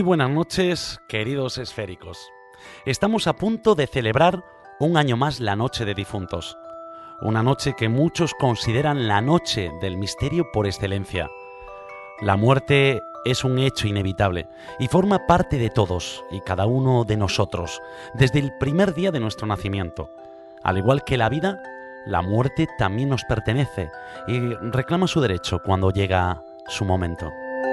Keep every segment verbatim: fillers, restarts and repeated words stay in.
buenas noches, queridos esféricos. Estamos a punto de celebrar un año más la Noche de Difuntos. Una noche que muchos consideran la noche del misterio por excelencia. La muerte es un hecho inevitable y forma parte de todos y cada uno de nosotros, desde el primer día de nuestro nacimiento. Al igual que la vida, la muerte también nos pertenece y reclama su derecho cuando llega su momento.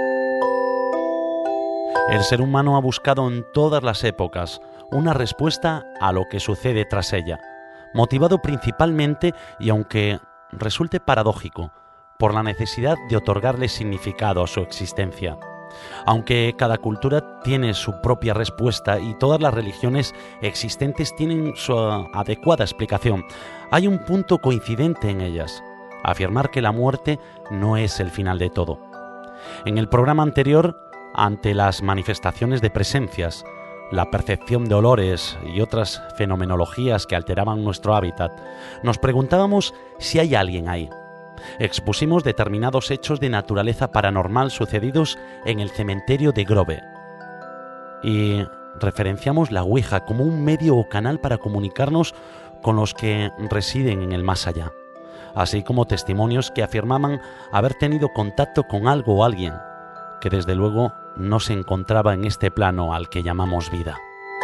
El ser humano ha buscado en todas las épocas una respuesta a lo que sucede tras ella, motivado principalmente, y aunque resulte paradójico, por la necesidad de otorgarle significado a su existencia. Aunque cada cultura tiene su propia respuesta y todas las religiones existentes tienen su adecuada explicación, hay un punto coincidente en ellas: afirmar que la muerte no es el final de todo. En el programa anterior, ante las manifestaciones de presencias, la percepción de olores y otras fenomenologías que alteraban nuestro hábitat, nos preguntábamos si hay alguien ahí. Expusimos determinados hechos de naturaleza paranormal sucedidos en el cementerio de Grove y referenciamos la Ouija como un medio o canal para comunicarnos con los que residen en el más allá, así como testimonios que afirmaban haber tenido contacto con algo o alguien que desde luego no se encontraba en este plano al que llamamos vida.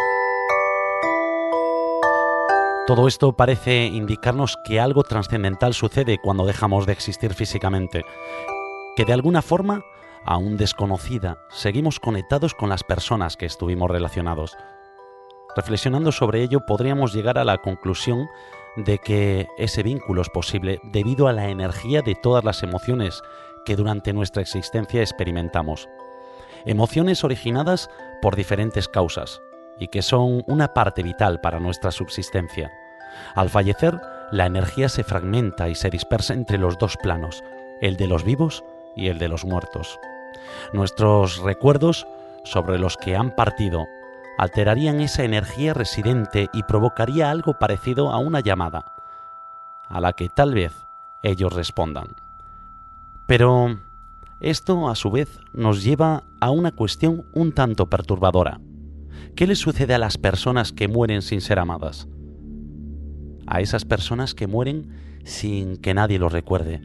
Todo esto parece indicarnos que algo trascendental sucede cuando dejamos de existir físicamente, que de alguna forma, aún desconocida, seguimos conectados con las personas que estuvimos relacionados. Reflexionando sobre ello, podríamos llegar a la conclusión de que ese vínculo es posible debido a la energía de todas las emociones que durante nuestra existencia experimentamos. Emociones originadas por diferentes causas y que son una parte vital para nuestra subsistencia. Al fallecer, la energía se fragmenta y se dispersa entre los dos planos, el de los vivos y el de los muertos. Nuestros recuerdos sobre los que han partido alterarían esa energía residente y provocaría algo parecido a una llamada, a la que tal vez ellos respondan. Pero esto, a su vez, nos lleva a una cuestión un tanto perturbadora. ¿Qué le sucede a las personas que mueren sin ser amadas? A esas personas que mueren sin que nadie los recuerde.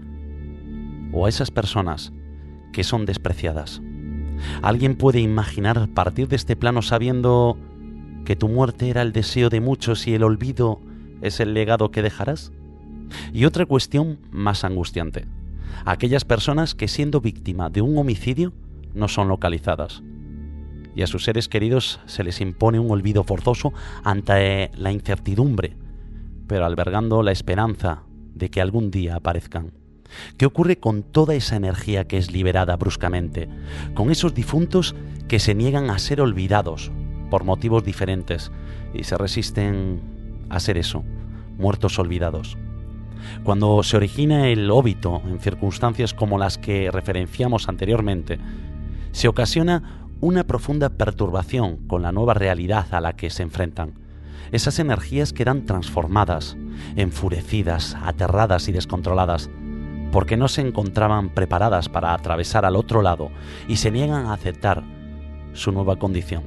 O a esas personas que son despreciadas. ¿Alguien puede imaginar partir de este plano sabiendo que tu muerte era el deseo de muchos y el olvido es el legado que dejarás? Y otra cuestión más angustiante: aquellas personas que, siendo víctima de un homicidio, no son localizadas y a sus seres queridos se les impone un olvido forzoso ante la incertidumbre, pero albergando la esperanza de que algún día aparezcan. ¿Qué ocurre con toda esa energía que es liberada bruscamente, con esos difuntos que se niegan a ser olvidados por motivos diferentes y se resisten a ser eso, muertos olvidados? Cuando se origina el óbito en circunstancias como las que referenciamos anteriormente, se ocasiona una profunda perturbación con la nueva realidad a la que se enfrentan. Esas energías quedan transformadas, enfurecidas, aterradas y descontroladas, porque no se encontraban preparadas para atravesar al otro lado y se niegan a aceptar su nueva condición.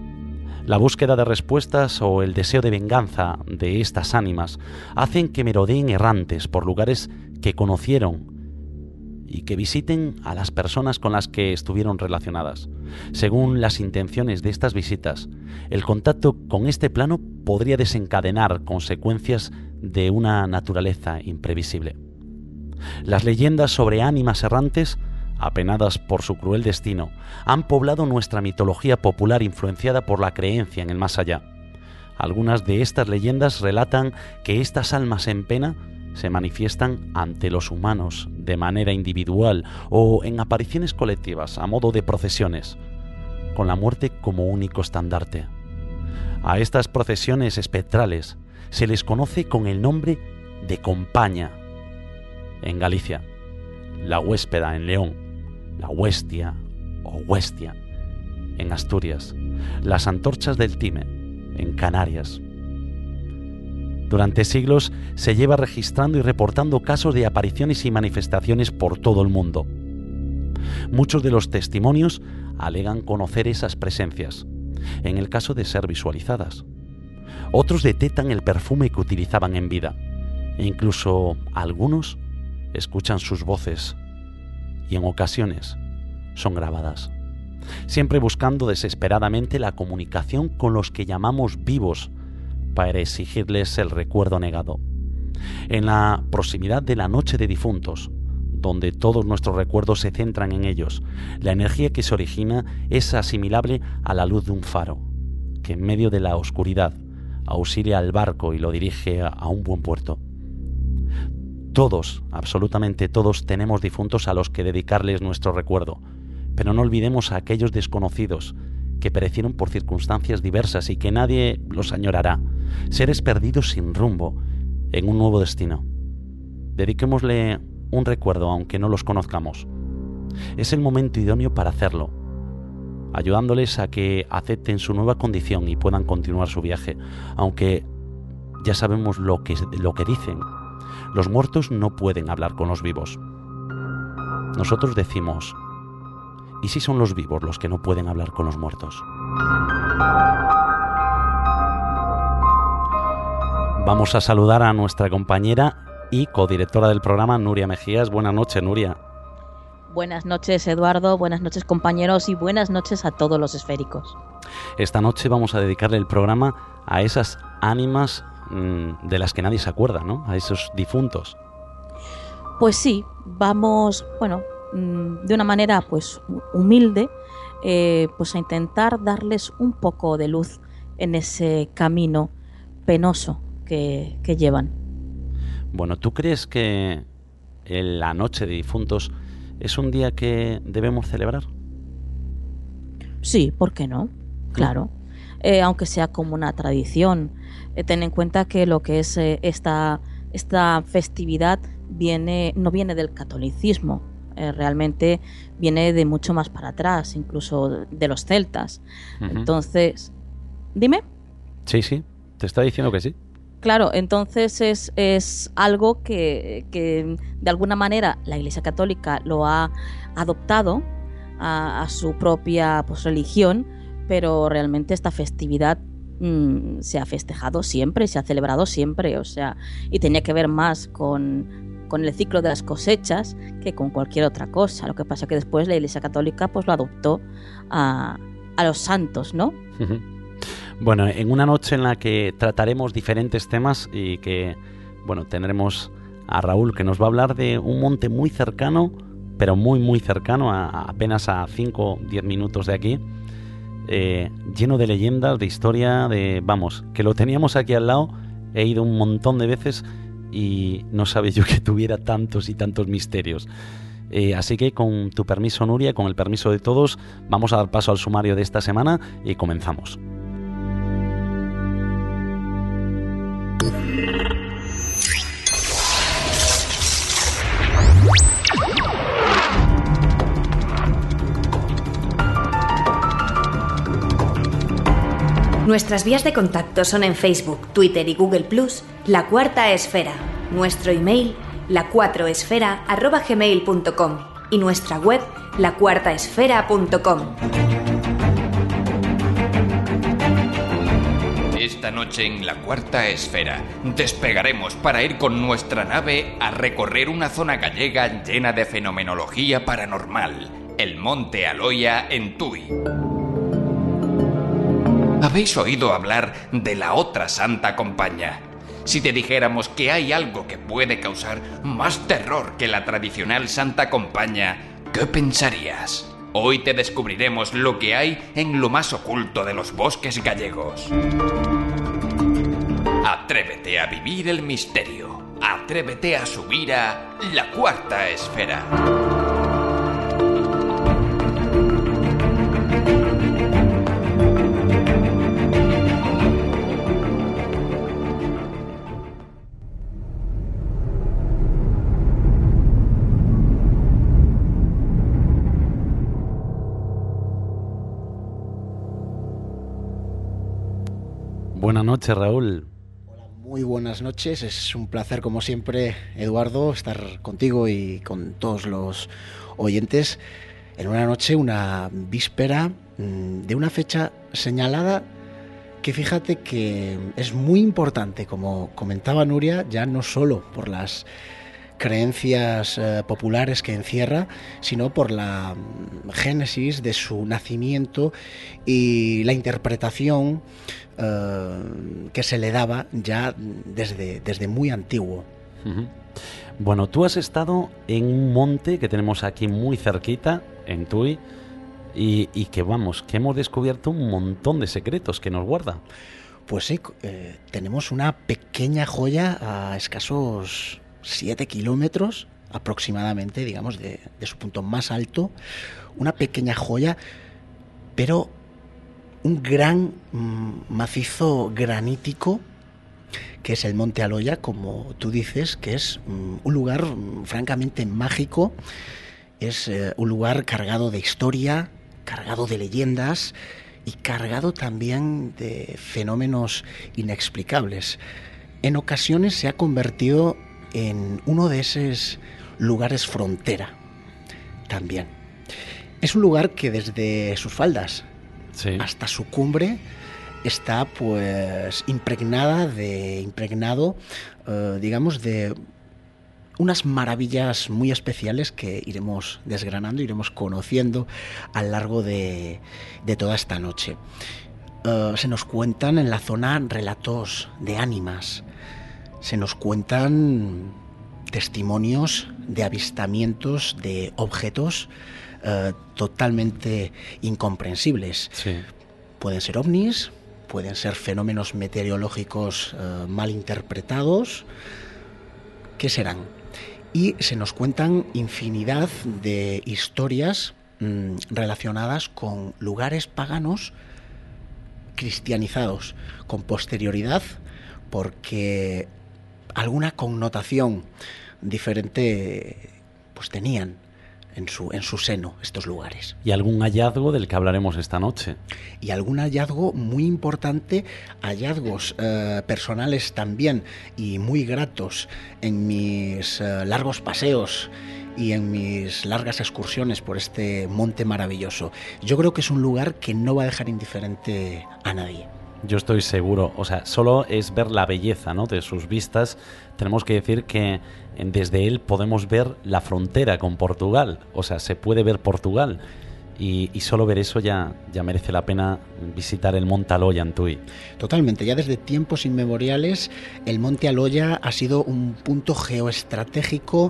La búsqueda de respuestas o el deseo de venganza de estas ánimas hacen que merodeen errantes por lugares que conocieron y que visiten a las personas con las que estuvieron relacionadas. Según las intenciones de estas visitas, el contacto con este plano podría desencadenar consecuencias de una naturaleza imprevisible. Las leyendas sobre ánimas errantes, apenadas por su cruel destino, han poblado nuestra mitología popular influenciada por la creencia en el más allá. Algunas de estas leyendas relatan que estas almas en pena se manifiestan ante los humanos de manera individual o en apariciones colectivas a modo de procesiones, con la muerte como único estandarte. A estas procesiones espectrales se les conoce con el nombre de compaña en Galicia, la huéspeda en León, la huestia o huestia en Asturias, las antorchas del Time en Canarias. Durante siglos se lleva registrando y reportando casos de apariciones y manifestaciones por todo el mundo. Muchos de los testimonios alegan conocer esas presencias, en el caso de ser visualizadas. Otros detectan el perfume que utilizaban en vida, e incluso algunos escuchan sus voces y en ocasiones son grabadas, siempre buscando desesperadamente la comunicación con los que llamamos vivos para exigirles el recuerdo negado. En la proximidad de la noche de difuntos, donde todos nuestros recuerdos se centran en ellos, la energía que se origina es asimilable a la luz de un faro, que en medio de la oscuridad auxilia al barco y lo dirige a un buen puerto. Todos, absolutamente todos, tenemos difuntos a los que dedicarles nuestro recuerdo, pero no olvidemos a aquellos desconocidos que perecieron por circunstancias diversas y que nadie los añorará, seres perdidos sin rumbo en un nuevo destino. Dediquémosle un recuerdo aunque no los conozcamos. Es el momento idóneo para hacerlo, ayudándoles a que acepten su nueva condición y puedan continuar su viaje, aunque ya sabemos lo que, lo que dicen. Los muertos no pueden hablar con los vivos. Nosotros decimos, ¿y si son los vivos los que no pueden hablar con los muertos? Vamos a saludar a nuestra compañera y codirectora del programa, Nuria Mejías. Buenas noches, Nuria. Buenas noches, Eduardo. Buenas noches, compañeros, y buenas noches a todos los esféricos. Esta noche vamos a dedicarle el programa a esas ánimas de las que nadie se acuerda, ¿no? A esos difuntos. Pues sí, vamos, bueno, de una manera pues humilde, eh, pues a intentar darles un poco de luz en ese camino penoso que, que llevan. Bueno, ¿tú crees que la noche de difuntos es un día que debemos celebrar? Sí, ¿por qué no? Claro. Eh, aunque sea como una tradición. Eh, ten en cuenta que lo que es eh, esta, esta festividad viene, no viene del catolicismo, eh, realmente viene de mucho más para atrás, incluso de los celtas. Uh-huh. Entonces, ¿dime? Sí, sí, te está diciendo que sí. Claro, entonces es, es algo que, que de alguna manera la Iglesia Católica lo ha adoptado a, a su propia pues, religión, pero realmente esta festividad mmm, se ha festejado siempre, se ha celebrado siempre, o sea, y tenía que ver más con, con el ciclo de las cosechas que con cualquier otra cosa. Lo que pasa que después la Iglesia Católica pues lo adoptó a, a los santos, ¿no? Bueno, en una noche en la que trataremos diferentes temas y que, bueno, tendremos a Raúl que nos va a hablar de un monte muy cercano, pero muy muy cercano, a, a apenas a cinco o diez minutos de aquí, Eh, lleno de leyendas, de historia, de vamos, que lo teníamos aquí al lado, he ido un montón de veces y no sabía yo que tuviera tantos y tantos misterios. Eh, así que con tu permiso, Nuria, con el permiso de todos, vamos a dar paso al sumario de esta semana y comenzamos. Nuestras vías de contacto son en Facebook, Twitter y Google plus, La Cuarta Esfera. Nuestro email, la cuatro esfera arroba gmail punto com y nuestra web, la cuarta esfera punto com. Esta noche en La Cuarta Esfera despegaremos para ir con nuestra nave a recorrer una zona gallega llena de fenomenología paranormal, el Monte Aloia en Tui. ¿Habéis oído hablar de la otra Santa Compaña? Si te dijéramos que hay algo que puede causar más terror que la tradicional Santa Compaña, ¿qué pensarías? Hoy te descubriremos lo que hay en lo más oculto de los bosques gallegos. Atrévete a vivir el misterio. Atrévete a subir a La Cuarta Esfera. Buenas noches, Raúl. Hola, muy buenas noches. Es un placer, como siempre, Eduardo, estar contigo y con todos los oyentes. en una noche, una víspera mmm, de una fecha señalada que fíjate que es muy importante, como comentaba Nuria, ya no solo por las creencias eh, populares que encierra, sino por la génesis de su nacimiento y la interpretación eh, que se le daba ya desde, desde muy antiguo. Uh-huh. Bueno, tú has estado en un monte que tenemos aquí muy cerquita, en Tui, y, y que vamos, que hemos descubierto un montón de secretos que nos guarda. Pues sí, eh, tenemos una pequeña joya a escasos siete kilómetros aproximadamente, digamos, de, de su punto más alto, una pequeña joya, pero un gran mm, macizo granítico, que es el Monte Aloya, como tú dices, que es mm, un lugar mm, francamente mágico, es eh, un lugar cargado de historia, cargado de leyendas y cargado también de fenómenos inexplicables. En ocasiones se ha convertido en uno de esos lugares frontera también. Es un lugar que desde sus faldas sí. hasta su cumbre está pues impregnada de impregnado eh, digamos de unas maravillas muy especiales que iremos desgranando, iremos conociendo a lo largo de, de toda esta noche. Uh, se nos cuentan en la zona relatos de ánimas, se nos cuentan testimonios de avistamientos de objetos uh, totalmente incomprensibles. Sí. Pueden ser ovnis, pueden ser fenómenos meteorológicos uh, mal interpretados. ¿Qué serán? Y se nos cuentan infinidad de historias mmm, relacionadas con lugares paganos cristianizados con posterioridad, porque alguna connotación diferente pues tenían en su, en su seno estos lugares. Y algún hallazgo del que hablaremos esta noche. Y algún hallazgo muy importante, hallazgos eh, personales también y muy gratos en mis eh, largos paseos y en mis largas excursiones por este monte maravilloso. Yo creo que es un lugar que no va a dejar indiferente a nadie. Yo estoy seguro, o sea, solo es ver la belleza, ¿no?, de sus vistas. Tenemos que decir que desde él podemos ver la frontera con Portugal, o sea, se puede ver Portugal. Y, y solo ver eso ya, ya merece la pena visitar el Monte Aloya en Tui. Totalmente, ya desde tiempos inmemoriales el Monte Aloya ha sido un punto geoestratégico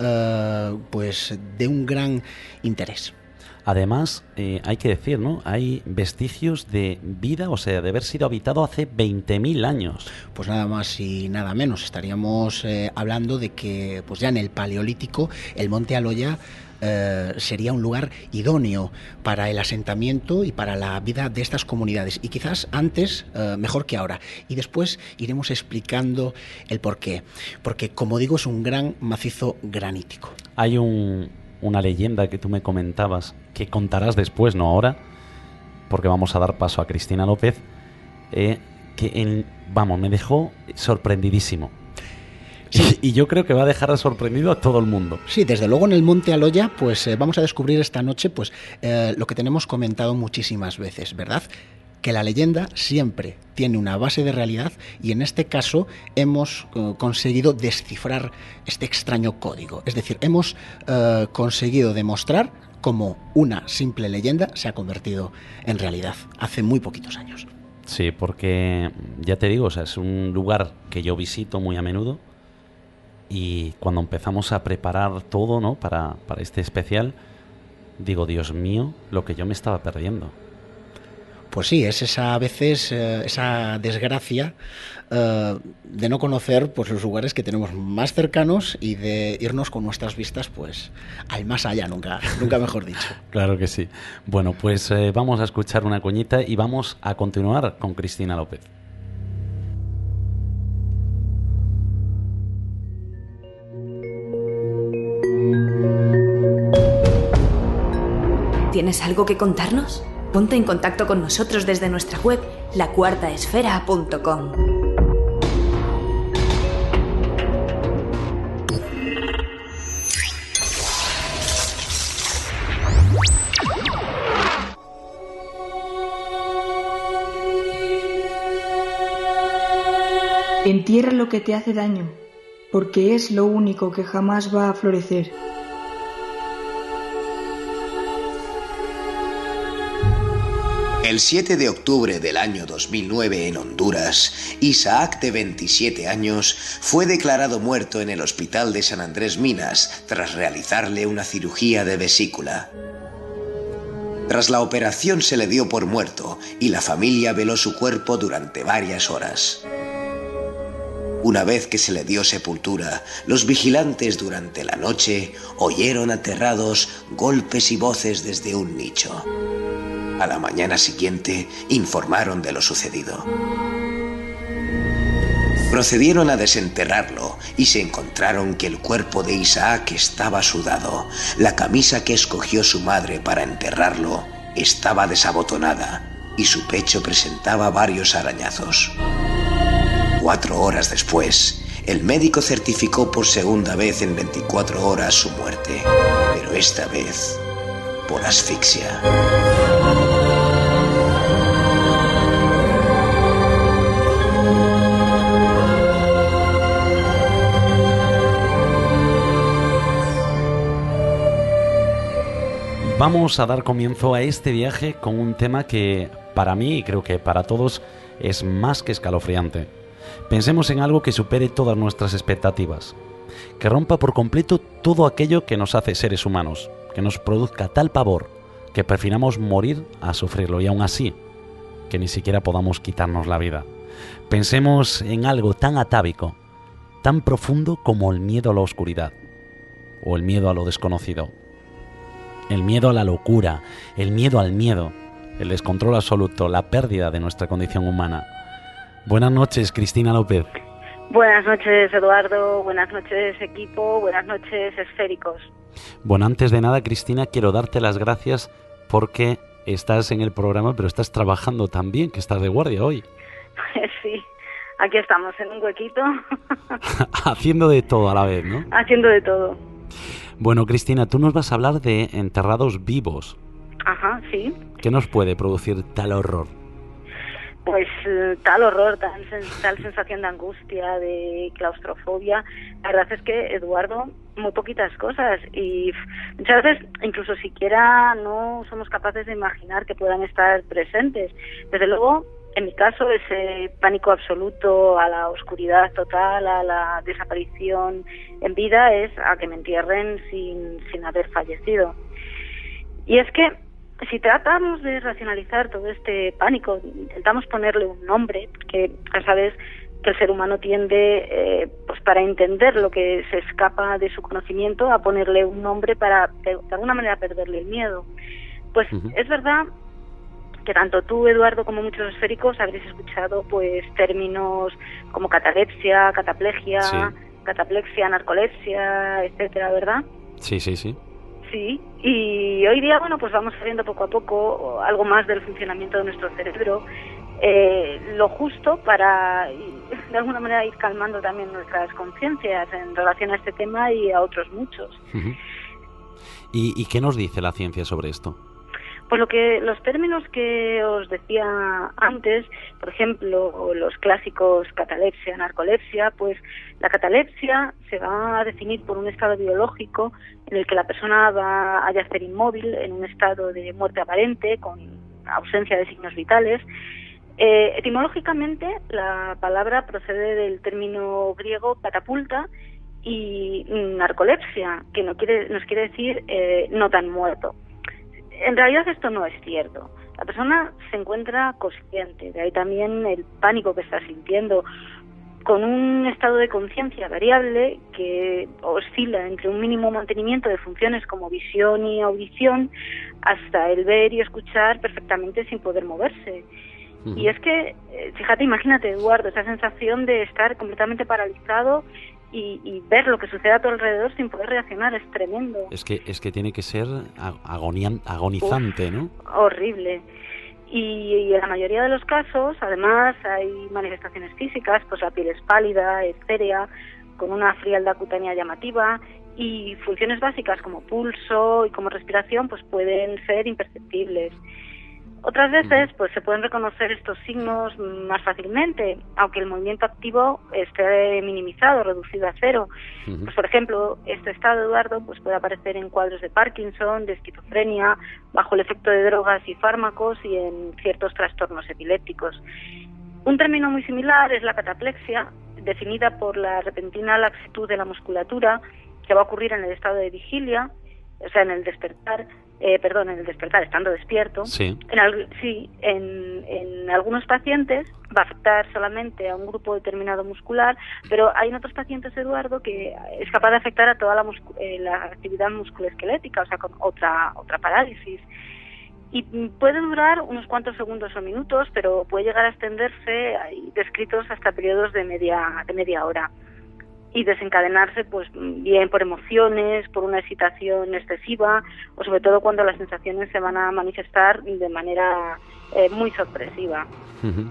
uh, pues de un gran interés. Además, eh, hay que decir, ¿no?, hay vestigios de vida, o sea, de haber sido habitado hace veinte mil años. Pues nada más y nada menos. Estaríamos eh, hablando de que pues ya en el Paleolítico el Monte Aloya Eh, sería un lugar idóneo para el asentamiento y para la vida de estas comunidades, y quizás antes eh, mejor que ahora, y después iremos explicando el porqué, porque como digo es un gran macizo granítico. Hay un, una leyenda que tú me comentabas que contarás después, no ahora, porque vamos a dar paso a Cristina López, eh, que en, vamos, me dejó sorprendidísimo. Sí. Y yo creo que va a dejar sorprendido a todo el mundo. Sí, desde luego en el Monte Aloya pues eh, vamos a descubrir esta noche pues eh, lo que tenemos comentado muchísimas veces, ¿verdad? Que la leyenda siempre tiene una base de realidad, y en este caso hemos eh, conseguido descifrar este extraño código. Es decir, hemos eh, conseguido demostrar cómo una simple leyenda se ha convertido en realidad hace muy poquitos años. Sí, porque ya te digo, o sea, es un lugar que yo visito muy a menudo. Y cuando empezamos a preparar todo, ¿no?, para, para este especial, digo, Dios mío, lo que yo me estaba perdiendo. Pues sí, es esa a veces eh, esa desgracia eh, de no conocer pues los lugares que tenemos más cercanos y de irnos con nuestras vistas pues al más allá, nunca, nunca mejor dicho. Claro que sí. Bueno, pues eh, vamos a escuchar una coñita y vamos a continuar con Cristina López. ¿Tienes algo que contarnos? Ponte en contacto con nosotros desde nuestra web, la cuarta esfera punto com. Entierra lo que te hace daño, porque es lo único que jamás va a florecer. El siete de octubre del año dos mil nueve en Honduras, Isaac, de veintisiete años, fue declarado muerto en el hospital de San Andrés Minas tras realizarle una cirugía de vesícula. Tras la operación se le dio por muerto y la familia veló su cuerpo durante varias horas. Una vez que se le dio sepultura, los vigilantes durante la noche oyeron aterrados golpes y voces desde un nicho. A la mañana siguiente informaron de lo sucedido. Procedieron a desenterrarlo y se encontraron que el cuerpo de Isaac estaba sudado. La camisa que escogió su madre para enterrarlo estaba desabotonada y su pecho presentaba varios arañazos. Cuatro horas después, el médico certificó por segunda vez en veinticuatro horas su muerte, pero esta vez por asfixia. Vamos a dar comienzo a este viaje con un tema que para mí y creo que para todos es más que escalofriante. Pensemos en algo que supere todas nuestras expectativas, que rompa por completo todo aquello que nos hace seres humanos, que nos produzca tal pavor que prefiramos morir a sufrirlo y aún así que ni siquiera podamos quitarnos la vida. Pensemos en algo tan atávico, tan profundo como el miedo a la oscuridad o el miedo a lo desconocido. El miedo a la locura, el miedo al miedo, el descontrol absoluto, la pérdida de nuestra condición humana. Buenas noches, Cristina López. Buenas noches, Eduardo. Buenas noches, equipo. Buenas noches, esféricos. Bueno, antes de nada, Cristina, quiero darte las gracias porque estás en el programa, pero estás trabajando también, que estás de guardia hoy. Sí, aquí estamos, en un huequito. Haciendo de todo a la vez, ¿no? Haciendo de todo. Bueno, Cristina, tú nos vas a hablar de enterrados vivos. Ajá, sí. ¿Qué nos puede producir tal horror? Pues eh, tal horror, tal, tal sensación de angustia, de claustrofobia. La verdad es que, Eduardo, muy poquitas cosas. Y muchas veces, incluso siquiera no somos capaces de imaginar que puedan estar presentes. Desde luego, en mi caso, ese pánico absoluto a la oscuridad total, a la desaparición en vida, es a que me entierren sin, sin haber fallecido. Y es que si tratamos de racionalizar todo este pánico, intentamos ponerle un nombre, porque ya sabes que el ser humano tiende, eh, pues para entender lo que se escapa de su conocimiento, a ponerle un nombre para, de, de alguna manera, perderle el miedo. Pues uh-huh. Es verdad que tanto tú, Eduardo, como muchos esféricos habréis escuchado pues términos como catalepsia, cataplegia, sí. cataplexia, narcolepsia, etcétera, ¿verdad? Sí, sí, sí. Sí, y hoy día, bueno, pues vamos sabiendo poco a poco algo más del funcionamiento de nuestro cerebro, eh, lo justo para, de alguna manera, ir calmando también nuestras conciencias en relación a este tema y a otros muchos. Uh-huh. ¿Y, ¿Y qué nos dice la ciencia sobre esto? Pues lo que los términos que os decía antes, por ejemplo, los clásicos catalepsia, narcolepsia, pues la catalepsia se va a definir por un estado biológico en el que la persona va a yacer inmóvil en un estado de muerte aparente, con ausencia de signos vitales. Eh, etimológicamente, la palabra procede del término griego catapulta y narcolepsia, que no quiere, nos quiere decir eh, no tan muerto. En realidad esto no es cierto. La persona se encuentra consciente, de ahí también el pánico que está sintiendo, con un estado de conciencia variable que oscila entre un mínimo mantenimiento de funciones como visión y audición hasta el ver y escuchar perfectamente sin poder moverse. Uh-huh. Y es que, fíjate, imagínate, Eduardo, esa sensación de estar completamente paralizado Y, y ver lo que sucede a tu alrededor sin poder reaccionar es tremendo. Es que es que tiene que ser agonian, agonizante, Uf, ¿no? Horrible. Y, y en la mayoría de los casos, además, hay manifestaciones físicas, pues la piel es pálida, etérea, con una frialdad cutánea llamativa, y funciones básicas como pulso y como respiración pues pueden ser imperceptibles. Otras veces pues se pueden reconocer estos signos más fácilmente, aunque el movimiento activo esté minimizado, reducido a cero. Uh-huh. Pues por ejemplo, este estado, Eduardo, pues puede aparecer en cuadros de Parkinson, de esquizofrenia, bajo el efecto de drogas y fármacos y en ciertos trastornos epilépticos. Un término muy similar es la cataplexia, definida por la repentina laxitud de la musculatura que va a ocurrir en el estado de vigilia, o sea, en el despertar, eh, perdón, en el despertar estando despierto. Sí. En, al, sí, en, en algunos pacientes va a afectar solamente a un grupo determinado muscular, pero hay en otros pacientes, Eduardo, que es capaz de afectar a toda la, muscu- eh, la actividad musculoesquelética, o sea, con otra otra parálisis. Y puede durar unos cuantos segundos o minutos, pero puede llegar a extenderse, hay descritos hasta periodos de media de media hora. Y desencadenarse pues bien por emociones, por una excitación excesiva o sobre todo cuando las sensaciones se van a manifestar de manera eh, muy sorpresiva. Uh-huh.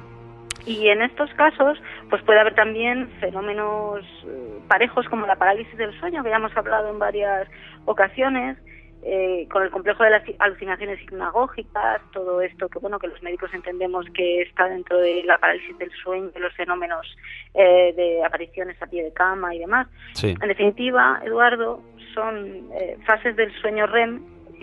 Y en estos casos pues puede haber también fenómenos eh, parejos como la parálisis del sueño, que ya hemos hablado en varias ocasiones, eh, con el complejo de las alucinaciones hipnagógicas, todo esto que bueno que los médicos entendemos que está dentro de la parálisis del sueño, de los fenómenos eh, de apariciones a pie de cama y demás. Sí. En definitiva, Eduardo, son eh, fases del sueño R E M,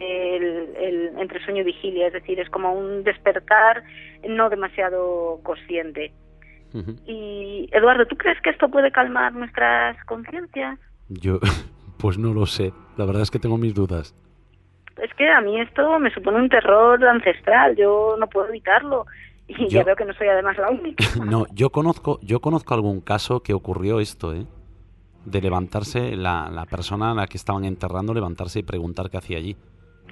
el, el, entre sueño y vigilia, es decir, es como un despertar no demasiado consciente. Uh-huh. Y Eduardo, ¿tú crees que esto puede calmar nuestras conciencias? Yo, pues no lo sé, la verdad es que tengo mis dudas. Es que a mí esto me supone un terror ancestral, yo no puedo evitarlo y yo, ya veo que no soy además la única. No, yo conozco yo conozco algún caso que ocurrió esto, ¿eh? De levantarse, la, la persona a la que estaban enterrando, levantarse y preguntar qué hacía allí.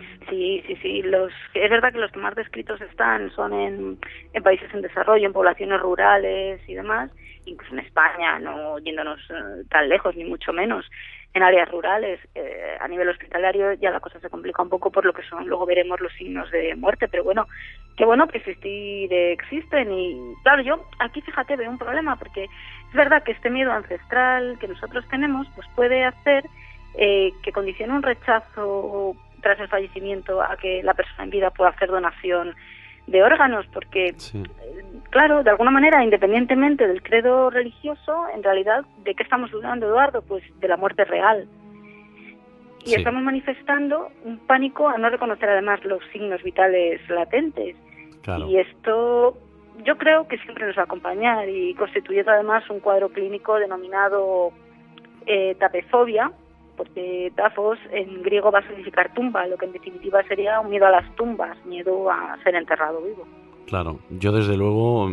Sí, sí, sí. Los, es verdad que los que más descritos están son en, en países en desarrollo, en poblaciones rurales y demás, incluso en España, no yéndonos uh, tan lejos, ni mucho menos. En áreas rurales, eh, a nivel hospitalario ya la cosa se complica un poco por lo que son, luego veremos los signos de muerte, pero bueno, qué bueno que existir eh, existen y claro, yo aquí fíjate veo un problema porque es verdad que este miedo ancestral que nosotros tenemos pues puede hacer eh, que condicione un rechazo tras el fallecimiento a que la persona en vida pueda hacer donación de órganos, porque sí. Claro, de alguna manera, independientemente del credo religioso, en realidad, ¿de qué estamos hablando, Eduardo? Pues de la muerte real. Y sí. Estamos manifestando un pánico a no reconocer además los signos vitales latentes. Claro. Y esto yo creo que siempre nos va a acompañar y constituyendo además un cuadro clínico denominado eh, tapefobia, porque tafos en griego va a significar tumba, lo que en definitiva sería un miedo a las tumbas, miedo a ser enterrado vivo. Claro, yo desde luego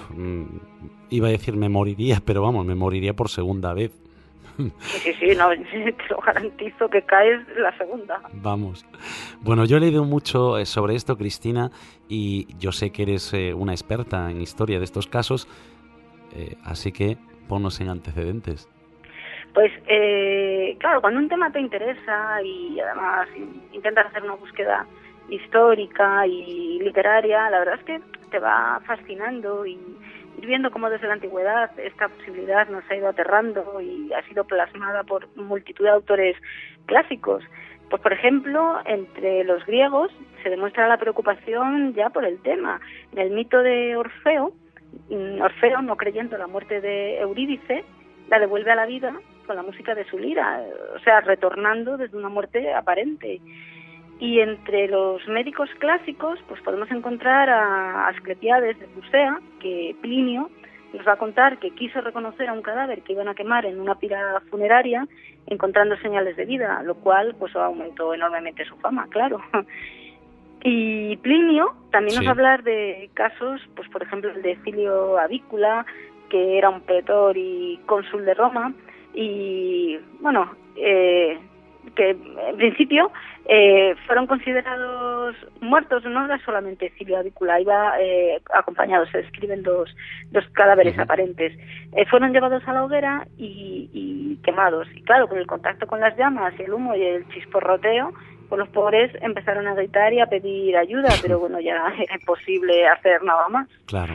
iba a decir me moriría, pero vamos, me moriría por segunda vez. Sí, sí, no, te lo garantizo que caes la segunda. Vamos. Bueno, yo he leído mucho sobre esto, Cristina, y yo sé que eres eh, una experta en historia de estos casos, eh, así que ponnos en antecedentes. Pues, eh, claro, cuando un tema te interesa y además intentas hacer una búsqueda histórica y literaria, la verdad es que te va fascinando y ir viendo cómo desde la antigüedad esta posibilidad nos ha ido aterrando y ha sido plasmada por multitud de autores clásicos. Pues, por ejemplo, entre los griegos se demuestra la preocupación ya por el tema. En el mito de Orfeo, Orfeo, no creyendo la muerte de Eurídice, la devuelve a la vida con la música de su lira, o sea, retornando desde una muerte aparente. Y entre los médicos clásicos, pues podemos encontrar a Asclepiades de Fusea, que Plinio nos va a contar que quiso reconocer a un cadáver que iban a quemar en una pira funeraria, encontrando señales de vida, lo cual pues aumentó enormemente su fama, claro. Y Plinio también sí. nos va a hablar de casos, pues por ejemplo el de Cilio Avícula, que era un pretor y cónsul de Roma, y bueno, eh, que en principio eh, fueron considerados muertos, no era solamente Cilio Avícula, iba eh, acompañado, se describen dos, dos cadáveres uh-huh. aparentes, eh, fueron llevados a la hoguera y, y quemados, y claro, con el contacto con las llamas y el humo y el chisporroteo, pues los pobres empezaron a gritar y a pedir ayuda, pero bueno, ya era imposible hacer nada más. Claro.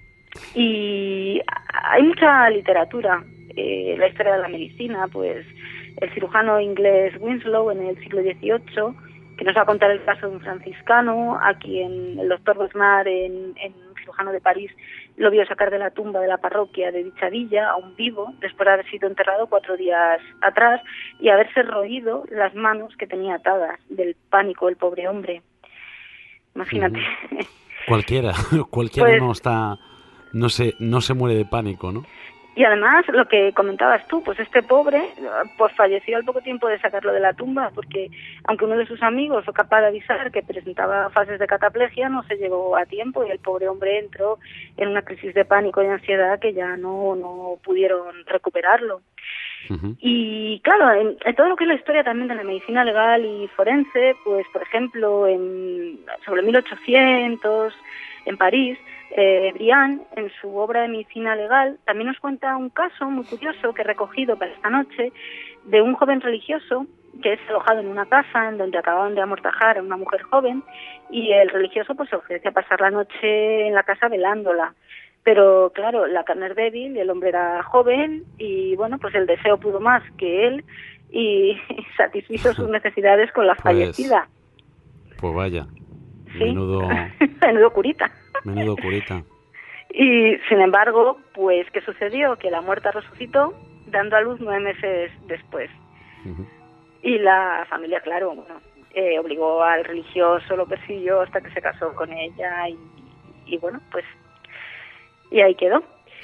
Y hay mucha literatura, eh, la historia de la medicina, pues el cirujano inglés Winslow en el siglo dieciocho que nos va a contar el caso de un franciscano a quien el doctor Bernard, en, en un cirujano de París, lo vio sacar de la tumba de la parroquia de dicha villa, aún vivo, después de haber sido enterrado cuatro días atrás y haberse roído las manos que tenía atadas del pánico el pobre hombre. Imagínate. Uh-huh. Cualquiera, cualquiera pues, no está, no se, no se muere de pánico, ¿no? Y además, lo que comentabas tú, pues este pobre pues falleció al poco tiempo de sacarlo de la tumba, porque aunque uno de sus amigos fue capaz de avisar que presentaba fases de cataplegia, no se llegó a tiempo y el pobre hombre entró en una crisis de pánico y ansiedad que ya no, no pudieron recuperarlo. Uh-huh. Y claro, en, en todo lo que es la historia también de la medicina legal y forense, pues por ejemplo, en, sobre mil ochocientos, en París, Eh, Briand, en su obra de medicina legal, también nos cuenta un caso muy curioso que he recogido para esta noche de un joven religioso que es alojado en una casa en donde acababan de amortajar a una mujer joven y el religioso pues se ofrece a pasar la noche en la casa velándola. Pero claro, la carne es débil, el hombre era joven y bueno, pues el deseo pudo más que él y satisfizo sus necesidades con la pues, fallecida. Pues vaya, ¿sí? menudo... menudo curita. Menudo curita. Y sin embargo, pues ¿qué sucedió? Que la muerta resucitó dando a luz nueve meses después. Uh-huh. Y la familia, claro, bueno, eh, obligó al religioso, lo persiguió hasta que se casó con ella y, y bueno, pues y ahí quedó.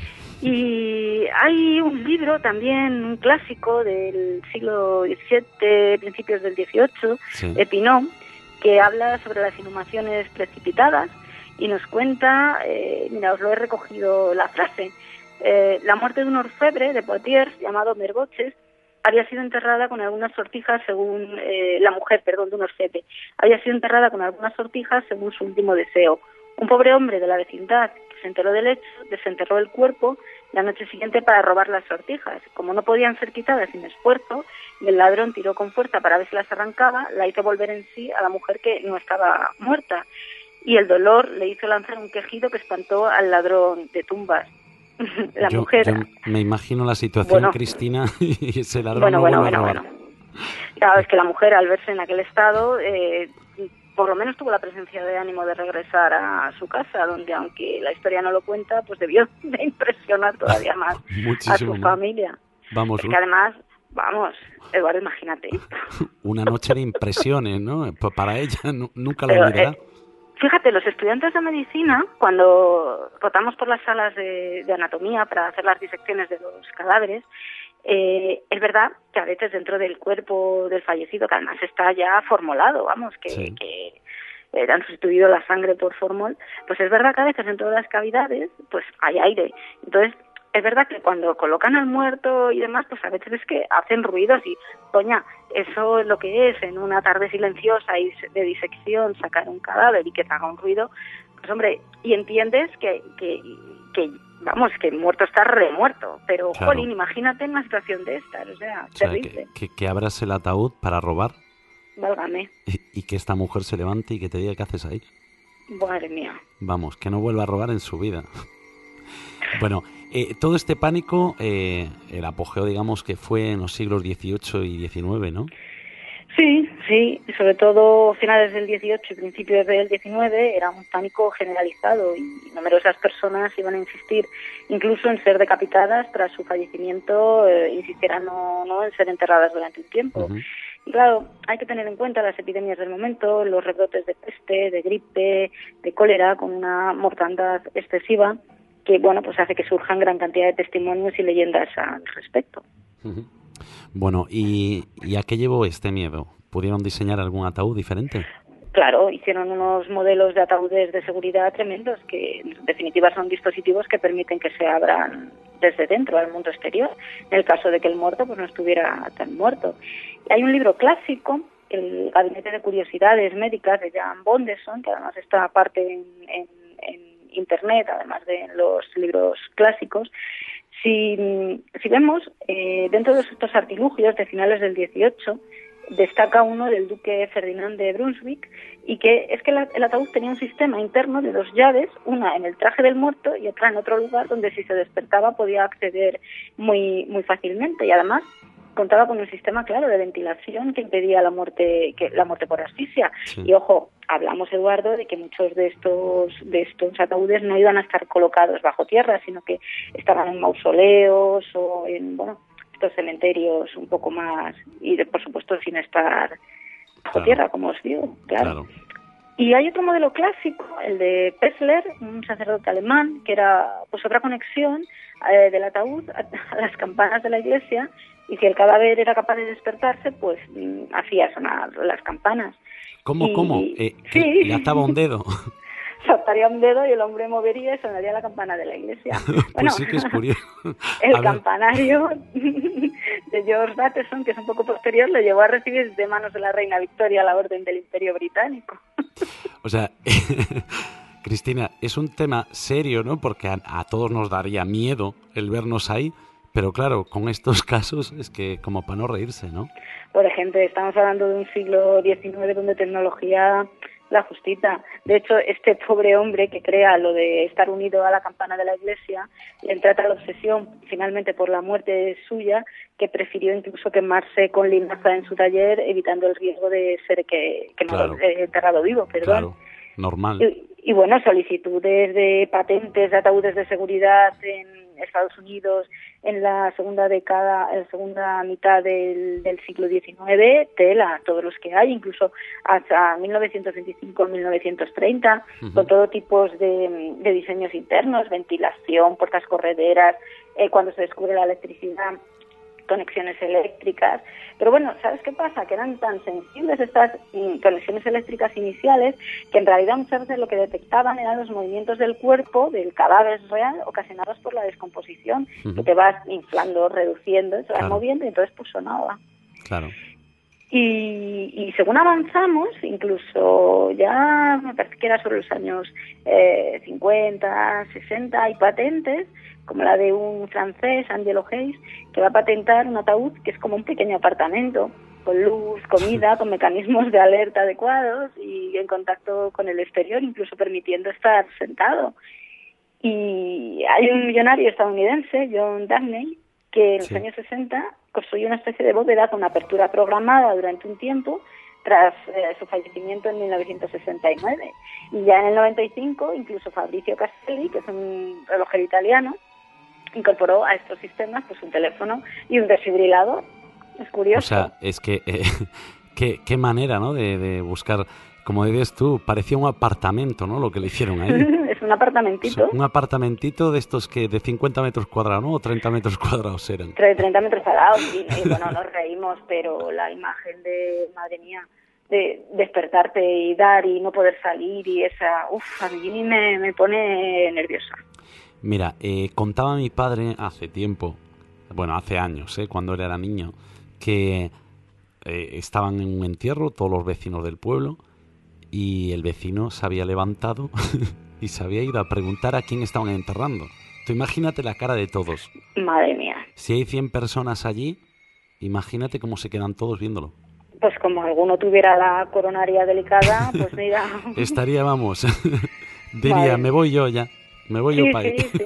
Y hay un libro también, un clásico del siglo diecisiete, principios del dieciocho, sí. de Pinot, que habla sobre las inhumaciones precipitadas y nos cuenta, eh, mira, os lo he recogido la frase, eh, la muerte de un orfebre de Poitiers llamado Merboches había sido enterrada con algunas sortijas según, eh, la mujer, perdón, de un orfebre, había sido enterrada con algunas sortijas según su último deseo. Un pobre hombre de la vecindad que se enteró del hecho, desenterró el cuerpo la noche siguiente para robar las sortijas. Como no podían ser quitadas sin esfuerzo, y el ladrón tiró con fuerza para ver si las arrancaba, la hizo volver en sí a la mujer que no estaba muerta. Y el dolor le hizo lanzar un quejido que espantó al ladrón de tumbas. La yo, mujer... Yo me imagino la situación, bueno, Cristina, y ese ladrón bueno, no bueno, vuelve bueno, a robar. Bueno. Claro, es que la mujer, al verse en aquel estado, eh, por lo menos tuvo la presencia de ánimo de regresar a su casa, donde, aunque la historia no lo cuenta, pues debió de impresionar todavía más a su familia. Vamos, es que además... Vamos, Eduardo, imagínate. Una noche de impresiones, ¿no? Para ella nunca lo olvidará. Eh, fíjate, los estudiantes de medicina, cuando rotamos por las salas de, de anatomía para hacer las disecciones de los cadáveres, eh, es verdad que a veces dentro del cuerpo del fallecido, que además está ya formolado, vamos, que... Sí. que Eh, han sustituido la sangre por formol, pues es verdad que a veces en todas las cavidades pues hay aire. Entonces, es verdad que cuando colocan al muerto y demás, pues a veces es que hacen ruidos y, doña, eso es lo que es en una tarde silenciosa y de disección, sacar un cadáver y que te haga un ruido, pues hombre, y entiendes que, que, que vamos, que el muerto está remuerto, pero, claro. Jolín, imagínate en una situación de esta, o sea, o sea terrible. Que, que, que abras el ataúd para robar. Válgame. Y, y que esta mujer se levante y que te diga qué haces ahí. Madre mía. Vamos, que no vuelva a robar en su vida. Bueno, eh, todo este pánico, eh, el apogeo, digamos, que fue en los siglos dieciocho y diecinueve, ¿no? Sí, sí, sobre todo finales del dieciocho y principios del diecinueve era un pánico generalizado y numerosas personas iban a insistir incluso en ser decapitadas tras su fallecimiento, eh, insistieran no, no en ser enterradas durante un tiempo. Uh-huh. Y claro, hay que tener en cuenta las epidemias del momento, los rebrotes de peste, de gripe, de cólera, con una mortandad excesiva, que bueno, pues hace que surjan gran cantidad de testimonios y leyendas al respecto. Uh-huh. Bueno, ¿y, ¿y a qué llevó este miedo? ¿Pudieron diseñar algún ataúd diferente? Claro, hicieron unos modelos de ataúdes de seguridad tremendos, que en definitiva son dispositivos que permiten que se abran desde dentro al mundo exterior, en el caso de que el muerto pues no estuviera tan muerto. Y hay un libro clásico, el Gabinete de Curiosidades Médicas de Jan Bondeson, que además está aparte en, en, en internet, además de los libros clásicos. Si, si vemos, eh, dentro de estos artilugios de finales del dieciocho, destaca uno del duque Ferdinand de Brunswick, y que es que la, el ataúd tenía un sistema interno de dos llaves, una en el traje del muerto y otra en otro lugar donde si se despertaba podía acceder muy muy fácilmente, y además contaba con un sistema claro de ventilación que impedía la muerte que la muerte por asfixia. Sí. Y ojo, hablamos, Eduardo, de que muchos de estos de estos ataúdes no iban a estar colocados bajo tierra, sino que estaban en mausoleos o en, bueno, estos cementerios un poco más, y de, por supuesto sin estar bajo claro. tierra, como os digo, claro. claro. Y hay otro modelo clásico, el de Pessler, un sacerdote alemán, que era pues otra conexión eh, del ataúd a, a las campanas de la iglesia, y si el cadáver era capaz de despertarse, pues mm, hacía sonar las campanas. ¿Cómo, y, cómo? Eh, sí. Le ataba un dedo. Saltaría un dedo y el hombre movería y sonaría la campana de la iglesia. Pues bueno, sí que es curioso. El campanario de George Batterson, que es un poco posterior, lo llevó a recibir de manos de la reina Victoria la orden del Imperio Británico. O sea, Cristina, es un tema serio, ¿no? Porque a, a todos nos daría miedo el vernos ahí, pero claro, con estos casos es que como para no reírse, ¿no? Por ejemplo, estamos hablando de un siglo diecinueve donde tecnología la justita. De hecho, este pobre hombre que crea lo de estar unido a la campana de la iglesia, le trata la obsesión finalmente por la muerte suya, que prefirió incluso quemarse con linaza en su taller, evitando el riesgo de ser que, que claro. no, eh, enterrado vivo, perdón. Claro, normal. Y, y bueno, solicitudes de patentes de ataúdes de seguridad en Estados Unidos en la segunda década, en la segunda mitad del, del siglo diecinueve, tela, todos los que hay, incluso hasta mil novecientos veinticinco, mil novecientos treinta, uh-huh. con todo tipo de, de diseños internos, ventilación, puertas correderas, eh, cuando se descubre la electricidad, conexiones eléctricas. Pero bueno, ¿sabes qué pasa? Que eran tan sensibles estas mm, conexiones eléctricas iniciales que en realidad muchas veces lo que detectaban eran los movimientos del cuerpo, del cadáver real, ocasionados por la descomposición, uh-huh. que te vas inflando, reduciendo, te vas claro. moviendo y entonces pues sonaba. Claro. Y, y según avanzamos, incluso ya me parece que era sobre los años eh, cincuenta, sesenta, hay patentes, como la de un francés, Angelo Hayes, que va a patentar un ataúd que es como un pequeño apartamento, con luz, comida, con mecanismos de alerta adecuados y en contacto con el exterior, incluso permitiendo estar sentado. Y hay un millonario estadounidense, John Dagney, que en los sí. años sesenta construyó una especie de bóveda con apertura programada durante un tiempo, tras eh, su fallecimiento en mil novecientos sesenta y nueve. Y ya en el noventa y cinco, incluso Fabrizio Castelli, que es un relojero italiano, incorporó a estos sistemas pues un teléfono y un desfibrilador. Es curioso. O sea, es que eh, qué, qué manera, ¿no? De, de buscar, como dices tú, parecía un apartamento, ¿no? Lo que le hicieron ahí. Es un apartamentito. O sea, un apartamentito de estos que de cincuenta metros cuadrados, ¿no? O treinta metros cuadrados eran. treinta metros cuadrados, sí. Y bueno, nos reímos, pero la imagen de, madre mía, de despertarte y dar y no poder salir y esa, uff, a mí me, me pone nerviosa. Mira, eh, contaba mi padre hace tiempo, bueno, hace años, eh, cuando él era niño, que eh, estaban en un entierro todos los vecinos del pueblo y el vecino se había levantado y se había ido a preguntar a quién estaban enterrando. Tú imagínate la cara de todos. Madre mía. Si hay cien personas allí, imagínate cómo se quedan todos viéndolo. Pues como alguno tuviera la coronaria delicada, pues mira... Estaría, vamos, diría, vale. me voy yo ya. Me voy sí, yo para ahí. Sí,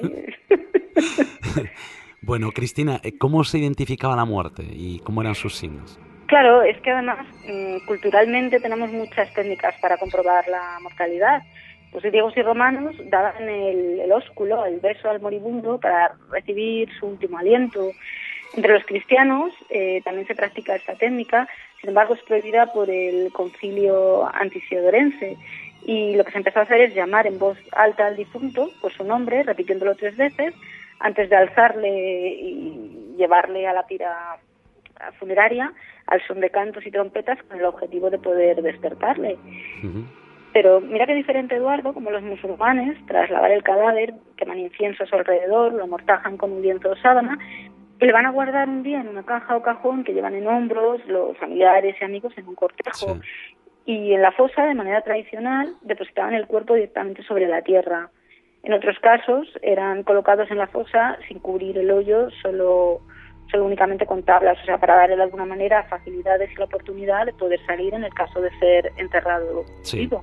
sí. Bueno, Cristina, ¿cómo se identificaba la muerte y cómo eran sus signos? Claro, es que además culturalmente tenemos muchas técnicas para comprobar la mortalidad. Los griegos y romanos daban el, el ósculo, el beso al moribundo para recibir su último aliento. Entre los cristianos eh, también se practica esta técnica, sin embargo es prohibida por el concilio antisiodorense. Y lo que se empezó a hacer es llamar en voz alta al difunto por su nombre, repitiéndolo tres veces, antes de alzarle y llevarle a la pira funeraria al son de cantos y trompetas con el objetivo de poder despertarle. Uh-huh. Pero mira qué diferente, Eduardo, como los musulmanes, tras lavar el cadáver, queman incienso a su alrededor, lo amortajan con un lienzo o sábana, y le van a guardar un día en una caja o cajón que llevan en hombros los familiares y amigos en un cortejo. Sí. Y en la fosa, de manera tradicional, depositaban el cuerpo directamente sobre la tierra. En otros casos, eran colocados en la fosa sin cubrir el hoyo, solo, solo únicamente con tablas, o sea, para darle de alguna manera facilidades y la oportunidad de poder salir en el caso de ser enterrado sí. vivo.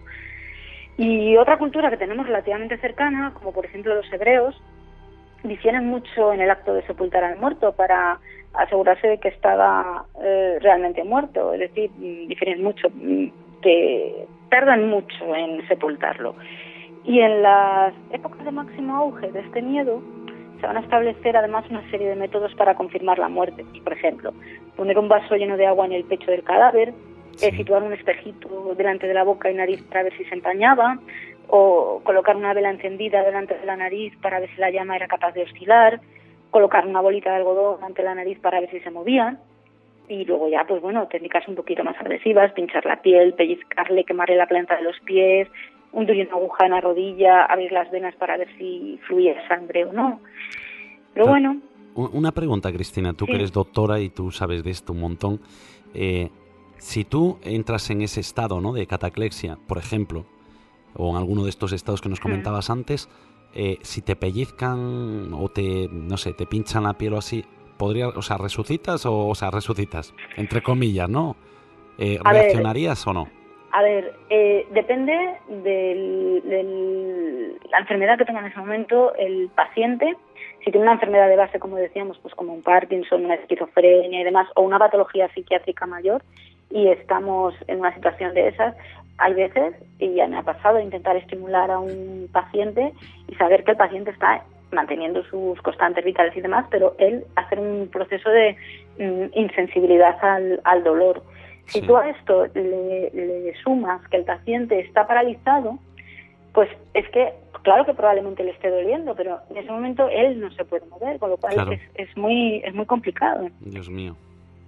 Y otra cultura que tenemos relativamente cercana, como por ejemplo los hebreos, difieren mucho en el acto de sepultar al muerto. Para, asegurarse de que estaba eh, realmente muerto, es decir, difieren mucho, que tardan mucho en sepultarlo. Y en las épocas de máximo auge de este miedo se van a establecer además una serie de métodos para confirmar la muerte. Por ejemplo, poner un vaso lleno de agua en el pecho del cadáver, sí. eh, situar un espejito delante de la boca y nariz para ver si se empañaba, o colocar una vela encendida delante de la nariz para ver si la llama era capaz de oscilar, colocar una bolita de algodón ante la nariz para ver si se movía, y luego ya, pues bueno, técnicas un poquito más agresivas, pinchar la piel, pellizcarle, quemarle la planta de los pies, hundir una aguja en la rodilla, abrir las venas para ver si fluía sangre o no. Pero bueno... Una pregunta, Cristina, tú sí. que eres doctora y tú sabes de esto un montón. Eh, si tú entras en ese estado, ¿no?, de cataplexia, por ejemplo, o en alguno de estos estados que nos comentabas mm. antes, eh, si te pellizcan o te, no sé, te pinchan la piel o así, podría, o sea, ¿resucitas o, o sea, resucitas? Entre comillas, ¿no? Eh, ¿Reaccionarías ver, o no? A ver, eh, depende de del, la enfermedad que tenga en ese momento el paciente. Si tiene una enfermedad de base, como decíamos, pues como un Parkinson, una esquizofrenia y demás, o una patología psiquiátrica mayor, y estamos en una situación de esas, hay veces, y ya me ha pasado, intentar estimular a un paciente y saber que el paciente está manteniendo sus constantes vitales y demás, pero él hacer un proceso de mm, insensibilidad al, al dolor. Si sí. tú a esto le, le sumas que el paciente está paralizado, pues es que, claro que probablemente le esté doliendo, pero en ese momento él no se puede mover, con lo cual claro. es, es muy es muy complicado. Dios mío.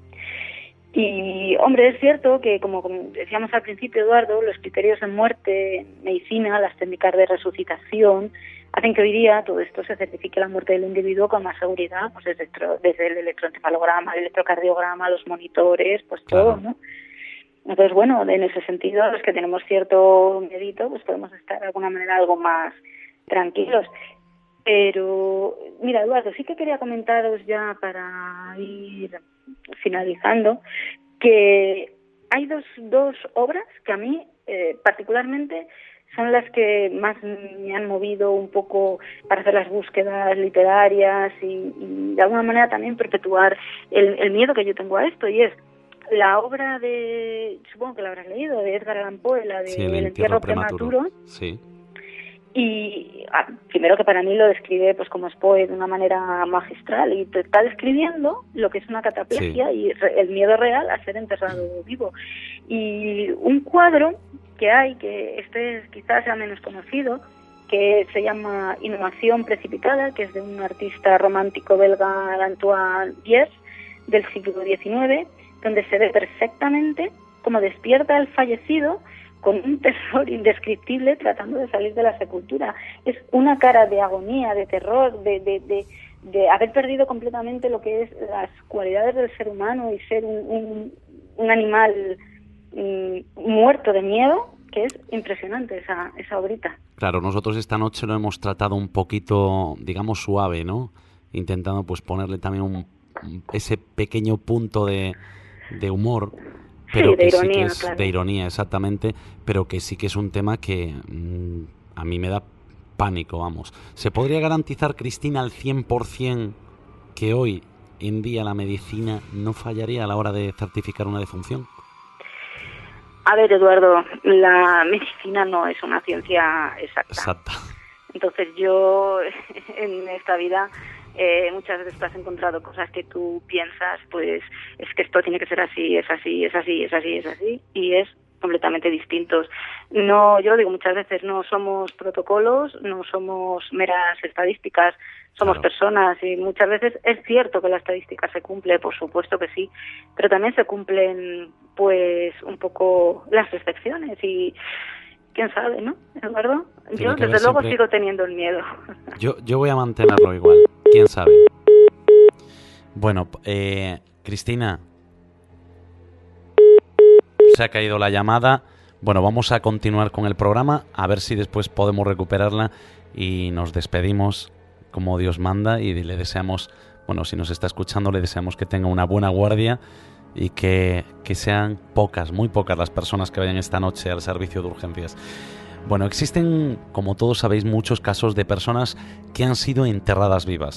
Y, hombre, es cierto que, como, como decíamos al principio, Eduardo, los criterios de muerte en medicina, las técnicas de resucitación, hacen que hoy día todo esto se certifique la muerte del individuo con más seguridad, pues desde, desde el electroencefalograma, el electrocardiograma, los monitores, pues claro. todo, ¿no? Entonces, bueno, en ese sentido, los que tenemos cierto medito, pues podemos estar de alguna manera algo más tranquilos. Pero, mira, Eduardo, sí que quería comentaros ya para ir finalizando, que hay dos, dos obras que a mí eh, particularmente son las que más me han movido un poco para hacer las búsquedas literarias y, y de alguna manera también perpetuar el, el miedo que yo tengo a esto, y es la obra de, supongo que la habrás leído, de Edgar Allan Poe, la de sí, el, el entierro, entierro prematuro. prematuro. Sí. Y ah, primero que para mí lo describe pues como es Poe de una manera magistral, y te está describiendo lo que es una cataplegia sí. y re, el miedo real a ser enterrado vivo. Y un cuadro que hay, que este quizás sea menos conocido, que se llama Inhumación precipitada, que es de un artista romántico belga, Antoine Viers, del siglo diecinueve, donde se ve perfectamente cómo despierta el fallecido con un terror indescriptible tratando de salir de la sepultura. Es una cara de agonía, de terror, de, de, de, de haber perdido completamente lo que es las cualidades del ser humano y ser un, un, un animal um, muerto de miedo, que es impresionante esa, esa obrita. Claro, nosotros esta noche lo hemos tratado un poquito, digamos, suave, ¿no? Intentando pues ponerle también un, ese pequeño punto de, de humor. Pero sí, de que ironía, sí que es claro. de ironía, exactamente, pero que sí que es un tema que mmm, a mí me da pánico, vamos. ¿Se podría garantizar, Cristina, al cien por ciento que hoy en día la medicina no fallaría a la hora de certificar una defunción? A ver, Eduardo, la medicina no es una ciencia exacta. Exacta. Entonces yo en esta vida... Eh, muchas veces te has encontrado cosas que tú piensas, pues es que esto tiene que ser así, es así, es así, es así, es así, y es completamente distintos. No, yo lo digo muchas veces, no somos protocolos, no somos meras estadísticas, somos claro. personas, y muchas veces es cierto que la estadística se cumple, por supuesto que sí, pero también se cumplen pues un poco las excepciones y quién sabe, ¿no, Eduardo? Tiene yo desde luego siempre... sigo teniendo el miedo. Yo, yo voy a mantenerlo igual. ¿Quién sabe? Bueno, eh, Cristina, se ha caído la llamada. Bueno, vamos a continuar con el programa, a ver si después podemos recuperarla y nos despedimos como Dios manda y le deseamos, bueno, si nos está escuchando, le deseamos que tenga una buena guardia y que, que sean pocas, muy pocas las personas que vayan esta noche al servicio de urgencias. Bueno, existen, como todos sabéis, muchos casos de personas que han sido enterradas vivas.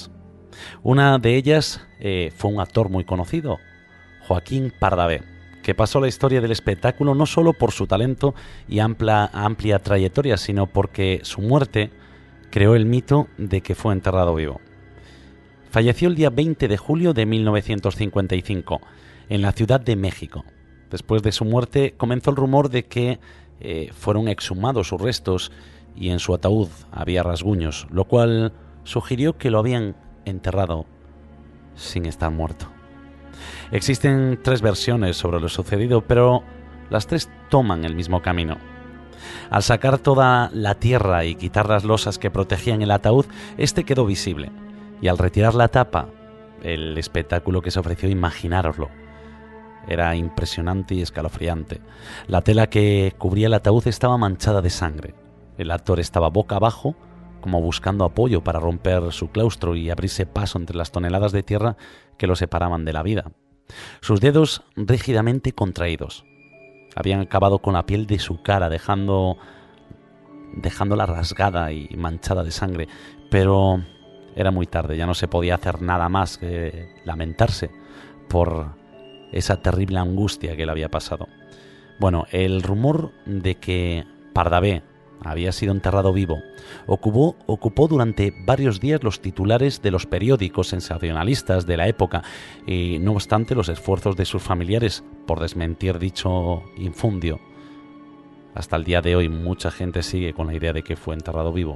Una de ellas eh, fue un actor muy conocido, Joaquín Pardavé, que pasó a la historia del espectáculo no solo por su talento y amplia, amplia trayectoria, sino porque su muerte creó el mito de que fue enterrado vivo. Falleció el día veinte de julio de mil novecientos cincuenta y cinco en la Ciudad de México. Después de su muerte comenzó el rumor de que eh, fueron exhumados sus restos y en su ataúd había rasguños, lo cual sugirió que lo habían enterrado sin estar muerto. Existen tres versiones sobre lo sucedido, pero las tres toman el mismo camino. Al sacar toda la tierra y quitar las losas que protegían el ataúd, este quedó visible. Y al retirar la tapa, el espectáculo que se ofreció, imaginároslo, era impresionante y escalofriante. La tela que cubría el ataúd estaba manchada de sangre. El actor estaba boca abajo, como buscando apoyo para romper su claustro y abrirse paso entre las toneladas de tierra que lo separaban de la vida. Sus dedos rígidamente contraídos habían acabado con la piel de su cara, dejando, dejándola rasgada y manchada de sangre. Pero era muy tarde, ya no se podía hacer nada más que lamentarse por esa terrible angustia que le había pasado. Bueno, el rumor de que Pardavé había sido enterrado vivo ocupó, ocupó durante varios días los titulares de los periódicos sensacionalistas de la época, y no obstante los esfuerzos de sus familiares por desmentir dicho infundio, hasta el día de hoy mucha gente sigue con la idea de que fue enterrado vivo,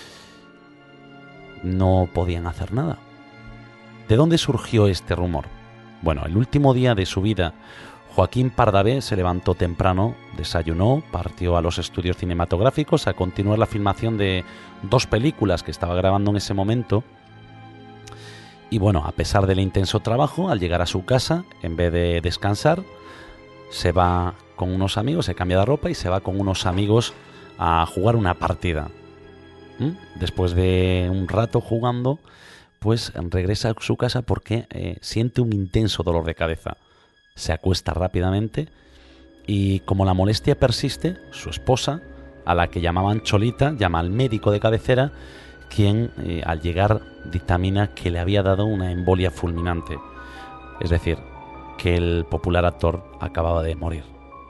no podían hacer nada. ¿De dónde surgió este rumor? Bueno, el último día de su vida, Joaquín Pardavé se levantó temprano, desayunó, partió a los estudios cinematográficos a continuar la filmación de dos películas que estaba grabando en ese momento. Y bueno, a pesar del intenso trabajo, al llegar a su casa, en vez de descansar, se va con unos amigos, se cambia de ropa y se va con unos amigos a jugar una partida. ¿Mm? Después de un rato jugando, pues regresa a su casa porque eh, siente un intenso dolor de cabeza. Se acuesta rápidamente y, como la molestia persiste, su esposa, a la que llamaban Cholita, llama al médico de cabecera, quien eh, al llegar dictamina que le había dado una embolia fulminante, es decir, que el popular actor acababa de morir.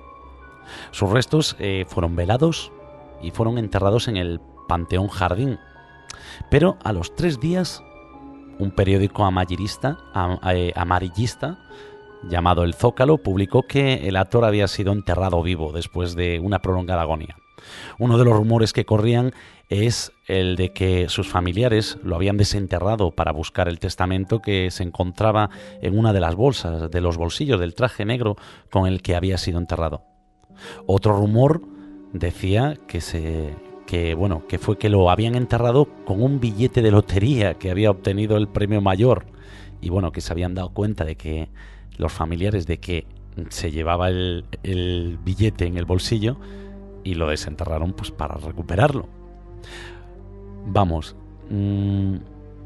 Sus restos eh, fueron velados y fueron enterrados en el Panteón Jardín, pero a los tres días un periódico amarillista, am, eh, amarillista llamado El Zócalo publicó que el actor había sido enterrado vivo después de una prolongada agonía. Uno de los rumores que corrían es el de que sus familiares lo habían desenterrado para buscar el testamento que se encontraba en una de las bolsas, de los bolsillos del traje negro con el que había sido enterrado. Otro rumor decía que se que bueno, que fue que lo habían enterrado con un billete de lotería que había obtenido el premio mayor, y bueno, que se habían dado cuenta de que los familiares de que se llevaba el, el billete en el bolsillo y lo desenterraron pues para recuperarlo. Vamos, mmm,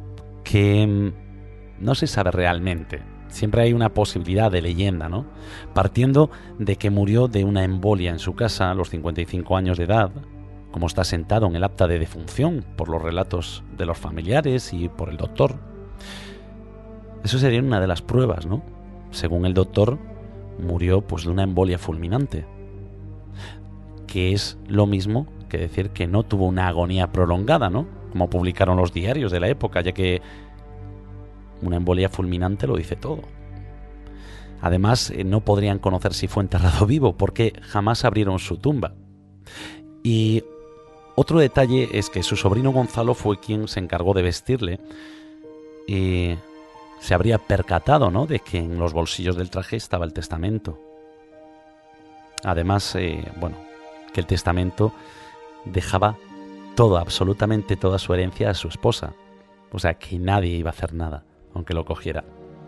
que no se sabe realmente. Siempre hay una posibilidad de leyenda, ¿no? Partiendo de que murió de una embolia en su casa a los cincuenta y cinco años de edad, como está sentado en el acta de defunción por los relatos de los familiares y por el doctor. Eso sería una de las pruebas, ¿no? Según el doctor, murió pues de una embolia fulminante, que es lo mismo que decir que no tuvo una agonía prolongada, ¿no? Como publicaron los diarios de la época, ya que una embolia fulminante lo dice todo. Además, eh, no podrían conocer si fue enterrado vivo, porque jamás abrieron su tumba. Y otro detalle es que su sobrino Gonzalo fue quien se encargó de vestirle y se habría percatado, ¿no?, de que en los bolsillos del traje estaba el testamento. Además, eh, bueno, que el testamento dejaba toda, absolutamente toda su herencia a su esposa. O sea, que nadie iba a hacer nada, aunque lo cogiera.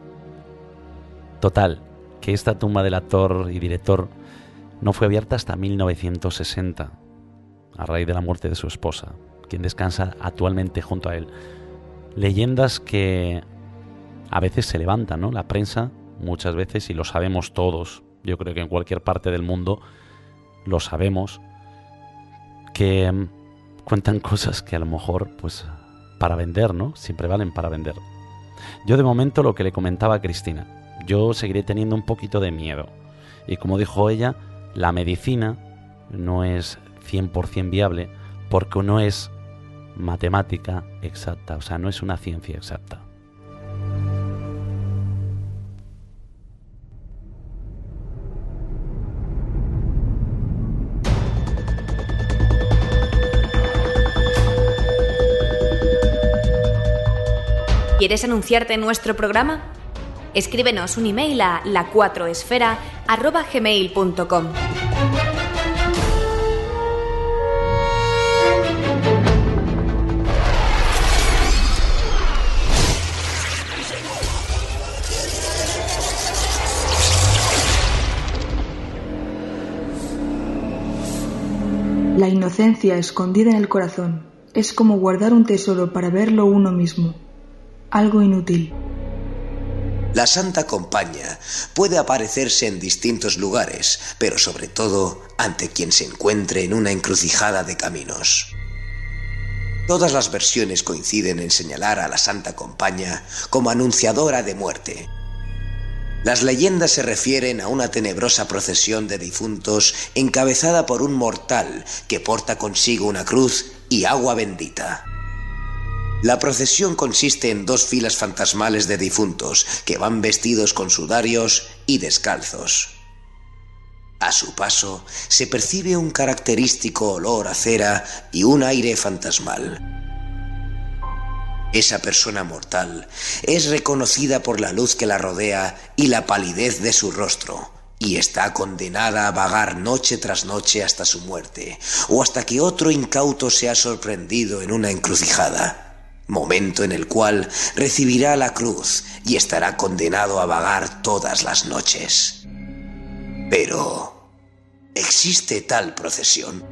Total, que esta tumba del actor y director no fue abierta hasta mil novecientos sesenta, a raíz de la muerte de su esposa, quien descansa actualmente junto a él. Leyendas que a veces se levantan, ¿no? La prensa, muchas veces, y lo sabemos todos, yo creo que en cualquier parte del mundo lo sabemos, que um, cuentan cosas que a lo mejor, pues, para vender, ¿no? Siempre valen para vender. Yo de momento lo que le comentaba a Cristina, yo seguiré teniendo un poquito de miedo. Y como dijo ella, la medicina no es cien por ciento viable porque no es matemática exacta, o sea, no es una ciencia exacta. ¿Quieres anunciarte en nuestro programa? Escríbenos un email a la cuatro esfera arroba gmail punto com. La inocencia escondida en el corazón es como guardar un tesoro para verlo uno mismo. Algo inútil. La Santa Compaña puede aparecerse en distintos lugares, pero sobre todo ante quien se encuentre en una encrucijada de caminos. Todas las versiones coinciden en señalar a la Santa Compaña como anunciadora de muerte. Las leyendas se refieren a una tenebrosa procesión de difuntos encabezada por un mortal que porta consigo una cruz y agua bendita. La procesión consiste en dos filas fantasmales de difuntos que van vestidos con sudarios y descalzos. A su paso se percibe un característico olor a cera y un aire fantasmal. Esa persona mortal es reconocida por la luz que la rodea y la palidez de su rostro, y está condenada a vagar noche tras noche hasta su muerte, o hasta que otro incauto sea sorprendido en una encrucijada. Momento en el cual recibirá la cruz y estará condenado a vagar todas las noches. Pero, ¿existe tal procesión?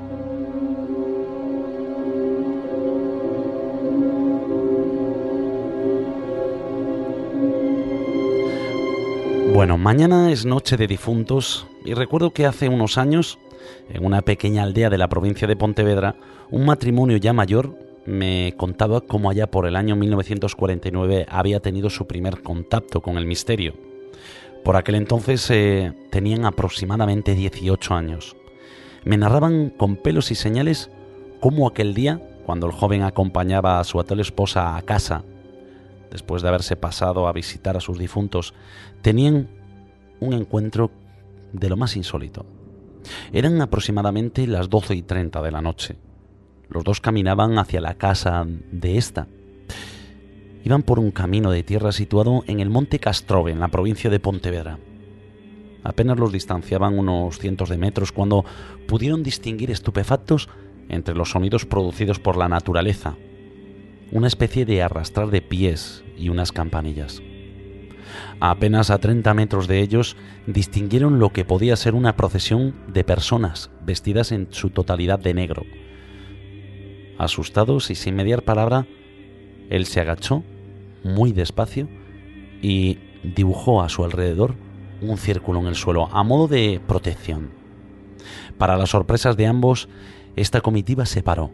Bueno, mañana es Noche de Difuntos y recuerdo que hace unos años, en una pequeña aldea de la provincia de Pontevedra, un matrimonio ya mayor me contaba cómo allá por el año mil novecientos cuarenta y nueve había tenido su primer contacto con el misterio. Por aquel entonces eh, tenían aproximadamente dieciocho años. Me narraban con pelos y señales cómo aquel día, cuando el joven acompañaba a su actual esposa a casa, después de haberse pasado a visitar a sus difuntos, tenían un encuentro de lo más insólito. Eran aproximadamente las doce y treinta de la noche. Los dos caminaban hacia la casa de esta. Iban por un camino de tierra situado en el monte Castrove, en la provincia de Pontevedra. Apenas los distanciaban unos cientos de metros cuando pudieron distinguir estupefactos entre los sonidos producidos por la naturaleza, una especie de arrastrar de pies y unas campanillas. Apenas a treinta metros de ellos distinguieron lo que podía ser una procesión de personas vestidas en su totalidad de negro. Asustados y sin mediar palabra, él se agachó muy despacio y dibujó a su alrededor un círculo en el suelo a modo de protección. Para las sorpresas de ambos, esta comitiva se paró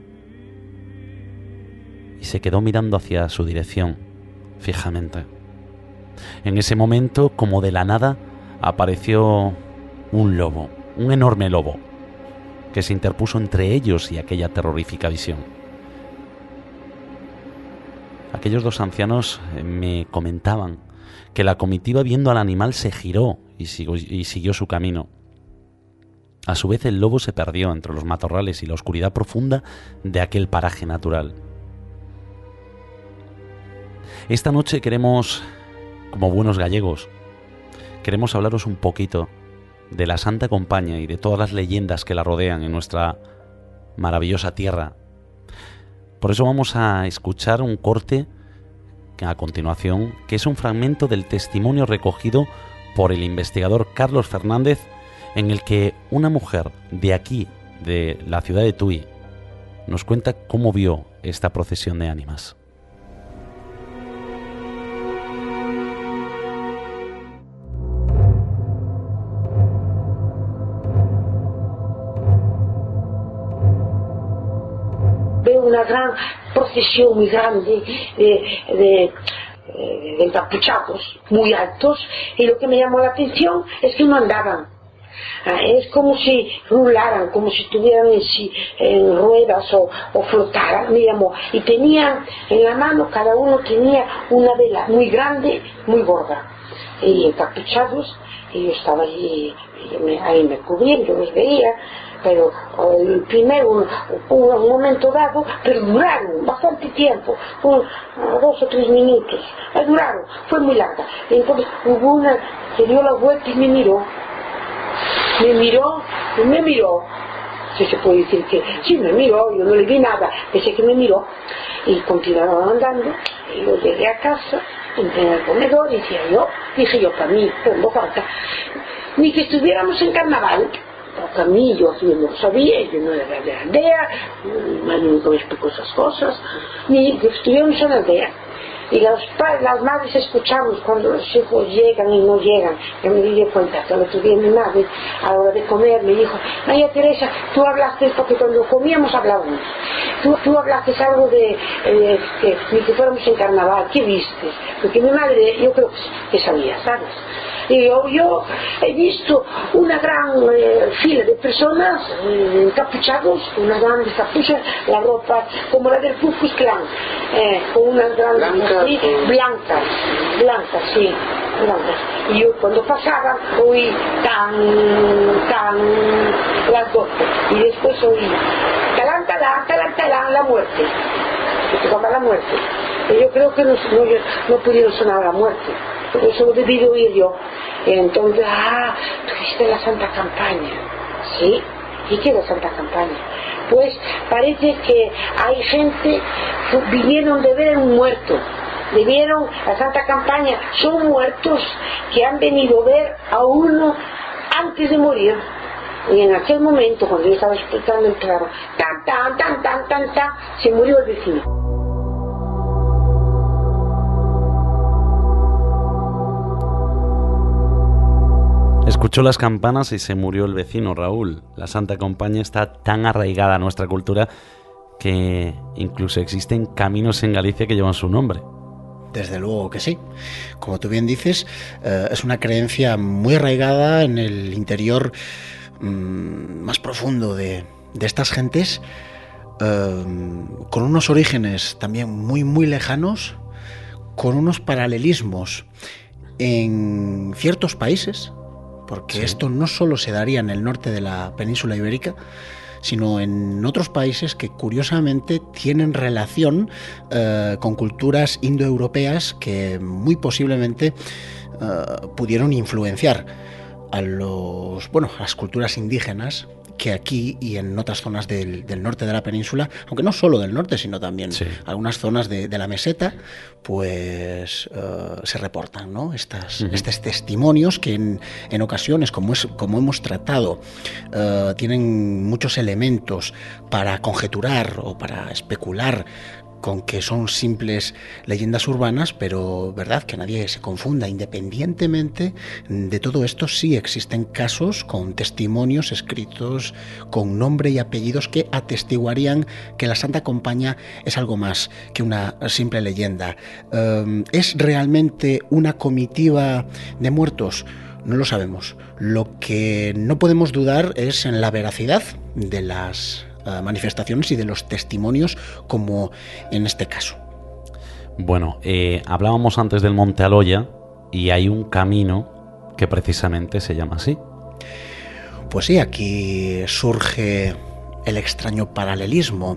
y se quedó mirando hacia su dirección fijamente. En ese momento, como de la nada, apareció un lobo, un enorme lobo, que se interpuso entre ellos y aquella terrorífica visión. Aquellos dos ancianos me comentaban que la comitiva, viendo al animal, se giró y siguió, y siguió su camino. A su vez, el lobo se perdió entre los matorrales y la oscuridad profunda de aquel paraje natural. Esta noche queremos, como buenos gallegos, queremos hablaros un poquito de la Santa Compaña y de todas las leyendas que la rodean en nuestra maravillosa tierra. Por eso vamos a escuchar un corte a continuación, que es un fragmento del testimonio recogido por el investigador Carlos Fernández, en el que una mujer de aquí, de la ciudad de Tui, nos cuenta cómo vio esta procesión de ánimas. Veo una gran procesión muy grande de, de eh, encapuchados, muy altos, y lo que me llamó la atención es que no andaban. Ah, es como si rularan, como si estuvieran en, si, en ruedas o, o flotaran, me llamó. Y tenían en la mano, cada uno tenía una vela muy grande, muy gorda. Y encapuchados, y yo estaba allí, y me, ahí me cubrían, yo los veía, pero el primero, un, un, un momento dado, pero duraron bastante tiempo, un, dos o tres minutos, duraron, fue muy larga. Y entonces hubo una que dio la vuelta y me miró. Me miró, me miró, si se puede decir que sí, me miró, yo no le vi nada, pensé que me miró, y continuaba andando, y yo llegué a casa, entré en el comedor, y decía yo, dije yo para mí, en voz alta, ni que estuviéramos en carnaval, porque a mí yo, yo no lo sabía, yo no era de la aldea, nadie nunca me explicó esas cosas, ni que estuviéramos en la aldea. Y los padres, las madres escuchamos cuando los hijos llegan y no llegan. Yo me di cuenta que el otro día mi madre, a la hora de comer, me dijo: María Teresa, tú hablaste, porque cuando comíamos hablábamos, tú, tú hablaste algo de eh, que ni que fuéramos en carnaval, ¿qué viste? Porque mi madre, yo creo que sabía, ¿sabes? Y yo, yo he visto una gran eh, fila de personas eh, encapuchados, unas grandes capuchas, la ropa como la del Ku Klux Klan, eh, con unas grandes blancas, sí, blancas, blancas, sí, blancas. Y yo cuando pasaban oí tan, tan, las dos, y después oí talán, talán, talán, talán, la muerte, que tocaba la muerte. Y yo creo que no, no, no pudieron sonar la muerte. Eso lo debí de oír yo. Y entonces, ah, tuviste la Santa Campaña. ¿Sí? ¿Y qué es la Santa Campaña? Pues parece que hay gente que vinieron de ver un muerto. De vieron la Santa Campaña. Son muertos que han venido a ver a uno antes de morir. Y en aquel momento, cuando yo estaba escuchando el claro, tan, tan, tan, tan, tan, tan, se murió el vecino. Escuchó las campanas y se murió el vecino, Raúl. La Santa Compaña está tan arraigada a nuestra cultura que incluso existen caminos en Galicia que llevan su nombre. Desde luego que sí. Como tú bien dices, eh, es una creencia muy arraigada en el interior mmm, más profundo de, de estas gentes, eh, con unos orígenes también muy, muy lejanos, con unos paralelismos en ciertos países, porque sí. Esto no solo se daría en el norte de la península ibérica, sino en otros países que curiosamente tienen relación eh, con culturas indoeuropeas que muy posiblemente eh, pudieron influenciar a los, bueno, a las culturas indígenas que aquí y en otras zonas del, del norte de la península, aunque no solo del norte, sino también sí. algunas zonas de, de la meseta, pues uh, se reportan, ¿no? Estas, uh-huh. estos testimonios que en, en ocasiones, como, es, como hemos tratado, uh, tienen muchos elementos para conjeturar o para especular con que son simples leyendas urbanas, pero verdad que nadie se confunda. Independientemente de todo esto, sí existen casos con testimonios escritos con nombre y apellidos que atestiguarían que la Santa Compaña es algo más que una simple leyenda. Um, ¿Es realmente una comitiva de muertos? No lo sabemos. Lo que no podemos dudar es en la veracidad de las manifestaciones y de los testimonios, como en este caso. Bueno, eh, hablábamos antes del Monte Aloya y hay un camino que precisamente se llama así. Pues sí, aquí surge el extraño paralelismo.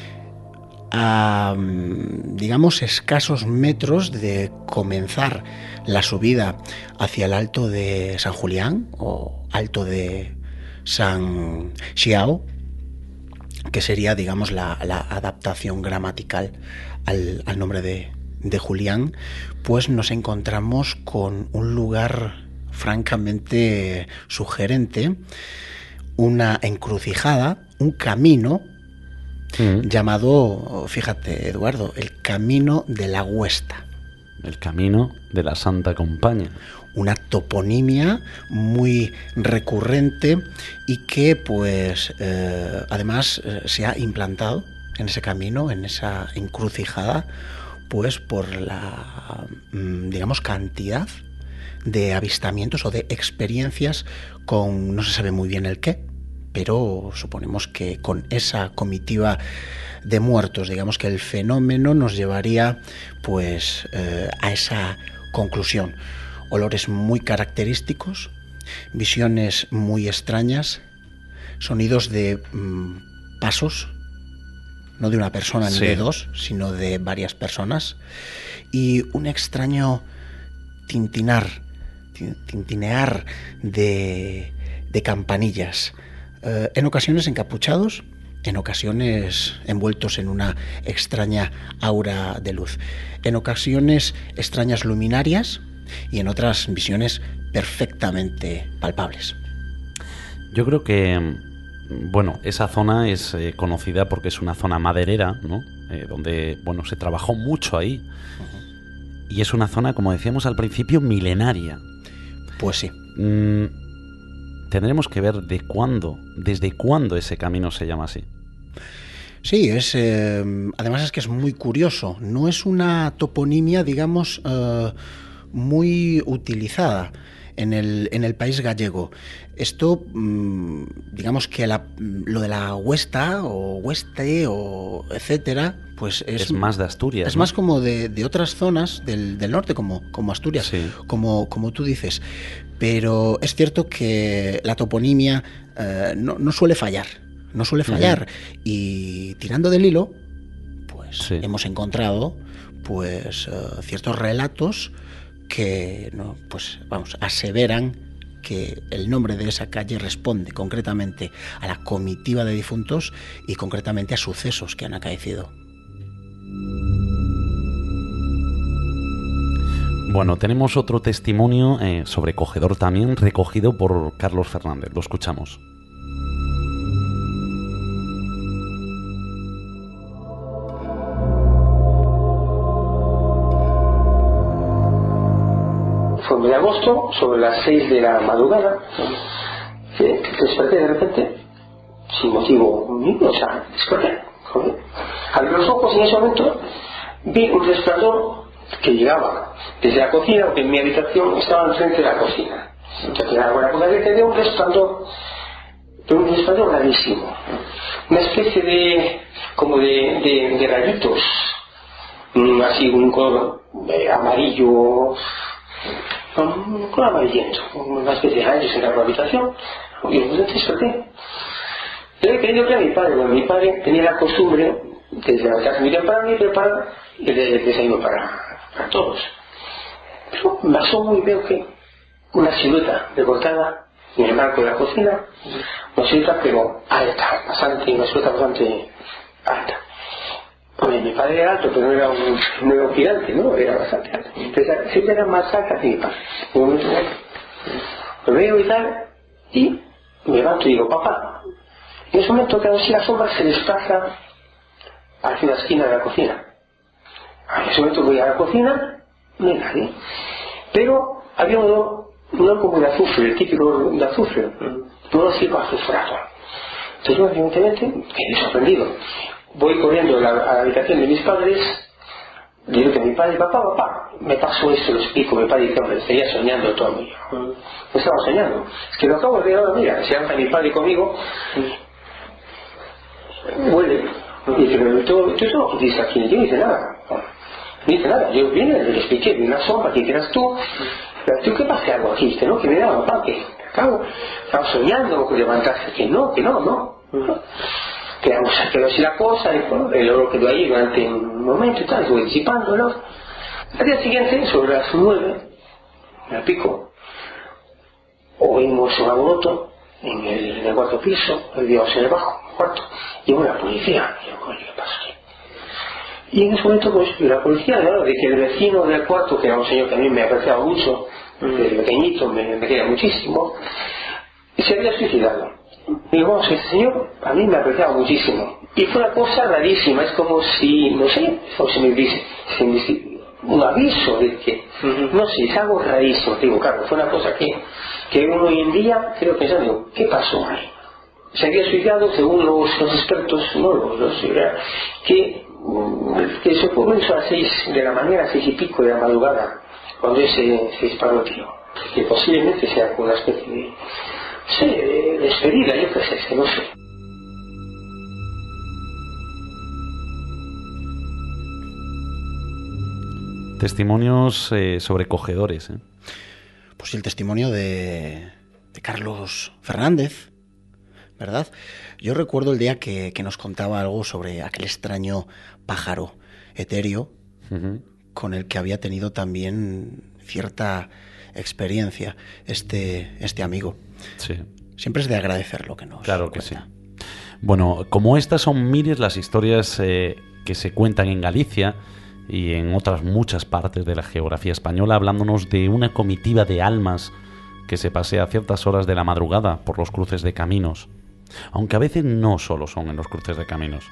A, digamos, escasos metros de comenzar la subida hacia el Alto de San Julián o Alto de San Xiao, que sería, digamos, la, la adaptación gramatical al, al nombre de, de Julián, pues nos encontramos con un lugar francamente sugerente, una encrucijada, un camino mm. llamado, fíjate, Eduardo, el Camino de la Huesta. El Camino de la Santa Compaña. Una toponimia muy recurrente y que pues eh, además eh, se ha implantado en ese camino, en esa encrucijada, pues por la, digamos, cantidad de avistamientos o de experiencias con no se sabe muy bien el qué, pero suponemos que con esa comitiva de muertos, digamos que el fenómeno nos llevaría pues eh, a esa conclusión. Olores muy característicos, visiones muy extrañas, sonidos de mmm, pasos, no de una persona ni sí. de dos, sino de varias personas, y un extraño tintinar, tintinear de, de campanillas, eh, en ocasiones encapuchados, en ocasiones envueltos en una extraña aura de luz, en ocasiones extrañas luminarias y en otras visiones perfectamente palpables. Yo creo que, bueno, esa zona es eh, conocida porque es una zona maderera, ¿no? Eh, donde, bueno, se trabajó mucho ahí. Uh-huh. Y es una zona, como decíamos al principio, milenaria. Pues sí. Mm, tendremos que ver de cuándo, desde cuándo ese camino se llama así. Sí, es eh, además es que es muy curioso. No es una toponimia, digamos, eh, muy utilizada en el, en el país gallego. Esto, mmm, digamos que la, lo de la huesta o hueste o etcétera, pues es, es más de Asturias. Es ¿no? más como de, de otras zonas del, del norte, como, como Asturias, sí. como, como tú dices. Pero es cierto que la toponimia eh, no, no suele fallar, no suele fallar. Uh-huh. Y tirando del hilo, pues sí. hemos encontrado pues uh, ciertos relatos que, no, pues vamos, aseveran que el nombre de esa calle responde concretamente a la comitiva de difuntos y concretamente a sucesos que han acaecido. Bueno, tenemos otro testimonio eh, sobrecogedor también, recogido por Carlos Fernández. Lo escuchamos. Fue de agosto, sobre las seis de la madrugada, que desperté de repente, sin motivo ninguno, o sea, desperté. Abrí los ojos y en ese momento vi un resplandor que llegaba desde la cocina, porque en mi habitación estaba enfrente de la cocina. Entonces, la buena cosa que tenía un resplandor, pero un resplandor gravísimo, una especie de, como de, de, de rayitos, así, un color amarillo, un color amarillento, una especie de rayos en la habitación, y entonces desperté. Yo he querido que a mi padre, bueno, mi padre tenía la costumbre de levantarse muy temprano y preparar el desayuno para, para todos. Pero me asomo y veo que una silueta recortada en el marco de la cocina, una silueta pero alta, bastante, una silueta bastante alta. Pues mi padre era alto, pero no era un, no era un gigante, ¿no? Era bastante alto. Entonces siempre era más alta que mi padre. Un momento, lo veo y tal, y me levanto y digo, papá. En ese momento, claro, si la sombra se desplaza hacia la esquina de la cocina. En ese momento voy a la cocina, no hay nadie. Pero había uno, uno como de azufre, el típico de azufre, no así azufrado. Entonces yo evidentemente quedé sorprendido. Voy corriendo a la, a la habitación de mis padres, digo que mi padre, papá, papá, me pasó esto, lo explico, mi padre dice, hombre, estaría soñando todo el día. No estaba soñando, es que lo acabo de ver ahora, mira, se levanta mi padre conmigo, huele, y dice, pero tú, tú no dices aquí, yo no hice nada, no hice nada, yo vine, le expliqué, vi una sombra, que eras tú, pero tú, ¿qué pasa que hago aquí? Dice, no, que me da, papá, que acabo, estaba soñando, que levantarse, que no, que no, no. Quedamos, quedó así la cosa, y bueno, el oro quedó ahí durante un momento y tal, estuve disipando el oro. Al día siguiente, sobre las nueve, me pico, oímos un alboroto en el, en el cuarto piso, olvidamos en el bajo, cuarto, y llegó la policía. Y yo, coño, ¿qué pasa aquí? Y en ese momento, pues, la policía, ¿no? De que el vecino del cuarto, que era un señor que a mí me apreciaba mucho, desde pequeñito, me, me quería muchísimo, se había suicidado. Y digo, vamos, ese señor a mí me apreciaba muchísimo. Y fue una cosa rarísima, es como si, no sé, como si me dice, si me dice un aviso de que, uh-huh. no sé, es algo rarísimo. Digo, claro, fue una cosa que, que uno hoy en día creo pensando, digo, ¿qué pasó ahí? Se había suicidado, según los, los expertos, no los, los que que se fue eso a las seis de la mañana, seis y pico de la madrugada, cuando se, se disparó el tiro. Que posiblemente sea una especie de, no sé, de despedida, yo qué sé, no sé. Testimonios eh, sobrecogedores, ¿eh? Pues el testimonio de, de Carlos Fernández, ¿verdad? Yo recuerdo el día que, que nos contaba algo sobre aquel extraño pájaro etéreo uh-huh. con el que había tenido también cierta experiencia este, este amigo. Sí. Siempre es de agradecer lo que nos Claro que cuenta. sí. Bueno, como estas son miles las historias eh, que se cuentan en Galicia y en otras muchas partes de la geografía española, hablándonos de una comitiva de almas que se pasea a ciertas horas de la madrugada por los cruces de caminos, aunque a veces no solo son en los cruces de caminos.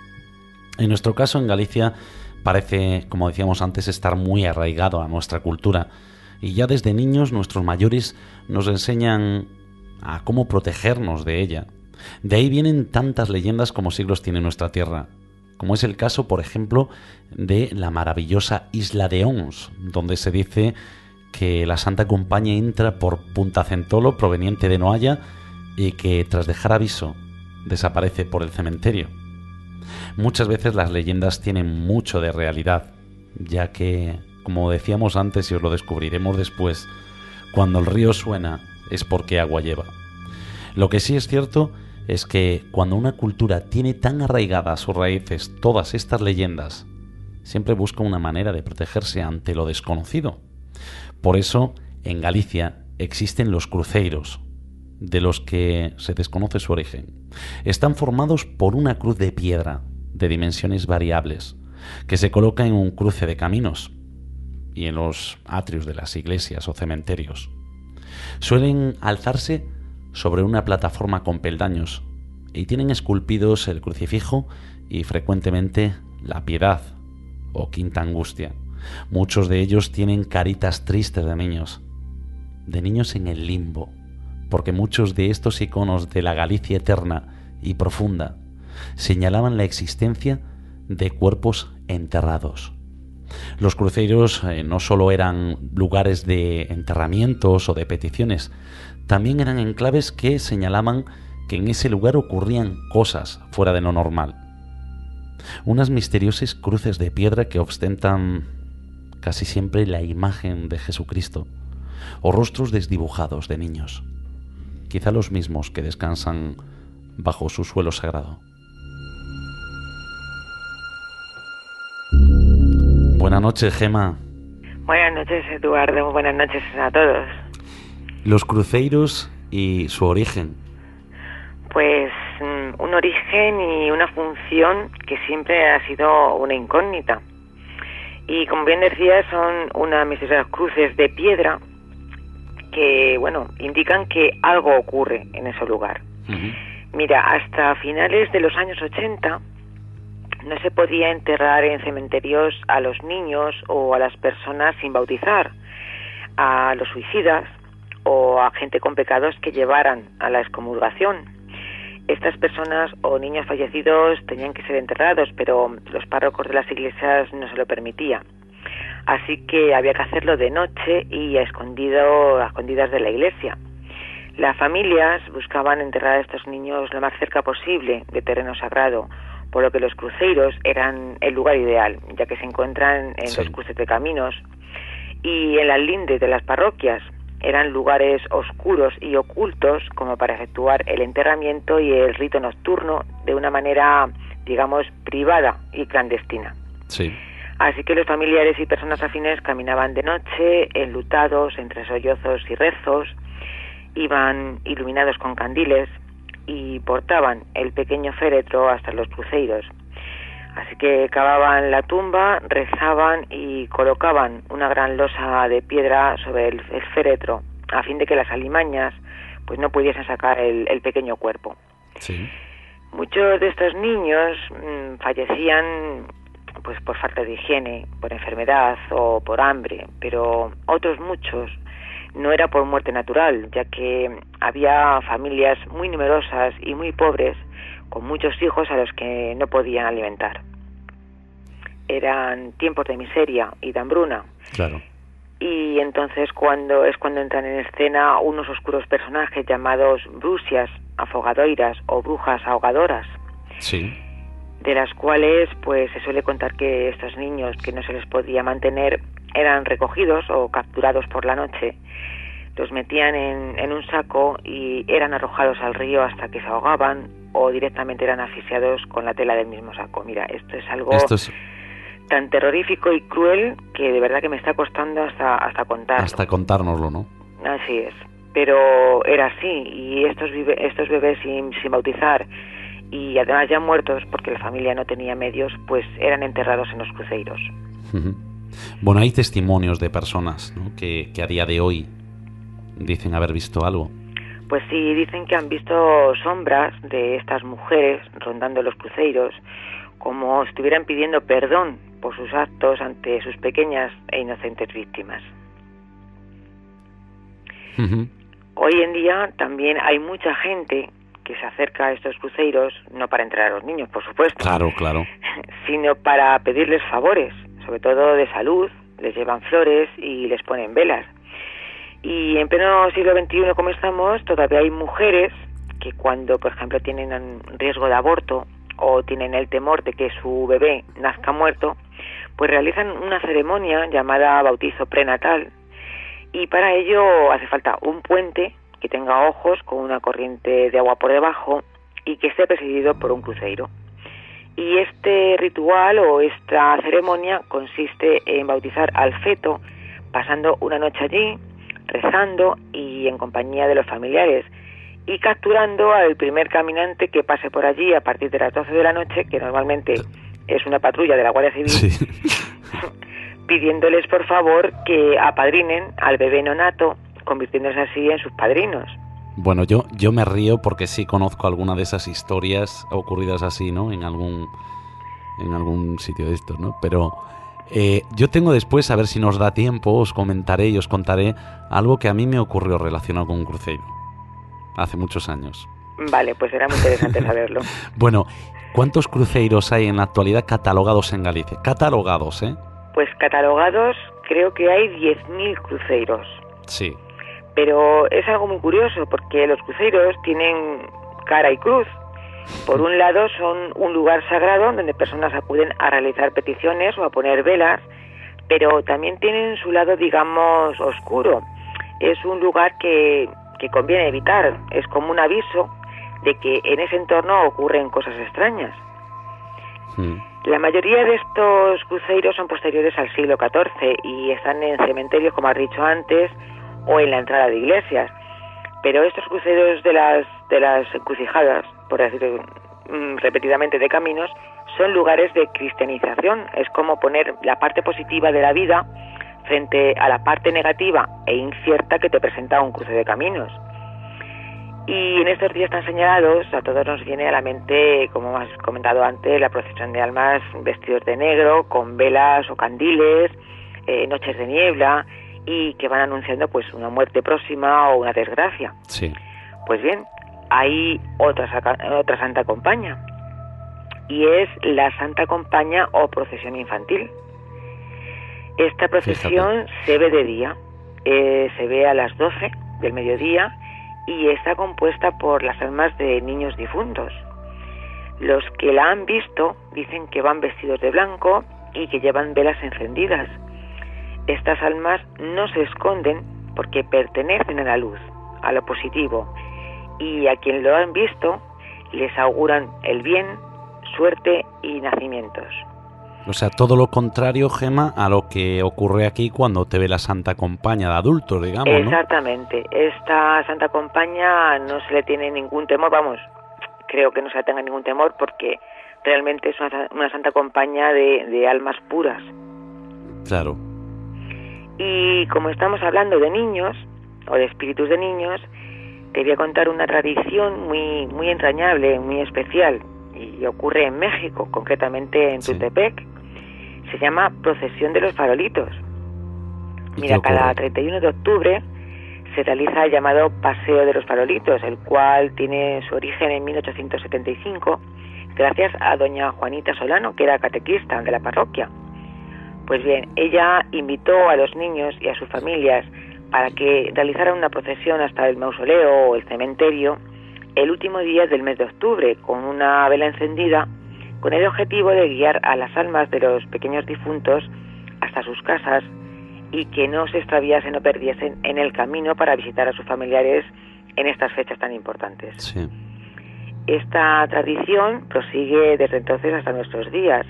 En nuestro caso, en Galicia, parece, como decíamos antes, estar muy arraigado a nuestra cultura, y ya desde niños nuestros mayores nos enseñan a cómo protegernos de ella. De ahí vienen tantas leyendas como siglos tiene nuestra tierra, como es el caso, por ejemplo, de la maravillosa isla de Ons, donde se dice que la Santa Compaña entra por Punta Centolo, proveniente de Noalla, y que tras dejar aviso desaparece por el cementerio. Muchas veces las leyendas tienen mucho de realidad, ya que, como decíamos antes y os lo descubriremos después, cuando el río suena es porque agua lleva. Lo que sí es cierto es que cuando una cultura tiene tan arraigadas a sus raíces todas estas leyendas, siempre busca una manera de protegerse ante lo desconocido. Por eso, en Galicia existen los cruceiros, de los que se desconoce su origen. Están formados por una cruz de piedra de dimensiones variables, que se coloca en un cruce de caminos y en los atrios de las iglesias o cementerios. Suelen alzarse sobre una plataforma con peldaños y tienen esculpidos el crucifijo y frecuentemente la piedad o quinta angustia. Muchos de ellos tienen caritas tristes de niños, de niños en el limbo, porque muchos de estos iconos de la Galicia eterna y profunda señalaban la existencia de cuerpos enterrados. Los cruceiros eh, no solo eran lugares de enterramientos o de peticiones, también eran enclaves que señalaban que en ese lugar ocurrían cosas fuera de lo normal. Unas misteriosas cruces de piedra que ostentan casi siempre la imagen de Jesucristo o rostros desdibujados de niños, quizá los mismos que descansan bajo su suelo sagrado. Buenas noches, Gema. Buenas noches, Eduardo. Buenas noches a todos. Los cruceiros y su origen. Pues un origen y una función que siempre ha sido una incógnita. Y como bien decía, son unas misteriosas cruces de piedra que, bueno, indican que algo ocurre en ese lugar. Uh-huh. Mira, hasta finales de los años ochenta no se podía enterrar en cementerios a los niños o a las personas sin bautizar, a los suicidas o a gente con pecados que llevaran a la excomulgación. Estas personas o niños fallecidos tenían que ser enterrados, pero los párrocos de las iglesias no se lo permitían. Así que había que hacerlo de noche y a, escondido, a escondidas de la iglesia. Las familias buscaban enterrar a estos niños lo más cerca posible de terreno sagrado, por lo que los cruceiros eran el lugar ideal, ya que se encuentran en sí. los cruces de caminos y en las lindes de las parroquias. Eran lugares oscuros y ocultos como para efectuar el enterramiento y el rito nocturno de una manera, digamos, privada y clandestina. Sí. Así que los familiares y personas afines caminaban de noche, enlutados, entre sollozos y rezos, iban iluminados con candiles y portaban el pequeño féretro hasta los cruceiros. Así que cavaban la tumba, rezaban y colocaban una gran losa de piedra sobre el, el féretro, a fin de que las alimañas pues no pudiesen sacar el, el pequeño cuerpo. Sí. Muchos de estos niños mmm, fallecían pues por falta de higiene, por enfermedad o por hambre, pero otros muchos no era por muerte natural, ya que había familias muy numerosas y muy pobres, con muchos hijos a los que no podían alimentar. eran tiempos de miseria y de hambruna. Claro. Y entonces cuando es cuando entran en escena unos oscuros personajes llamados bruxias afogadoiras o brujas ahogadoras. Sí. De las cuales pues se suele contar que estos niños que no se les podía mantener eran recogidos o capturados por la noche, los metían en, en un saco y eran arrojados al río hasta que se ahogaban o directamente eran asfixiados con la tela del mismo saco. Mira, esto es algo Esto es... tan terrorífico y cruel que de verdad que me está costando hasta, hasta contarlo. Hasta contárnoslo, ¿no? Así es. Pero era así, y estos, vive, estos bebés sin, sin bautizar y además ya muertos porque la familia no tenía medios, pues eran enterrados en los cruceiros. Bueno, hay testimonios de personas, ¿no?, que, que a día de hoy dicen haber visto algo. Pues sí, dicen que han visto sombras de estas mujeres rondando los cruceiros, como si estuvieran pidiendo perdón por sus actos ante sus pequeñas e inocentes víctimas. Uh-huh. Hoy en día también hay mucha gente que se acerca a estos cruceiros, no para entrar a los niños, por supuesto, claro, claro, sino para pedirles favores, sobre todo de salud, les llevan flores y les ponen velas. Y en pleno siglo veintiuno como estamos, todavía hay mujeres que cuando, por ejemplo, tienen un riesgo de aborto o tienen el temor de que su bebé nazca muerto, pues realizan una ceremonia llamada bautizo prenatal, y para ello hace falta un puente que tenga ojos con una corriente de agua por debajo y que esté presidido por un cruceiro. Y este ritual o esta ceremonia consiste en bautizar al feto pasando una noche allí, rezando y en compañía de los familiares, y capturando al primer caminante que pase por allí a partir de las doce de la noche, que normalmente es una patrulla de la Guardia Civil, sí. pidiéndoles por favor que apadrinen al bebé nonato, convirtiéndose así en sus padrinos. Bueno, yo yo me río porque sí conozco alguna de esas historias ocurridas así, ¿no? En algún en algún sitio de estos, ¿no? Pero eh, yo tengo después, a ver si nos da tiempo, os comentaré y os contaré algo que a mí me ocurrió relacionado con un cruceiro hace muchos años. Vale, pues será muy interesante saberlo. Bueno, ¿cuántos cruceiros hay en la actualidad catalogados en Galicia? Catalogados, ¿eh? Pues catalogados creo que hay diez mil cruceiros. Sí. Pero es algo muy curioso porque los cruceiros tienen cara y cruz. Por un lado son un lugar sagrado donde personas acuden a realizar peticiones o a poner velas, pero también tienen su lado, digamos, oscuro. Es un lugar que, que conviene evitar. Es como un aviso de que en ese entorno ocurren cosas extrañas. Mm. La mayoría de estos cruceiros son posteriores al siglo catorce y están en cementerios, como has dicho antes, o en la entrada de iglesias. Pero estos cruceros de las de las encrucijadas, por decirlo mmm, repetidamente, de caminos, son lugares de cristianización. Es como poner la parte positiva de la vida frente a la parte negativa e incierta que te presenta un cruce de caminos. Y en estos días tan señalados a todos nos viene a la mente, como has comentado antes, la procesión de almas vestidos de negro, con velas o candiles, eh, noches de niebla, y que van anunciando pues una muerte próxima o una desgracia. Sí. Pues bien, hay otra, otra Santa Compaña, y es la Santa Compaña o procesión infantil. Esta procesión Fíjate. se ve de día, eh, se ve a las doce del mediodía, y está compuesta por las almas de niños difuntos. Los que la han visto dicen que van vestidos de blanco y que llevan velas encendidas. Estas almas no se esconden porque pertenecen a la luz, a lo positivo, y a quien lo han visto les auguran el bien, suerte y nacimientos. O sea, todo lo contrario, Gema, a lo que ocurre aquí cuando te ve la Santa Compaña de adultos, digamos, ¿no? Exactamente. Esta Santa Compaña no se le tiene ningún temor, vamos, creo que no se le tenga ningún temor porque realmente es una, una Santa Compaña de, de almas puras. Claro. Y como estamos hablando de niños, o de espíritus de niños, te voy a contar una tradición muy, muy entrañable, muy especial, y ocurre en México, concretamente en Tultepec. Sí. Se llama Procesión de los Farolitos. Mira, cada treinta y uno de octubre se realiza el llamado Paseo de los Farolitos, el cual tiene su origen en mil ochocientos setenta y cinco, gracias a doña Juanita Solano, que era catequista de la parroquia. Pues bien, ella invitó a los niños y a sus familias para que realizaran una procesión hasta el mausoleo o el cementerio el último día del mes de octubre, con una vela encendida, con el objetivo de guiar a las almas de los pequeños difuntos hasta sus casas y que no se extraviasen o perdiesen en el camino para visitar a sus familiares en estas fechas tan importantes. Sí. Esta tradición prosigue desde entonces hasta nuestros días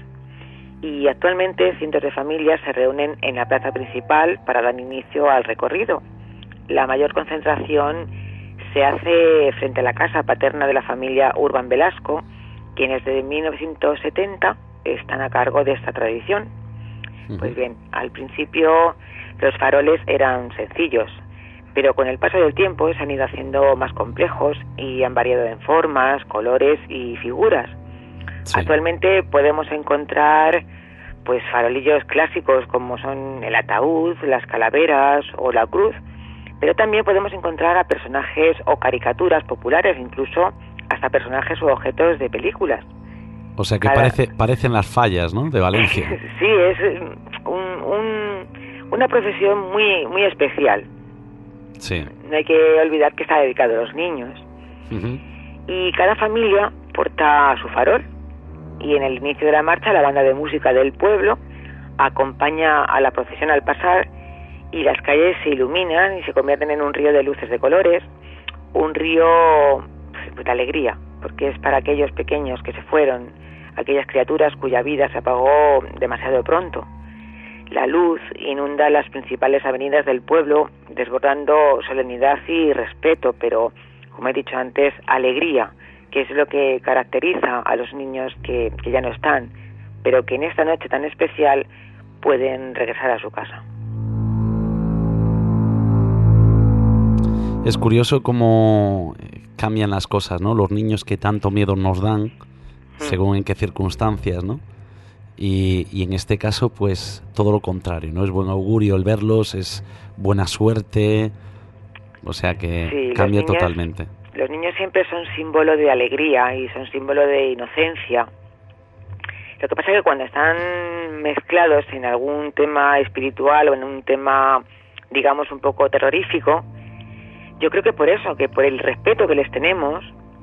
y actualmente cientos de familias se reúnen en la plaza principal para dar inicio al recorrido. La mayor concentración se hace frente a la casa paterna de la familia Urban Velasco, quienes desde mil novecientos setenta están a cargo de esta tradición. Uh-huh. Pues bien, al principio los faroles eran sencillos, pero con el paso del tiempo se han ido haciendo más complejos y han variado en formas, colores y figuras. Sí. Actualmente podemos encontrar pues farolillos clásicos como son el ataúd, las calaveras o la cruz, pero también podemos encontrar a personajes o caricaturas populares, incluso hasta personajes o objetos de películas. O sea que Cada... parece, parecen las fallas, ¿no?, de Valencia. Sí, es un, un, una profesión muy, muy especial. Sí. No hay que olvidar que está dedicado a los niños. Uh-huh. Y cada familia porta su farol. Y en el inicio de la marcha la banda de música del pueblo acompaña a la procesión al pasar y las calles se iluminan y se convierten en un río de luces de colores, un río pues, de alegría, porque es para aquellos pequeños que se fueron, aquellas criaturas cuya vida se apagó demasiado pronto. La luz inunda las principales avenidas del pueblo, desbordando solemnidad y respeto, pero, como he dicho antes, alegría, que es lo que caracteriza a los niños que, que ya no están, pero que en esta noche tan especial pueden regresar a su casa. Es curioso cómo cambian las cosas, ¿no? Los niños que tanto miedo nos dan, según en qué circunstancias, ¿no? Y, y en este caso, pues, todo lo contrario, ¿no? Es buen augurio el verlos, es buena suerte, o sea que sí, cambia los niños, totalmente. Los niños siempre son símbolo de alegría y son símbolo de inocencia. Lo que pasa es que cuando están mezclados en algún tema espiritual o en un tema, digamos, un poco terrorífico, yo creo que por eso, que por el respeto que les tenemos,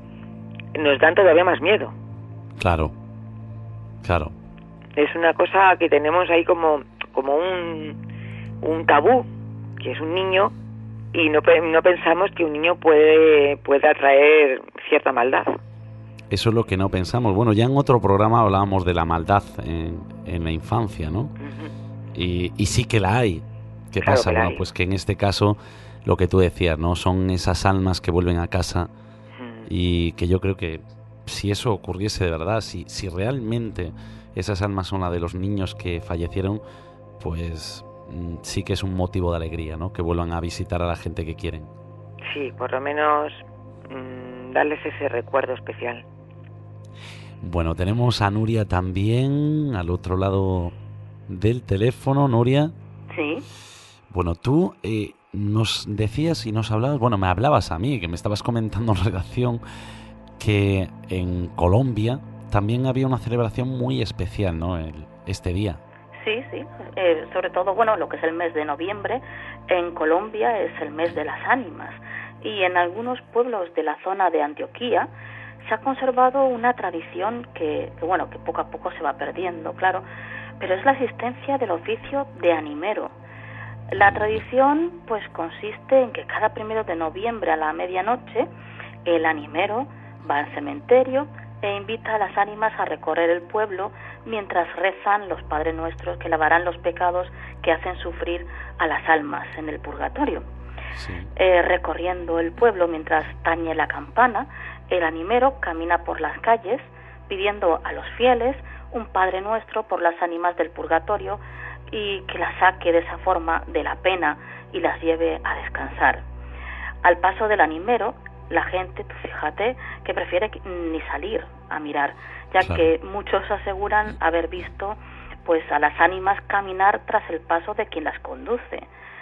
nos dan todavía más miedo. Claro, claro. Es una cosa que tenemos ahí como, como un, un tabú, que es un niño, y no, no pensamos que un niño puede, puede atraer cierta maldad. Eso es lo que no pensamos. Bueno, ya en otro programa hablábamos de la maldad en, en la infancia, ¿no? Uh-huh. Y, y sí que la hay. ¿Qué claro pasa? Bueno, hay. Pues que en este caso, lo que tú decías, ¿no? Son esas almas que vuelven a casa uh-huh. y que yo creo que si eso ocurriese de verdad, si, si realmente esas almas son las de los niños que fallecieron, pues sí que es un motivo de alegría, ¿no? Que vuelvan a visitar a la gente que quieren. Sí, por lo menos mmm, darles ese recuerdo especial. Bueno, tenemos a Nuria también al otro lado del teléfono. Nuria. Sí. Bueno, tú eh, nos decías y nos hablabas, bueno, me hablabas a mí, que me estabas comentando en redacción que en Colombia también había una celebración muy especial, ¿no? El, este día. Sí, sí, eh, sobre todo, bueno, lo que es el mes de noviembre, en Colombia es el mes de las ánimas, y en algunos pueblos de la zona de Antioquía se ha conservado una tradición que, que, bueno, que poco a poco se va perdiendo, claro, pero es la existencia del oficio de animero. La tradición, pues, consiste en que cada primero de noviembre a la medianoche, el animero va al cementerio e invita a las ánimas a recorrer el pueblo mientras rezan los Padres Nuestros que lavarán los pecados que hacen sufrir a las almas en el purgatorio. Sí. Eh, recorriendo el pueblo mientras tañe la campana, el animero camina por las calles pidiendo a los fieles un Padre Nuestro por las ánimas del purgatorio y que las saque de esa forma de la pena y las lleve a descansar. Al paso del animero, la gente, tú fíjate, que prefiere ni salir a mirar, ya claro. que muchos aseguran haber visto pues a las ánimas caminar tras el paso de quien las conduce.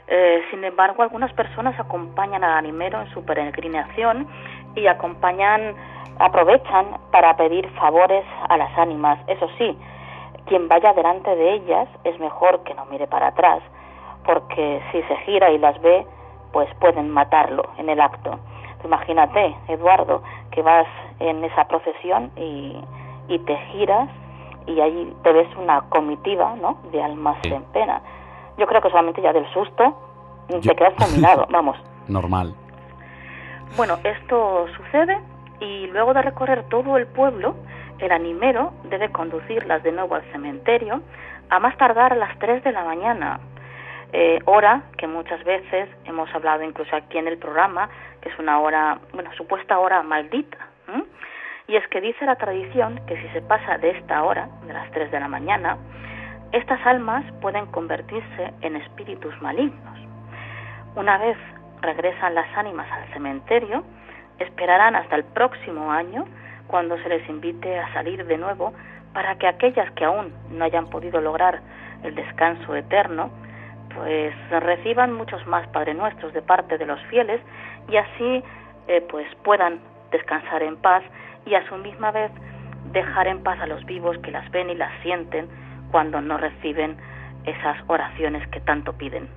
Eh, sin embargo, algunas personas acompañan al animero en su peregrinación y acompañan, aprovechan para pedir favores a las ánimas. Eso sí, quien vaya delante de ellas es mejor que no mire para atrás, porque si se gira y las ve, pues pueden matarlo en el acto. Imagínate, Eduardo, que vas en esa procesión y, y te giras y ahí te ves una comitiva, ¿no?, de almas sí. en pena. Yo creo que solamente ya del susto Yo... te quedas fulminado, vamos. Normal. Bueno, esto sucede y luego de recorrer todo el pueblo, el animero debe conducirlas de nuevo al cementerio a más tardar a las tres de la mañana, eh, hora que muchas veces hemos hablado incluso aquí en el programa, que es una hora, bueno, supuesta hora maldita. ¿eh? Y es que dice la tradición que si se pasa de esta hora, de las tres de la mañana, estas almas pueden convertirse en espíritus malignos. Una vez regresan las ánimas al cementerio, esperarán hasta el próximo año, cuando se les invite a salir de nuevo, para que aquellas que aún no hayan podido lograr el descanso eterno, pues reciban muchos más Padre Nuestros de parte de los fieles y así eh, pues puedan descansar en paz y a su misma vez dejar en paz a los vivos que las ven y las sienten cuando no reciben esas oraciones que tanto piden.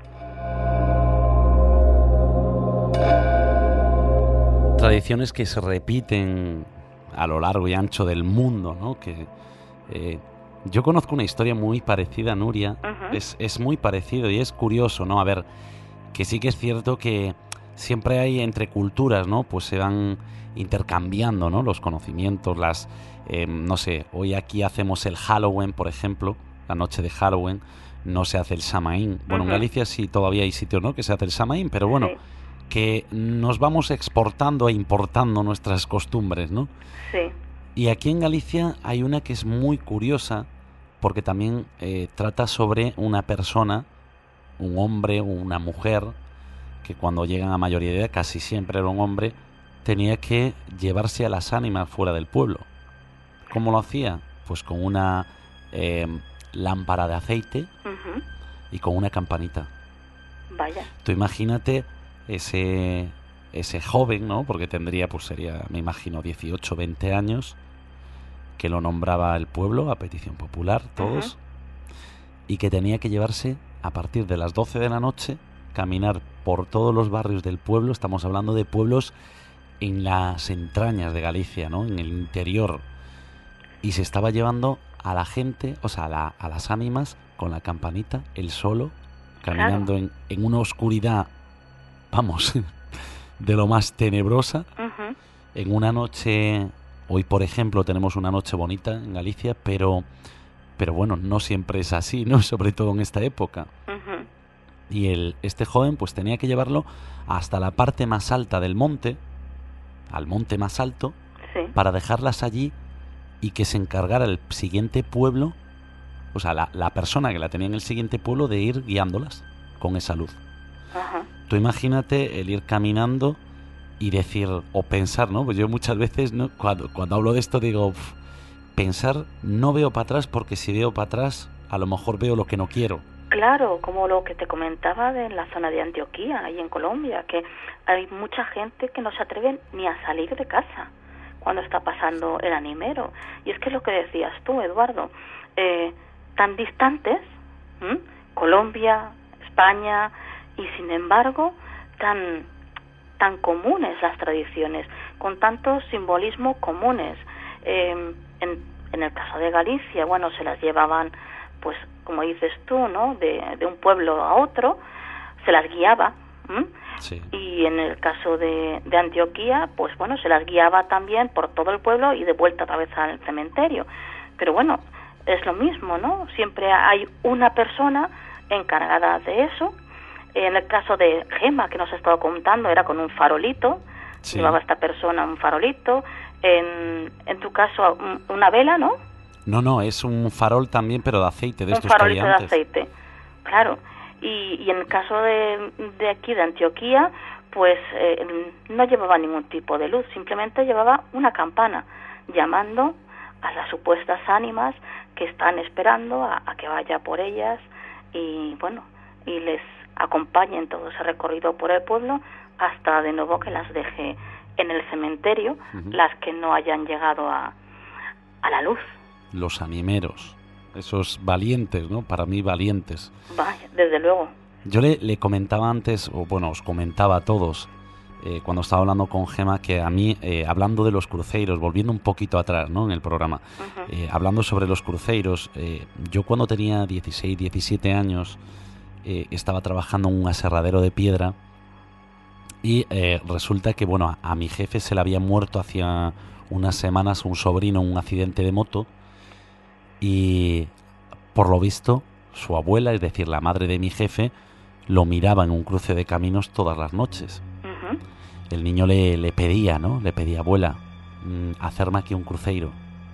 Tradiciones que se repiten a lo largo y ancho del mundo, ¿no? Que eh, yo conozco una historia muy parecida, Nuria. Uh-huh. Es, es muy parecido y es curioso, ¿no? A ver, que sí que es cierto que siempre hay entre culturas, ¿no? Pues se van intercambiando, ¿no? Los conocimientos, las... Eh, no sé, hoy aquí hacemos el Halloween, por ejemplo, la noche de Halloween, no se hace el Samaín. Bueno, uh-huh. en Galicia sí todavía hay sitios, ¿no?, que se hace el Samaín, pero bueno, sí. que nos vamos exportando e importando nuestras costumbres, ¿no? Sí. Y aquí en Galicia hay una que es muy curiosa, porque también eh, trata sobre una persona, un hombre o una mujer, que cuando llegan a mayoría de edad, casi siempre era un hombre, tenía que llevarse a las ánimas fuera del pueblo. ¿Cómo lo hacía? Pues con una eh, lámpara de aceite uh-huh. y con una campanita. Vaya. Tú imagínate ese ese joven, ¿no? Porque tendría, pues sería, me imagino, dieciocho, veinte años, que lo nombraba el pueblo a petición popular, todos, uh-huh. y que tenía que llevarse a partir de las doce de la noche, caminar por todos los barrios del pueblo. Estamos hablando de pueblos en las entrañas de Galicia, ¿no? En el interior. Y se estaba llevando a la gente, o sea, a, la, a las ánimas con la campanita, él solo, caminando claro. en, en una oscuridad, vamos, de lo más tenebrosa, uh-huh. en una noche. Hoy, por ejemplo, tenemos una noche bonita en Galicia, pero, pero bueno, no siempre es así, ¿no? Sobre todo en esta época. Uh-huh. Y el, este joven, pues tenía que llevarlo hasta la parte más alta del monte, al monte más alto, sí. para dejarlas allí y que se encargara el siguiente pueblo, o sea, la, la persona que la tenía en el siguiente pueblo, de ir guiándolas con esa luz. Ajá. Tú imagínate el ir caminando y decir, o pensar, ¿no? Pues yo muchas veces, ¿no? cuando, cuando hablo de esto digo, uf, pensar, no veo para atrás, porque si veo para atrás, a lo mejor veo lo que no quiero. Claro, como lo que te comentaba de la zona de Antioquía, ahí en Colombia, que hay mucha gente que no se atreve ni a salir de casa cuando está pasando el animero. Y es que es lo que decías tú, Eduardo, eh, tan distantes, ¿m? Colombia, España, y sin embargo tan tan comunes las tradiciones, con tantos simbolismos comunes. Eh, en, en el caso de Galicia, bueno, se las llevaban, pues como dices tú, ¿no?, de, de un pueblo a otro, se las guiaba. ¿m? Sí. Y en el caso de, de Antioquía, pues bueno, se las guiaba también por todo el pueblo y de vuelta otra vez al cementerio. Pero bueno, es lo mismo, ¿no? Siempre hay una persona encargada de eso. En el caso de Gema, que nos ha estado contando, era con un farolito, sí. llevaba esta persona un farolito. En, en tu caso, una vela, ¿no? No, no, es un farol también, pero de aceite, de un estos farolito que había antes. de aceite, claro. Y, y en el caso de, de aquí, de Antioquía, pues eh, no llevaba ningún tipo de luz, simplemente llevaba una campana, llamando a las supuestas ánimas que están esperando a, a que vaya por ellas y, bueno, y les acompañen todo ese recorrido por el pueblo hasta de nuevo que las deje en el cementerio, uh-huh. las que no hayan llegado a, a la luz. Los animeros, esos valientes, ¿no? Para mí valientes. Vaya, desde luego. Yo le, le comentaba antes, o bueno, os comentaba a todos, eh, cuando estaba hablando con Gema, que a mí, eh, hablando de los cruceiros, volviendo un poquito atrás, ¿no? En el programa, uh-huh. eh, hablando sobre los cruceiros, eh, yo cuando tenía dieciséis, diecisiete años, eh, estaba trabajando en un aserradero de piedra. Y eh, resulta que, bueno, a, a mi jefe se le había muerto hacía unas semanas un sobrino en un accidente de moto y, por lo visto, su abuela, es decir, la madre de mi jefe, lo miraba en un cruce de caminos todas las noches. Uh-huh. El niño le, le pedía, ¿no? Le pedía, abuela, mmm, hacerme aquí un cruceiro.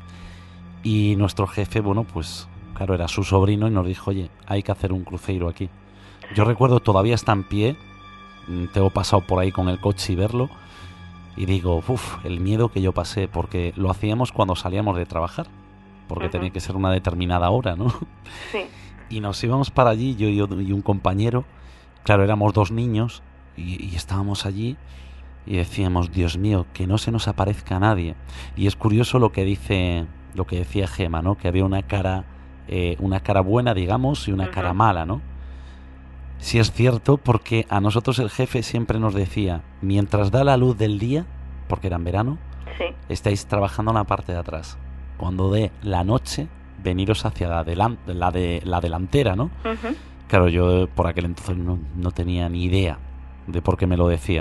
Y nuestro jefe, bueno, pues, claro, era su sobrino y nos dijo, oye, hay que hacer un cruceiro aquí. Yo recuerdo, todavía está en pie. Tengo pasado por ahí con el coche y verlo y digo, uff, el miedo que yo pasé, porque lo hacíamos cuando salíamos de trabajar, porque uh-huh. tenía que ser una determinada hora, ¿no? Sí. Y nos íbamos para allí, yo y, y un compañero, claro, éramos dos niños y, y estábamos allí y decíamos, Dios mío, que no se nos aparezca nadie. Y es curioso lo que dice, lo que decía Gema, ¿no? Que había una cara, eh, una cara buena, digamos, y una uh-huh. cara mala, ¿no? Sí es cierto, porque a nosotros el jefe siempre nos decía, mientras da la luz del día, porque era en verano, sí. estáis trabajando en la parte de atrás. Cuando dé la noche, veniros hacia la, delan- la, de, la delantera, ¿no? Uh-huh. Claro, yo por aquel entonces no, no tenía ni idea de por qué me lo decía.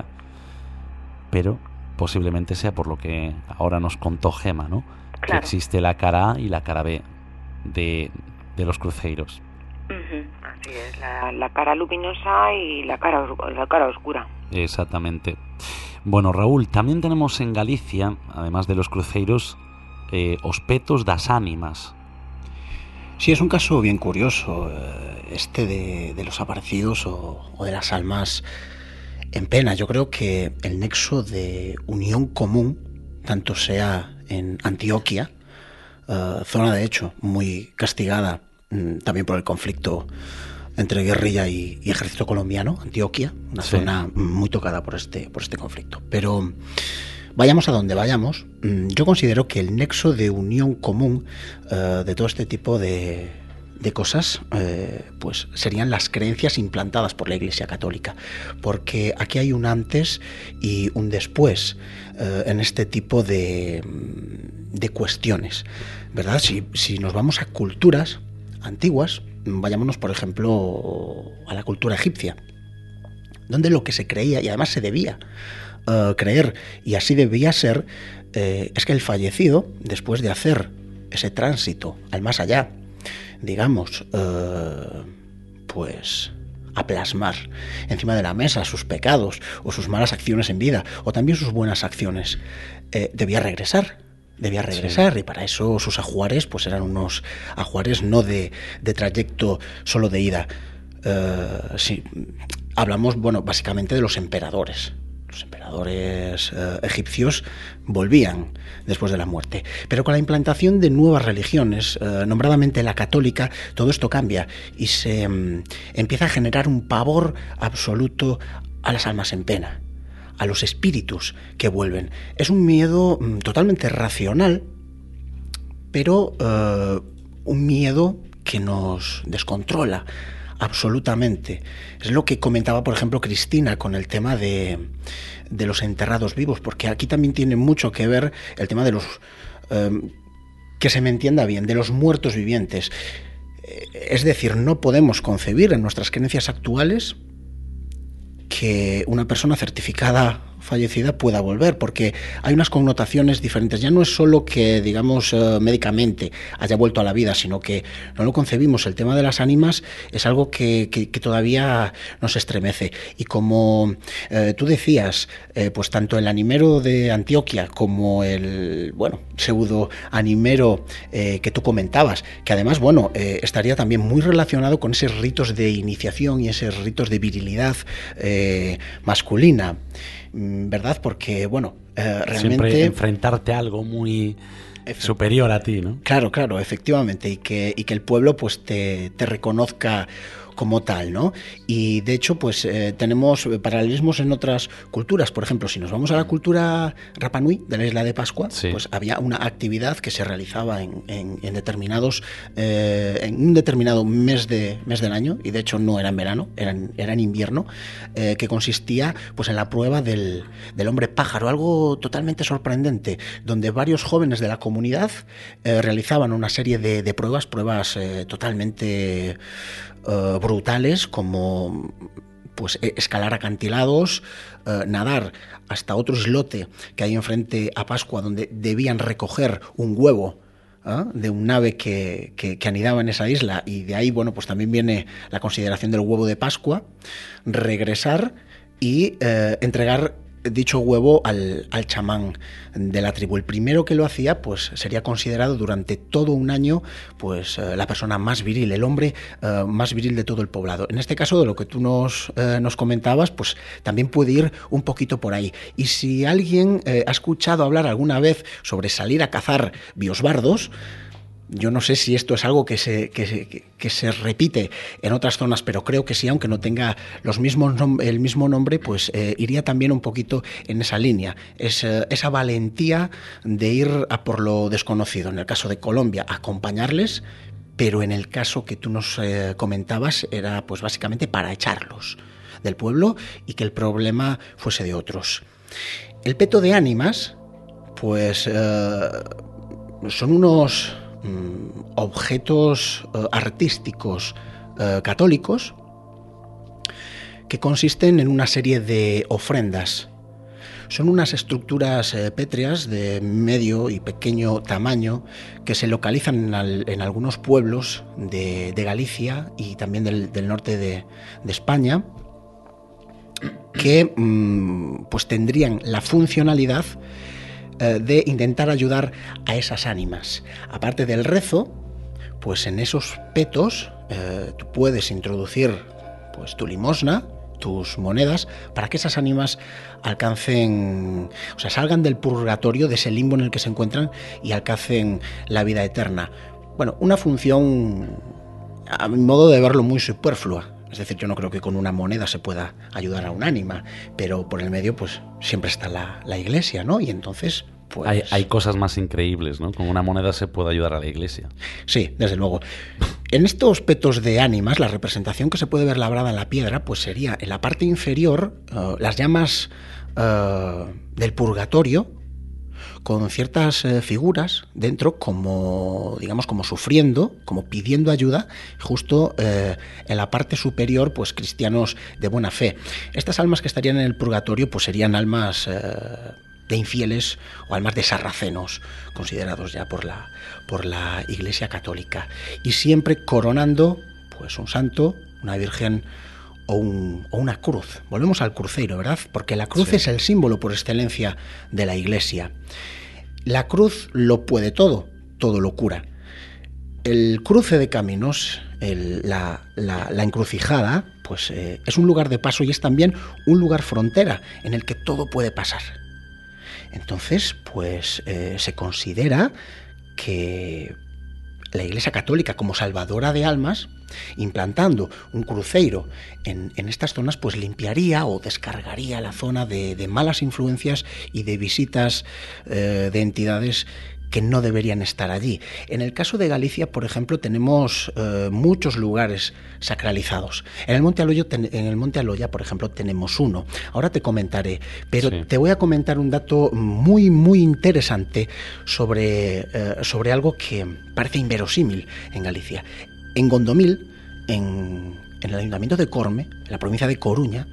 Pero posiblemente sea por lo que ahora nos contó Gema, ¿no? Claro. Que existe la cara A y la cara B de, de los cruceiros. Uh-huh. Así es, la, la cara luminosa y la cara, la cara oscura. Exactamente. Bueno, Raúl, también tenemos en Galicia, además de los cruceiros, eh, os petos das ánimas. Sí, es un caso bien curioso, este de, de los aparecidos o, o de las almas en pena. Yo creo que el nexo de unión común, tanto sea en Antioquia, uh, zona de hecho muy castigada también por el conflicto entre guerrilla y, y ejército colombiano, Antioquia, una sí. zona muy tocada por este, por este conflicto. Pero vayamos a donde vayamos, yo considero que el nexo de unión común uh, de todo este tipo de, de cosas eh, pues serían las creencias implantadas por la Iglesia Católica, porque aquí hay un antes y un después uh, en este tipo de, de cuestiones, ¿verdad? Si, si nos vamos a culturas antiguas, vayámonos por ejemplo a la cultura egipcia, donde lo que se creía y además se debía uh, creer y así debía ser eh, es que el fallecido, después de hacer ese tránsito al más allá, digamos, uh, pues a plasmar encima de la mesa sus pecados o sus malas acciones en vida o también sus buenas acciones, eh, debía regresar Debía regresar sí. Y para eso sus ajuares pues eran unos ajuares no de, de trayecto solo de ida. Uh, sí, hablamos, bueno, básicamente de los emperadores. Los emperadores uh, egipcios volvían después de la muerte. Pero con la implantación de nuevas religiones, uh, nombradamente la católica, todo esto cambia y se um, empieza a generar un pavor absoluto a las almas en pena, a los espíritus que vuelven. Es un miedo mm, totalmente racional, pero uh, un miedo que nos descontrola absolutamente. Es lo que comentaba, por ejemplo, Cristina con el tema de, de los enterrados vivos, porque aquí también tiene mucho que ver el tema de los, uh, que se me entienda bien, de los muertos vivientes. Es decir, no podemos concebir en nuestras creencias actuales que una persona certificada fallecida pueda volver, porque hay unas connotaciones diferentes. Ya no es solo que, digamos, uh, médicamente haya vuelto a la vida, sino que no lo concebimos. El tema de las ánimas es algo que, que, que todavía nos estremece. Y como uh, tú decías, eh, pues tanto el animero de Antioquia como el, bueno, pseudo animero eh, que tú comentabas, que además, bueno, eh, estaría también muy relacionado con esos ritos de iniciación y esos ritos de virilidad eh, masculina, ¿verdad? Porque, bueno, eh, realmente... Siempre enfrentarte a algo muy superior a ti, ¿no? Claro, claro, efectivamente, y que, y que el pueblo pues te, te reconozca como tal, ¿no? Y de hecho, pues eh, tenemos paralelismos en otras culturas. Por ejemplo, si nos vamos a la cultura Rapa Nui de la isla de Pascua, sí. pues había una actividad que se realizaba en, en, en determinados, eh, en un determinado mes de mes del año, y de hecho no era en verano, era en, era en invierno, eh, que consistía pues en la prueba del, del hombre pájaro, algo totalmente sorprendente, donde varios jóvenes de la comunidad eh, realizaban una serie de, de pruebas, pruebas eh, totalmente Uh, brutales, como pues escalar acantilados, uh, nadar hasta otro islote que hay enfrente a Pascua, donde debían recoger un huevo ¿eh? de un ave que, que, que anidaba en esa isla, y de ahí, bueno, pues también viene la consideración del huevo de Pascua, regresar y uh, entregar dicho huevo al, al chamán de la tribu. El primero que lo hacía, pues sería considerado durante todo un año, pues eh, la persona más viril, el hombre eh, más viril de todo el poblado. En este caso, de lo que tú nos, eh, nos comentabas, pues también puede ir un poquito por ahí. Y si alguien eh, ha escuchado hablar alguna vez sobre salir a cazar biosbardos, yo no sé si esto es algo que se, que, que se repite en otras zonas, pero creo que sí, aunque no tenga los mismos nom- el mismo nombre, pues eh, iría también un poquito en esa línea. Es, eh, esa valentía de ir a por lo desconocido. En el caso de Colombia, acompañarles, pero en el caso que tú nos eh, comentabas, era pues básicamente para echarlos del pueblo y que el problema fuese de otros. El peto de ánimas, pues eh, son unos objetos uh, artísticos uh, católicos que consisten en una serie de ofrendas. Son unas estructuras eh, pétreas de medio y pequeño tamaño que se localizan en, al, en algunos pueblos de, de Galicia y también del, del norte de, de España, que mmm, pues tendrían la funcionalidad de intentar ayudar a esas ánimas. Aparte del rezo, pues en esos petos eh, tú puedes introducir pues tu limosna, tus monedas, para que esas ánimas alcancen, o sea, salgan del purgatorio, de ese limbo en el que se encuentran, y alcancen la vida eterna. Bueno, una función, a mi modo de verlo, muy superflua. Es decir, yo no creo que con una moneda se pueda ayudar a un ánima, pero por el medio pues siempre está la, la iglesia, ¿no? Y entonces pues... Hay, hay cosas más increíbles, ¿no? Con una moneda se puede ayudar a la iglesia. Sí, desde luego. En estos petos de ánimas, la representación que se puede ver labrada en la piedra, pues sería en la parte inferior uh, las llamas uh, del purgatorio, con ciertas eh, figuras dentro, como digamos como sufriendo, como pidiendo ayuda, justo eh, en la parte superior, pues cristianos de buena fe. Estas almas que estarían en el purgatorio, pues serían almas eh, de infieles o almas de sarracenos, considerados ya por la, por la Iglesia Católica. Y siempre coronando pues un santo, una virgen o, un, o una cruz. Volvemos al cruceiro, ¿verdad? Porque la cruz sí. es el símbolo por excelencia de la Iglesia. La cruz lo puede todo, todo lo cura. El cruce de caminos, el, la, la, la encrucijada, pues eh, es un lugar de paso y es también un lugar frontera en el que todo puede pasar. Entonces, pues eh, se considera que la Iglesia Católica, como salvadora de almas, implantando un cruceiro en, en estas zonas, pues limpiaría o descargaría la zona de, de malas influencias y de visitas eh, de entidades que no deberían estar allí. En el caso de Galicia, por ejemplo, tenemos eh, muchos lugares sacralizados. En el Monte Aloya, ten, en el Monte Aloya, por ejemplo, tenemos uno. Ahora te comentaré, pero sí. te voy a comentar un dato muy, muy interesante sobre, eh, sobre algo que parece inverosímil en Galicia. En Gondomil, en, en el Ayuntamiento de Corme, en la provincia de Coruña,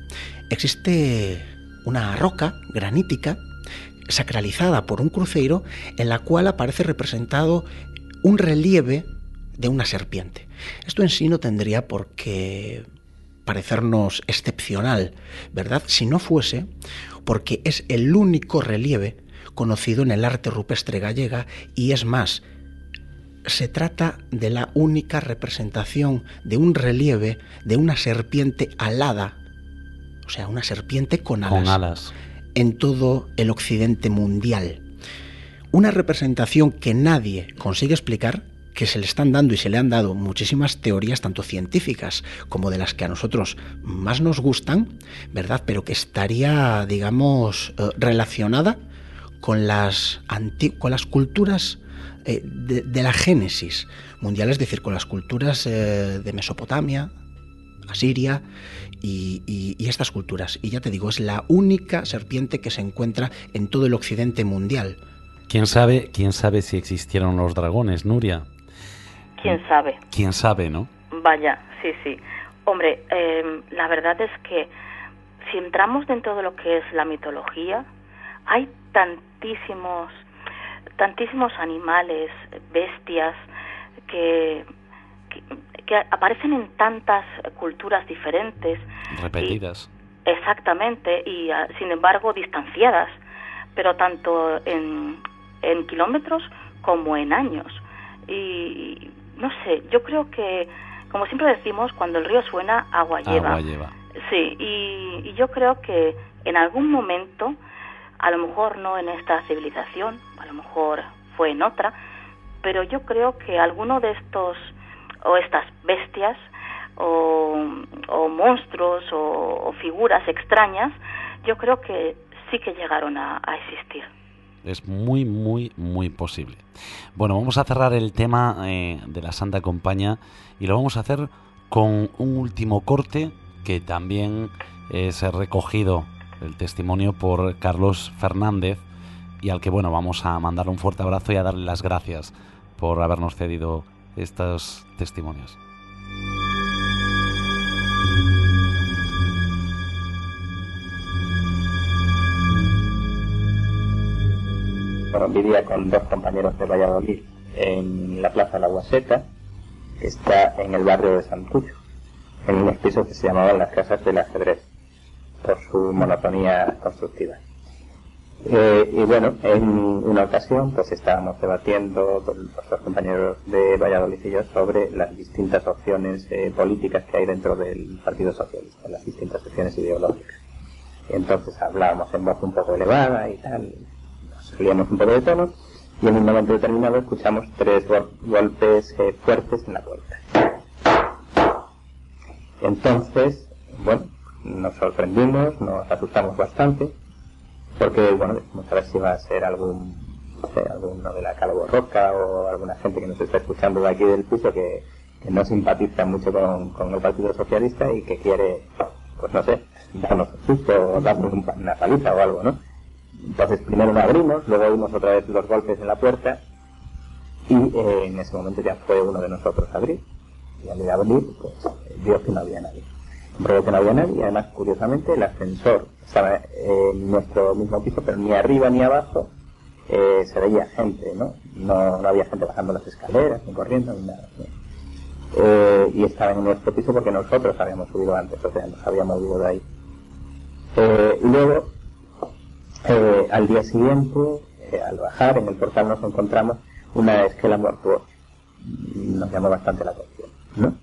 existe una roca granítica sacralizada por un cruceiro en la cual aparece representado un relieve de una serpiente. Esto en sí no tendría por qué parecernos excepcional, ¿verdad? Si no fuese porque es el único relieve conocido en el arte rupestre gallega y es más, se trata de la única representación de un relieve de una serpiente alada, o sea, una serpiente con alas. Con alas. En todo el occidente mundial. Una representación que nadie consigue explicar que se le están dando y se le han dado muchísimas teorías, tanto científicas como de las que a nosotros más nos gustan, ¿verdad? Pero que estaría, digamos, eh, relacionada con las, anti- con las culturas eh, de, de la génesis mundial, es decir, con las culturas eh, de Mesopotamia, Asiria y, y, y estas culturas. Y ya te digo, es la única serpiente que se encuentra en todo el occidente mundial. ¿Quién sabe, quién sabe si existieron los dragones, Nuria? ¿Quién sabe? ¿Quién sabe, no? Vaya, sí, sí. Hombre, eh, la verdad es que si entramos dentro de lo que es la mitología, hay tantísimos, tantísimos animales, bestias, que, que, que aparecen en tantas culturas diferentes. Repetidas. Y, exactamente, y uh, sin embargo distanciadas, pero tanto en, en kilómetros como en años. Y no sé, yo creo que, como siempre decimos, cuando el río suena, agua lleva. Agua lleva. Sí, y, y yo creo que en algún momento, a lo mejor no en esta civilización, a lo mejor fue en otra, pero yo creo que alguno de estos, o estas bestias, o, o monstruos, o, o figuras extrañas, yo creo que sí que llegaron a, a existir. Es muy, muy, muy posible. Bueno, vamos a cerrar el tema eh, de la Santa Compaña y lo vamos a hacer con un último corte que también es recogido el testimonio por Carlos Fernández y al que, bueno, vamos a mandar un fuerte abrazo y a darle las gracias por habernos cedido estos testimonios. Bueno, vivía con dos compañeros de Valladolid en la Plaza de la Guaseta, que está en el barrio de Santucho, en unos pisos que se llamaban las Casas del Ajedrez, por su monotonía constructiva. Eh, y bueno, en una ocasión pues estábamos debatiendo con los dos compañeros de Valladolid y yo sobre las distintas opciones eh, políticas que hay dentro del Partido Socialista, las distintas opciones ideológicas. Y entonces hablábamos en voz un poco elevada y tal, salíamos un poco de tono, y en un momento determinado escuchamos tres go- golpes eh, fuertes en la puerta. Entonces, bueno, nos sorprendimos, nos asustamos bastante, porque, bueno, decimos a ver si va a ser algún, no sé, alguno de la Calvo Roca o alguna gente que nos está escuchando de aquí del piso que, que no simpatiza mucho con, con el Partido Socialista y que quiere, pues no sé, darnos un susto o darnos un, una paliza o algo, ¿no? Entonces primero lo abrimos, luego oímos otra vez los golpes en la puerta y eh, en ese momento ya fue uno de nosotros a abrir. Y al ir a abrir, pues vio que no había nadie. Comprobó que no había nadie y además, curiosamente, el ascensor estaba en nuestro mismo piso, pero ni arriba ni abajo eh, se veía gente, ¿no? ¿no? No había gente bajando las escaleras, ni corriendo, ni nada, ¿no? Eh, y estaba en nuestro piso porque nosotros habíamos subido antes, o sea, nos habíamos movido de ahí. Eh, y luego, Eh, al día siguiente, eh, al bajar en el portal nos encontramos una esquela mortuoria. Nos llamó bastante la atención, ¿no?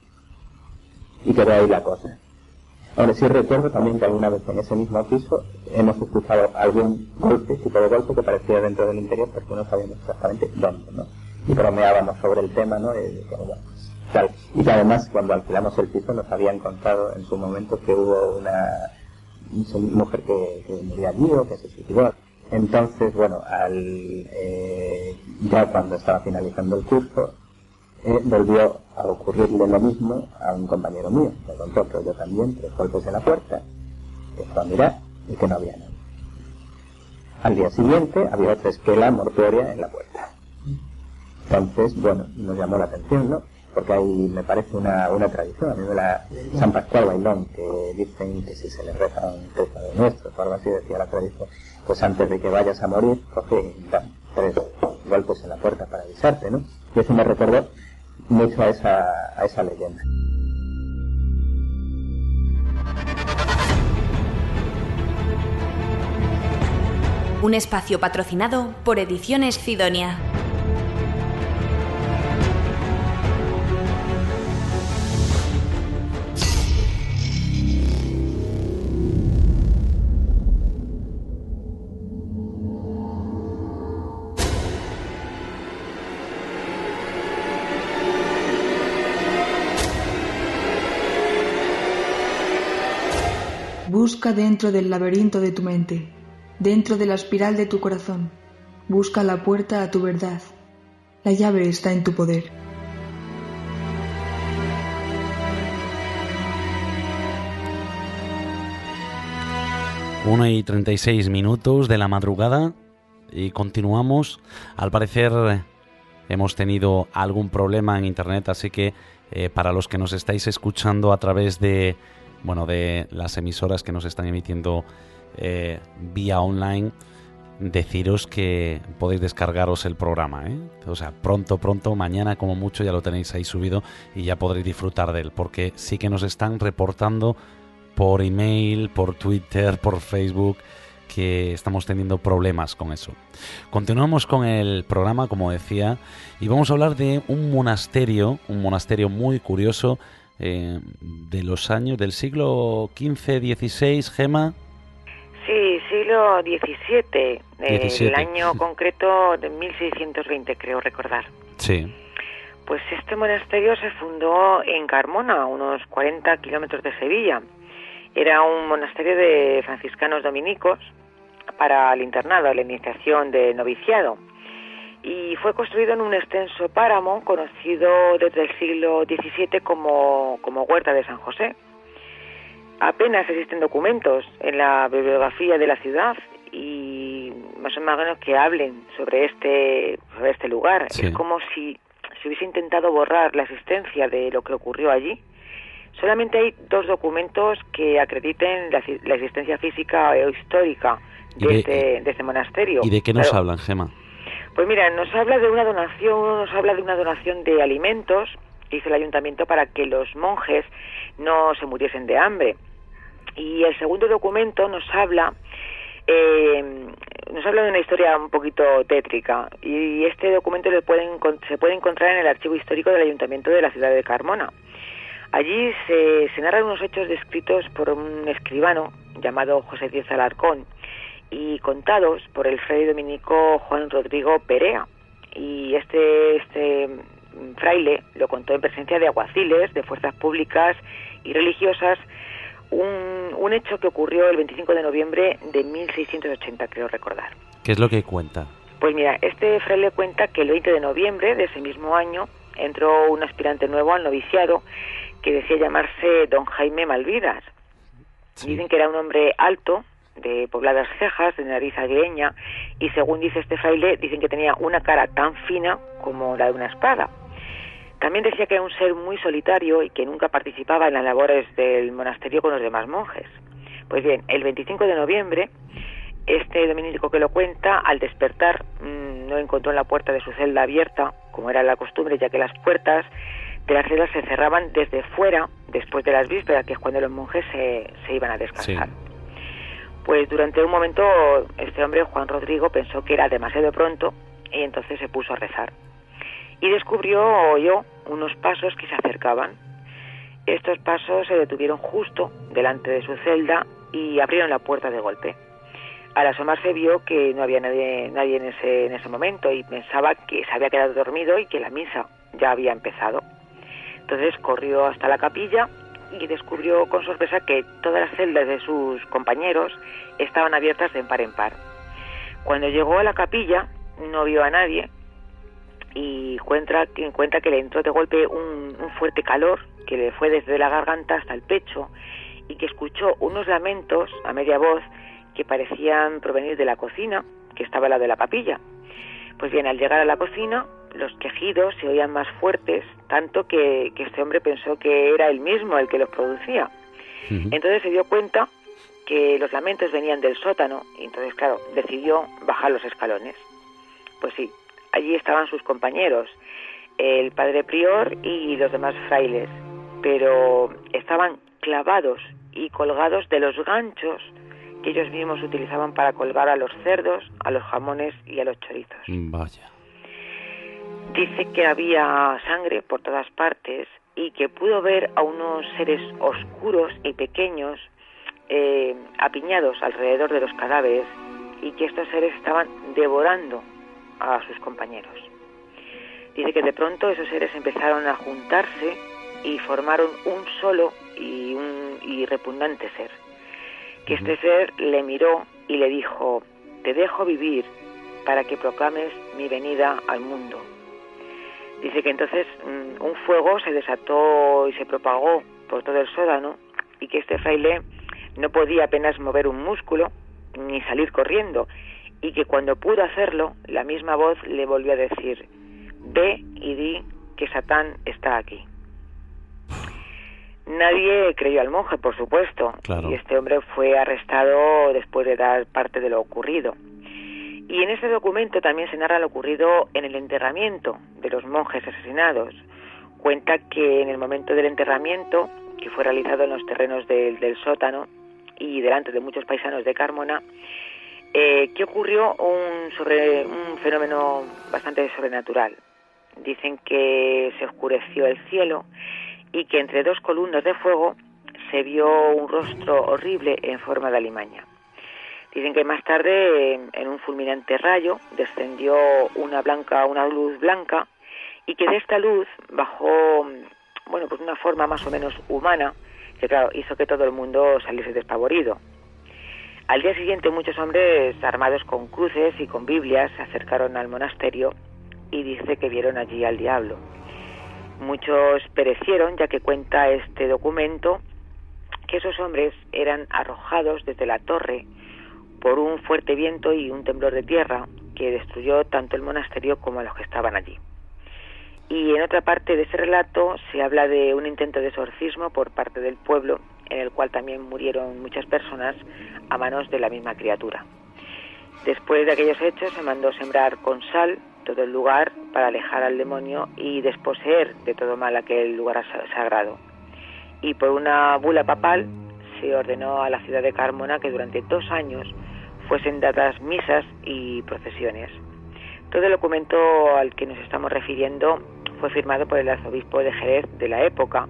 Y quedó ahí la cosa. Ahora sí recuerdo también que alguna vez en ese mismo piso hemos escuchado algún golpe, tipo de golpe que parecía dentro del interior, porque no sabíamos exactamente dónde, ¿no? Y bromeábamos sobre el tema, ¿no? Y, bueno, tal. Y que además, cuando alquilamos el piso, nos habían contado en su momento que hubo una mujer que, que murió allí o que se suicidó. Entonces, bueno, al, eh, ya cuando estaba finalizando el curso, eh, volvió a ocurrirle lo mismo a un compañero mío. Me contó que yo también, tres golpes en la puerta, que fue a mirar y que no había nadie. Al día siguiente había otra esquela mortuoria en la puerta. Entonces, bueno, nos llamó la atención, ¿no? Porque ahí me parece una, una tradición, a mí me la San Pascual Bailón, que dicen que si se le reza un texto de nuestros o algo así, decía la tradición, pues antes de que vayas a morir, coge y da tres golpes en la puerta para avisarte, ¿no? Y eso me recordó mucho a esa, a esa leyenda. Un espacio patrocinado por Ediciones Cidonia. Busca dentro del laberinto de tu mente, dentro de la espiral de tu corazón. Busca la puerta a tu verdad. La llave está en tu poder. una y treinta y seis minutos de la madrugada y continuamos. Al parecer hemos tenido algún problema en internet, así que eh, para los que nos estáis escuchando a través de, bueno, de las emisoras que nos están emitiendo eh, vía online, deciros que podéis descargaros el programa, ¿eh? O sea, pronto, pronto, mañana como mucho ya lo tenéis ahí subido y ya podréis disfrutar de él, porque sí que nos están reportando por email, por Twitter, por Facebook, que estamos teniendo problemas con eso. Continuamos con el programa, como decía, y vamos a hablar de un monasterio, un monasterio muy curioso eh, de los años del siglo quince dieciséis, Gema. Sí, siglo diecisiete, diecisiete. El año concreto de mil seiscientos veinte, creo recordar. Sí. Pues este monasterio se fundó en Carmona, a unos cuarenta kilómetros de Sevilla. Era un monasterio de franciscanos dominicos para el internado, la iniciación de noviciado. Y fue construido en un extenso páramo conocido desde el siglo diecisiete como, como Huerta de San José. Apenas existen documentos en la bibliografía de la ciudad y más o menos que hablen sobre este, sobre este lugar. Sí. Es como si se hubiese intentado borrar la existencia de lo que ocurrió allí. Solamente hay dos documentos que acrediten la, la existencia física o histórica de, de, este, de este monasterio. ¿Y de qué nos claro. hablan, Gema? Pues mira, nos habla de una donación, uno nos habla de una donación de alimentos que hizo el ayuntamiento para que los monjes no se muriesen de hambre. Y el segundo documento nos habla eh, nos habla de una historia un poquito tétrica, y este documento le pueden, se puede encontrar en el archivo histórico del ayuntamiento de la ciudad de Carmona. Allí se, se narran unos hechos descritos por un escribano llamado José Díez Alarcón y contados por el fraile dominico Juan Rodrigo Perea. Y este, este fraile lo contó en presencia de alguaciles, de fuerzas públicas y religiosas, un, un hecho que ocurrió el veinticinco de noviembre de mil seiscientos ochenta, creo recordar. ¿Qué es lo que cuenta? Pues mira, este fraile cuenta que el veinte de noviembre de ese mismo año entró un aspirante nuevo al noviciado que decía llamarse don Jaime Malvidas. Sí. Dicen que era un hombre alto, de pobladas cejas, de nariz aguileña, y según dice este fraile, dicen que tenía una cara tan fina como la de una espada. También decía que era un ser muy solitario y que nunca participaba en las labores del monasterio con los demás monjes. Pues bien, el veinticinco de noviembre, este dominico que lo cuenta, al despertar, mmm, no encontró en la puerta de su celda abierta, como era la costumbre, ya que las puertas de las celdas se cerraban desde fuera, después de las vísperas, que es cuando los monjes se, se iban a descansar. Sí. Pues durante un momento este hombre, Juan Rodrigo, pensó que era demasiado pronto y entonces se puso a rezar. Y descubrió, o oyó, unos pasos que se acercaban. Estos pasos se detuvieron justo delante de su celda y abrieron la puerta de golpe. Al asomarse vio que no había nadie, nadie en ese, en ese momento y pensaba que se había quedado dormido y que la misa ya había empezado. Entonces corrió hasta la capilla y descubrió con sorpresa que todas las celdas de sus compañeros estaban abiertas de par en par. Cuando llegó a la capilla no vio a nadie y cuenta, cuenta que le entró de golpe un, un fuerte calor que le fue desde la garganta hasta el pecho y que escuchó unos lamentos a media voz que parecían provenir de la cocina, que estaba al lado de la capilla. Pues bien, al llegar a la cocina, los quejidos se oían más fuertes, tanto que, que este hombre pensó que era él mismo el que los producía. Uh-huh. Entonces se dio cuenta que los lamentos venían del sótano, y entonces, claro, decidió bajar los escalones. Pues sí, allí estaban sus compañeros, el padre prior y los demás frailes, pero estaban clavados y colgados de los ganchos que ellos mismos utilizaban para colgar a los cerdos, a los jamones y a los chorizos. Vaya. Dice que había sangre por todas partes y que pudo ver a unos seres oscuros y pequeños eh, apiñados alrededor de los cadáveres y que estos seres estaban devorando a sus compañeros. Dice que de pronto esos seres empezaron a juntarse y formaron un solo y, un, y repugnante ser. que este ser le miró y le dijo: te dejo vivir para que proclames mi venida al mundo. Dice que entonces um, un fuego se desató y se propagó por todo el sótano, y que este fraile no podía apenas mover un músculo ni salir corriendo, y que cuando pudo hacerlo, la misma voz le volvió a decir: ve y di que Satán está aquí. Nadie creyó al monje, por supuesto, claro. Y este hombre fue arrestado después de dar parte de lo ocurrido. Y en ese documento también se narra lo ocurrido en el enterramiento de los monjes asesinados. Cuenta que en el momento del enterramiento, que fue realizado en los terrenos del, del sótano y delante de muchos paisanos de Carmona, eh, que ocurrió un, sobre, un fenómeno bastante sobrenatural. Dicen que se oscureció el cielo y que entre dos columnas de fuego se vio un rostro horrible en forma de alimaña. Dicen que más tarde, en un fulminante rayo, descendió una blanca, una luz blanca, y que de esta luz bajó, bueno, pues una forma más o menos humana, que claro, hizo que todo el mundo saliese despavorido. Al día siguiente, muchos hombres armados con cruces y con Biblias se acercaron al monasterio y dice que vieron allí al diablo. Muchos perecieron, ya que cuenta este documento que esos hombres eran arrojados desde la torre por un fuerte viento y un temblor de tierra que destruyó tanto el monasterio como a los que estaban allí. Y en otra parte de ese relato se habla de un intento de exorcismo por parte del pueblo, en el cual también murieron muchas personas a manos de la misma criatura. Después de aquellos hechos se mandó sembrar con sal todo el lugar para alejar al demonio y desposeer de todo mal aquel lugar sagrado. Y por una bula papal se ordenó a la ciudad de Carmona que durante dos años fuesen dadas misas y procesiones. Todo el documento al que nos estamos refiriendo fue firmado por el arzobispo de Jerez de la época,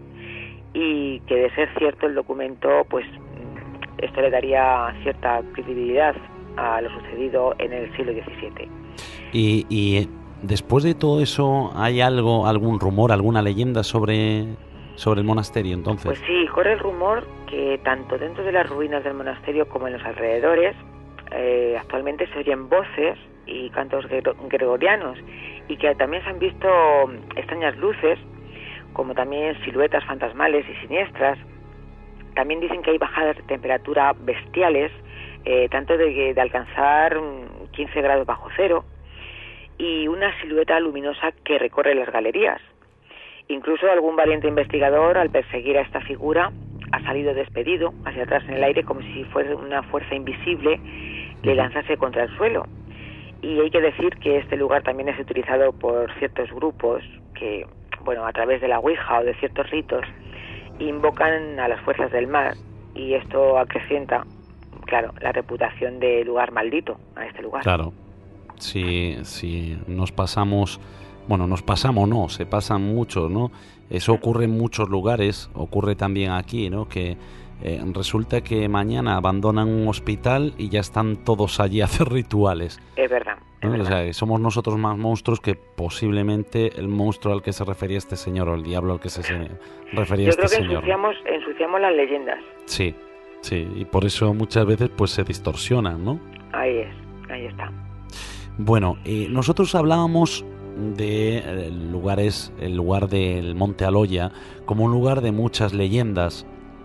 y que de ser cierto el documento, pues esto le daría cierta credibilidad a lo sucedido en el siglo diecisiete. Y, y después de todo eso, ¿hay algo, algún rumor, alguna leyenda sobre, sobre el monasterio entonces? Pues sí, corre el rumor que tanto dentro de las ruinas del monasterio como en los alrededores eh, actualmente se oyen voces y cantos gregorianos, y que también se han visto extrañas luces, como también siluetas fantasmales y siniestras. También dicen que hay bajadas de temperatura bestiales, eh, tanto de, de alcanzar quince grados bajo cero, y una silueta luminosa que recorre las galerías. Incluso algún valiente investigador, al perseguir a esta figura, ha salido despedido hacia atrás en el aire como si fuera una fuerza invisible le lanzase contra el suelo. Y hay que decir que este lugar también es utilizado por ciertos grupos que, bueno, a través de la Ouija o de ciertos ritos, invocan a las fuerzas del mar, y esto acrecienta, claro, la reputación de lugar maldito a este lugar. Claro, si, si nos pasamos, bueno, nos pasamos, no, se pasan muchos, ¿no? Eso ocurre en muchos lugares, ocurre también aquí, ¿no? Que eh, resulta que mañana abandonan un hospital y ya están todos allí a hacer rituales. Es verdad. Es ¿no? verdad. O sea, que somos nosotros más monstruos que posiblemente el monstruo al que se refería este señor, o el diablo al que se, se refería Yo este creo que señor. ensuciamos, ensuciamos las leyendas. Sí, sí, y por eso muchas veces pues se distorsionan, ¿no? Ahí es, ahí está. Bueno, eh, nosotros hablábamos de eh, lugares, el lugar del Monte Aloya como un lugar de muchas leyendas,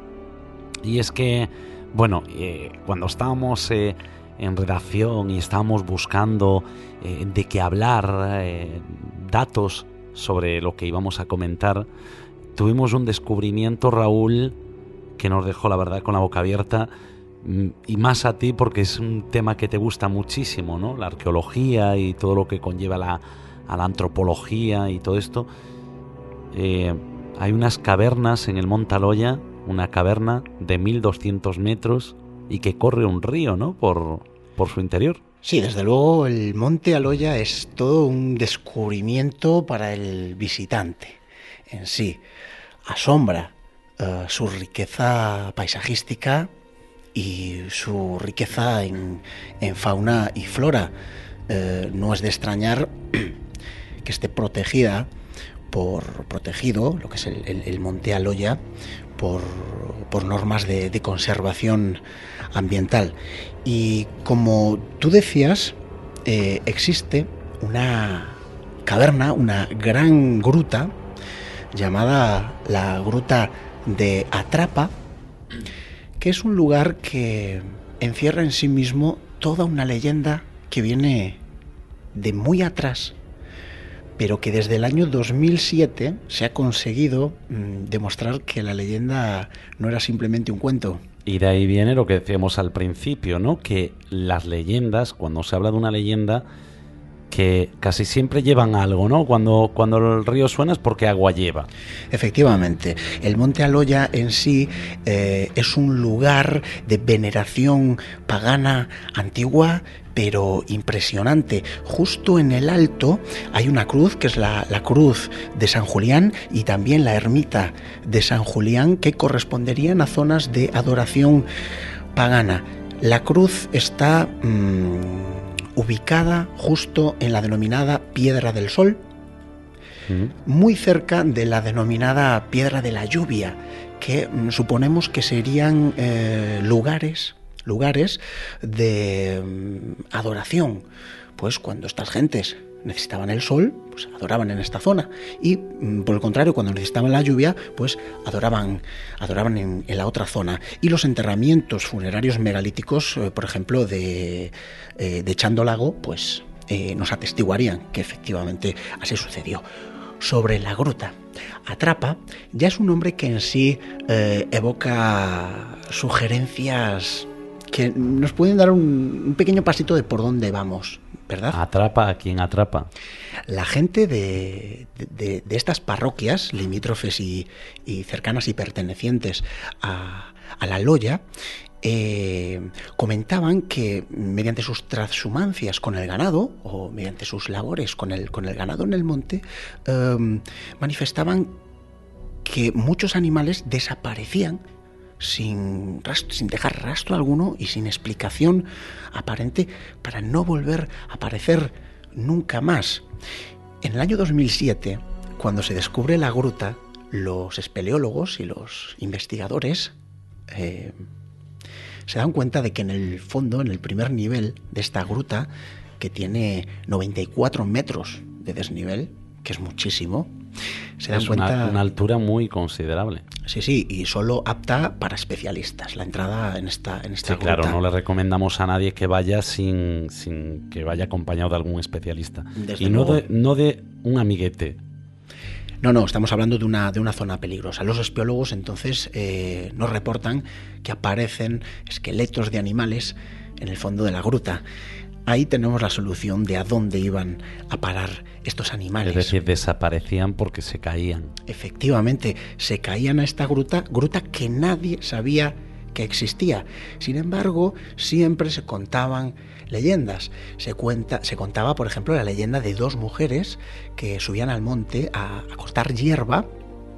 y es que, bueno, eh, cuando estábamos eh, en redacción y estábamos buscando eh, de qué hablar, eh, datos sobre lo que íbamos a comentar, tuvimos un descubrimiento, Raúl, que nos dejó la verdad con la boca abierta, y más a ti porque es un tema que te gusta muchísimo, ¿no? La arqueología y todo lo que conlleva la, a la antropología y todo esto. Eh, hay unas cavernas en el Monte Aloya, una caverna de mil doscientos metros y que corre un río, ¿no? Por, por su interior. Sí, desde luego el Monte Aloya es todo un descubrimiento para el visitante en sí. Asombra uh, su riqueza paisajística y su riqueza en, en fauna y flora. Eh, no es de extrañar que esté protegida por protegido, lo que es el, el, el Monte Aloya, por, por normas de, de conservación ambiental. Y como tú decías, eh, existe una caverna, una gran gruta llamada la Gruta de Atrapa, que es un lugar que encierra en sí mismo toda una leyenda que viene de muy atrás, pero que desde el año dos mil siete se ha conseguido mmm, demostrar que la leyenda no era simplemente un cuento. Y de ahí viene lo que decíamos al principio, ¿no? Que las leyendas, cuando se habla de una leyenda, que casi siempre llevan algo, ¿no? Cuando, cuando el río suena es porque agua lleva. Efectivamente, el Monte Aloya en sí eh, es un lugar de veneración pagana antigua, pero impresionante. Justo en el alto hay una cruz, que es la, la cruz de San Julián, y también la ermita de San Julián, que corresponderían a zonas de adoración pagana. La cruz está mmm, ubicada justo en la denominada Piedra del Sol, mm. muy cerca de la denominada Piedra de la Lluvia, que mmm, suponemos que serían eh, lugares... lugares de adoración. Pues cuando estas gentes necesitaban el sol, pues adoraban en esta zona, y por el contrario, cuando necesitaban la lluvia, pues adoraban, adoraban en, en la otra zona. Y los enterramientos funerarios megalíticos, eh, por ejemplo, de, eh, de Chándolago, pues eh, nos atestiguarían que efectivamente así sucedió. Sobre la Gruta Atrapa, ya es un nombre que en sí eh, evoca sugerencias que nos pueden dar un, un pequeño pasito de por dónde vamos, ¿verdad? Atrapa a quien atrapa. La gente de, de, de estas parroquias limítrofes y, y cercanas y pertenecientes a, a la Loya eh, comentaban que mediante sus transhumancias con el ganado, o mediante sus labores con el, con el ganado en el monte, eh, manifestaban que muchos animales desaparecían Sin, rastro, sin dejar rastro alguno y sin explicación aparente, para no volver a aparecer nunca más. En el año dos mil siete, cuando se descubre la gruta, los espeleólogos y los investigadores eh, se dan cuenta de que en el fondo, en el primer nivel de esta gruta, que tiene noventa y cuatro metros de desnivel, que es muchísimo, se dan es cuenta... una, una altura muy considerable. Sí, sí, y solo apta para especialistas, la entrada en esta, en esta sí, gruta. Claro, no le recomendamos a nadie que vaya sin, sin que vaya acompañado de algún especialista. Desde y no luego. de, no de un amiguete. No, no, estamos hablando de una, de una zona peligrosa. Los espeleólogos entonces eh, nos reportan que aparecen esqueletos de animales en el fondo de la gruta. Ahí tenemos la solución de a dónde iban a parar estos animales. Es decir, desaparecían porque se caían. Efectivamente, se caían a esta gruta, gruta que nadie sabía que existía. Sin embargo, siempre se contaban leyendas. Se, cuenta, se contaba, por ejemplo, la leyenda de dos mujeres que subían al monte a, a cortar hierba,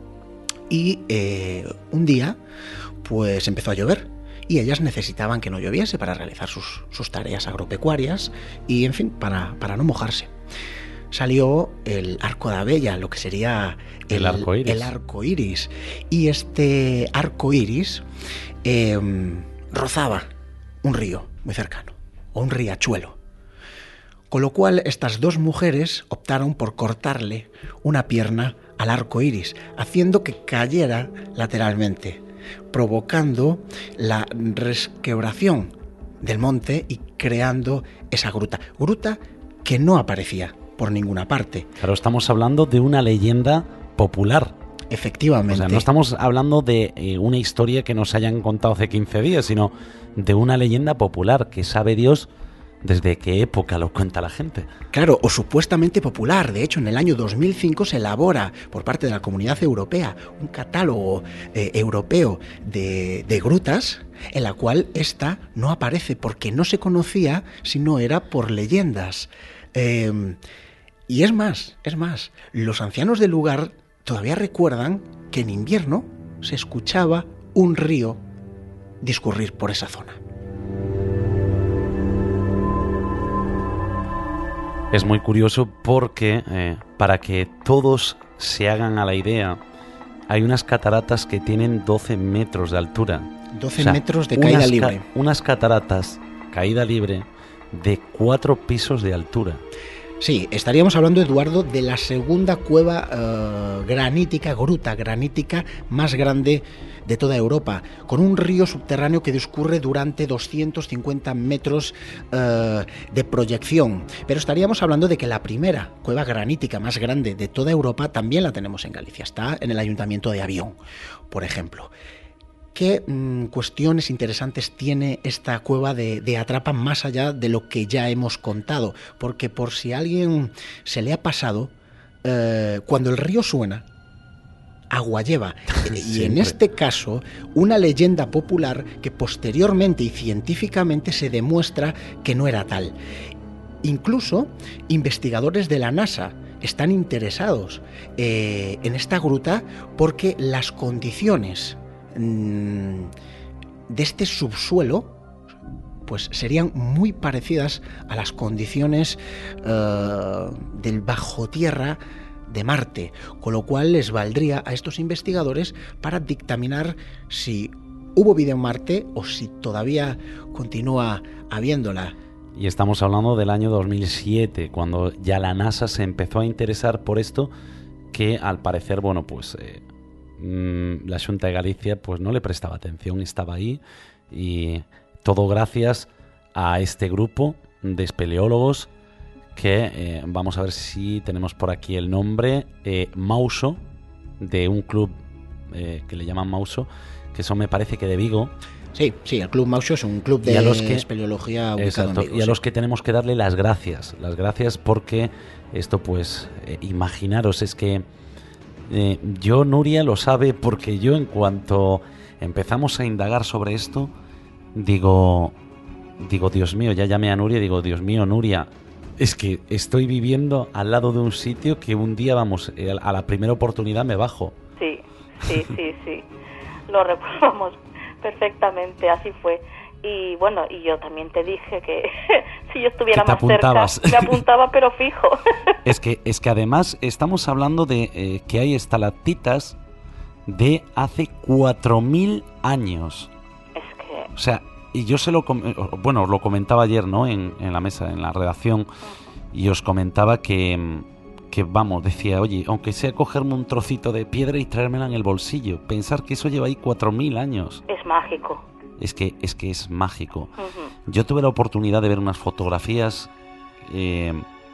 y eh, un día pues empezó a llover. Y ellas necesitaban que no lloviese para realizar sus, sus tareas agropecuarias y, en fin, para, para no mojarse. Salió el arco de Abella, lo que sería el, el arco iris. El arco iris. Y este arco iris eh, rozaba un río muy cercano, o un riachuelo. Con lo cual, estas dos mujeres optaron por cortarle una pierna al arco iris, haciendo que cayera lateralmente, provocando la resquebración del monte y creando esa gruta. Gruta que no aparecía por ninguna parte. Claro, estamos hablando de una leyenda popular. Efectivamente. O sea, no estamos hablando de eh, una historia que nos hayan contado hace quince días, sino de una leyenda popular que sabe Dios desde qué época lo cuenta la gente. Claro, o supuestamente popular. De hecho, en el año dos mil cinco se elabora por parte de la Comunidad Europea un catálogo eh, europeo de, de grutas, en la cual esta no aparece porque no se conocía si no era por leyendas. Eh, y es más, es más, los ancianos del lugar todavía recuerdan que en invierno se escuchaba un río discurrir por esa zona. Es muy curioso porque eh, para que todos se hagan a la idea, hay unas cataratas que tienen doce metros de altura. doce o sea, metros de caída libre. Ca unas cataratas, caída libre, de cuatro pisos de altura. Sí, estaríamos hablando, Eduardo, de la segunda cueva uh, granítica, gruta granítica más grande de toda Europa, con un río subterráneo que discurre durante doscientos cincuenta metros uh, de proyección. Pero estaríamos hablando de que la primera cueva granítica más grande de toda Europa también la tenemos en Galicia, está en el Ayuntamiento de Avión, por ejemplo. ¿Qué mmm, cuestiones interesantes tiene esta cueva de, de Atrapa más allá de lo que ya hemos contado? Porque por si a alguien se le ha pasado, eh, cuando el río suena, agua lleva. Y en este caso, una leyenda popular que posteriormente y científicamente se demuestra que no era tal. Incluso investigadores de la NASA están interesados eh, en esta gruta porque las condiciones de este subsuelo pues serían muy parecidas a las condiciones uh, del bajo tierra de Marte, con lo cual les valdría a estos investigadores para dictaminar si hubo vida en Marte o si todavía continúa habiéndola. Y estamos hablando del año dos mil siete, cuando ya la NASA se empezó a interesar por esto, que al parecer, bueno, pues eh, la Xunta de Galicia pues no le prestaba atención, estaba ahí, y todo gracias a este grupo de espeleólogos que eh, vamos a ver si tenemos por aquí el nombre, eh, Mauso, de un club eh, que le llaman Mauso, que son, me parece que de Vigo. Sí, sí, el Club Mauso es un club de a los que, espeleología ubicado exacto, en Vigo, y a sí. los que tenemos que darle las gracias, las gracias porque esto pues, eh, imaginaros, es que Eh, yo, Nuria, lo sabe, porque yo en cuanto empezamos a indagar sobre esto, digo, digo, Dios mío, ya llamé a Nuria y digo, Dios mío, Nuria, es que estoy viviendo al lado de un sitio que un día, vamos, a la primera oportunidad me bajo. Sí, sí, sí, sí, lo recordamos perfectamente, así fue. Y bueno, y yo también te dije que si yo estuviera más apuntabas. cerca, me apuntaba, pero fijo. Es que, es que además estamos hablando de eh, que hay estalactitas de hace cuatro mil años. Es que... O sea, y yo se lo... Bueno, os lo comentaba ayer, ¿no? En, en la mesa, en la redacción, y os comentaba que, que, vamos, decía, oye, aunque sea cogerme un trocito de piedra y traérmela en el bolsillo, pensar que eso lleva ahí cuatro mil años. Es mágico. Es que, es que es mágico. Uh-huh. Yo tuve la oportunidad de ver unas fotografías eh,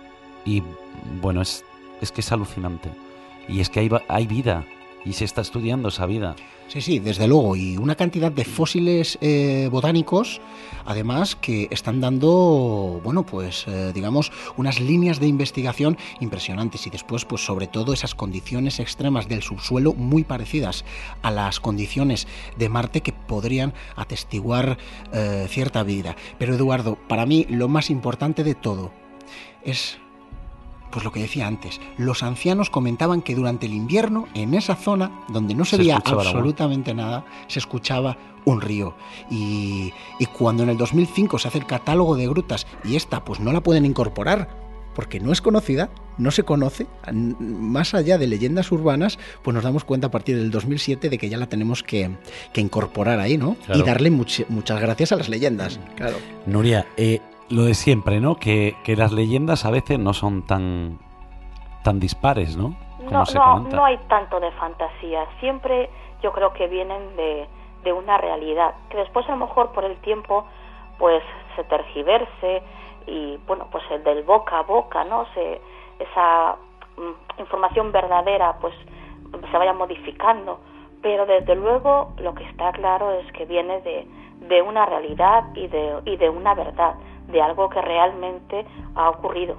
y, bueno, es, es que es alucinante. Y es que hay, hay vida y se está estudiando esa vida. Sí, sí, desde luego. Y una cantidad de fósiles eh, botánicos, además, que están dando, bueno, pues, eh, digamos, unas líneas de investigación impresionantes. Y después, pues, sobre todo, esas condiciones extremas del subsuelo muy parecidas a las condiciones de Marte que podrían atestiguar eh, cierta vida. Pero, Eduardo, para mí, lo más importante de todo es... Pues lo que decía antes, los ancianos comentaban que durante el invierno, en esa zona, donde no se, se veía absolutamente nada, se escuchaba un río. Y, y cuando en el dos mil cinco se hace el catálogo de grutas y esta pues no la pueden incorporar porque no es conocida, no se conoce, más allá de leyendas urbanas, pues nos damos cuenta a partir del dos mil siete de que ya la tenemos que, que incorporar ahí, ¿no? Claro. Y darle much, muchas gracias a las leyendas, claro. Nuria, eh... lo de siempre, ¿no? Que, que las leyendas a veces no son tan tan dispares, ¿no? Como no, se no, comenta. No hay tanto de fantasía. Siempre yo creo que vienen de, de una realidad. Que después a lo mejor por el tiempo pues se tergiverse y bueno, pues el del boca a boca, ¿no? Se, esa mm, información verdadera pues se vaya modificando. Pero desde luego lo que está claro es que viene de, de una realidad y de, y de una verdad, de algo que realmente ha ocurrido.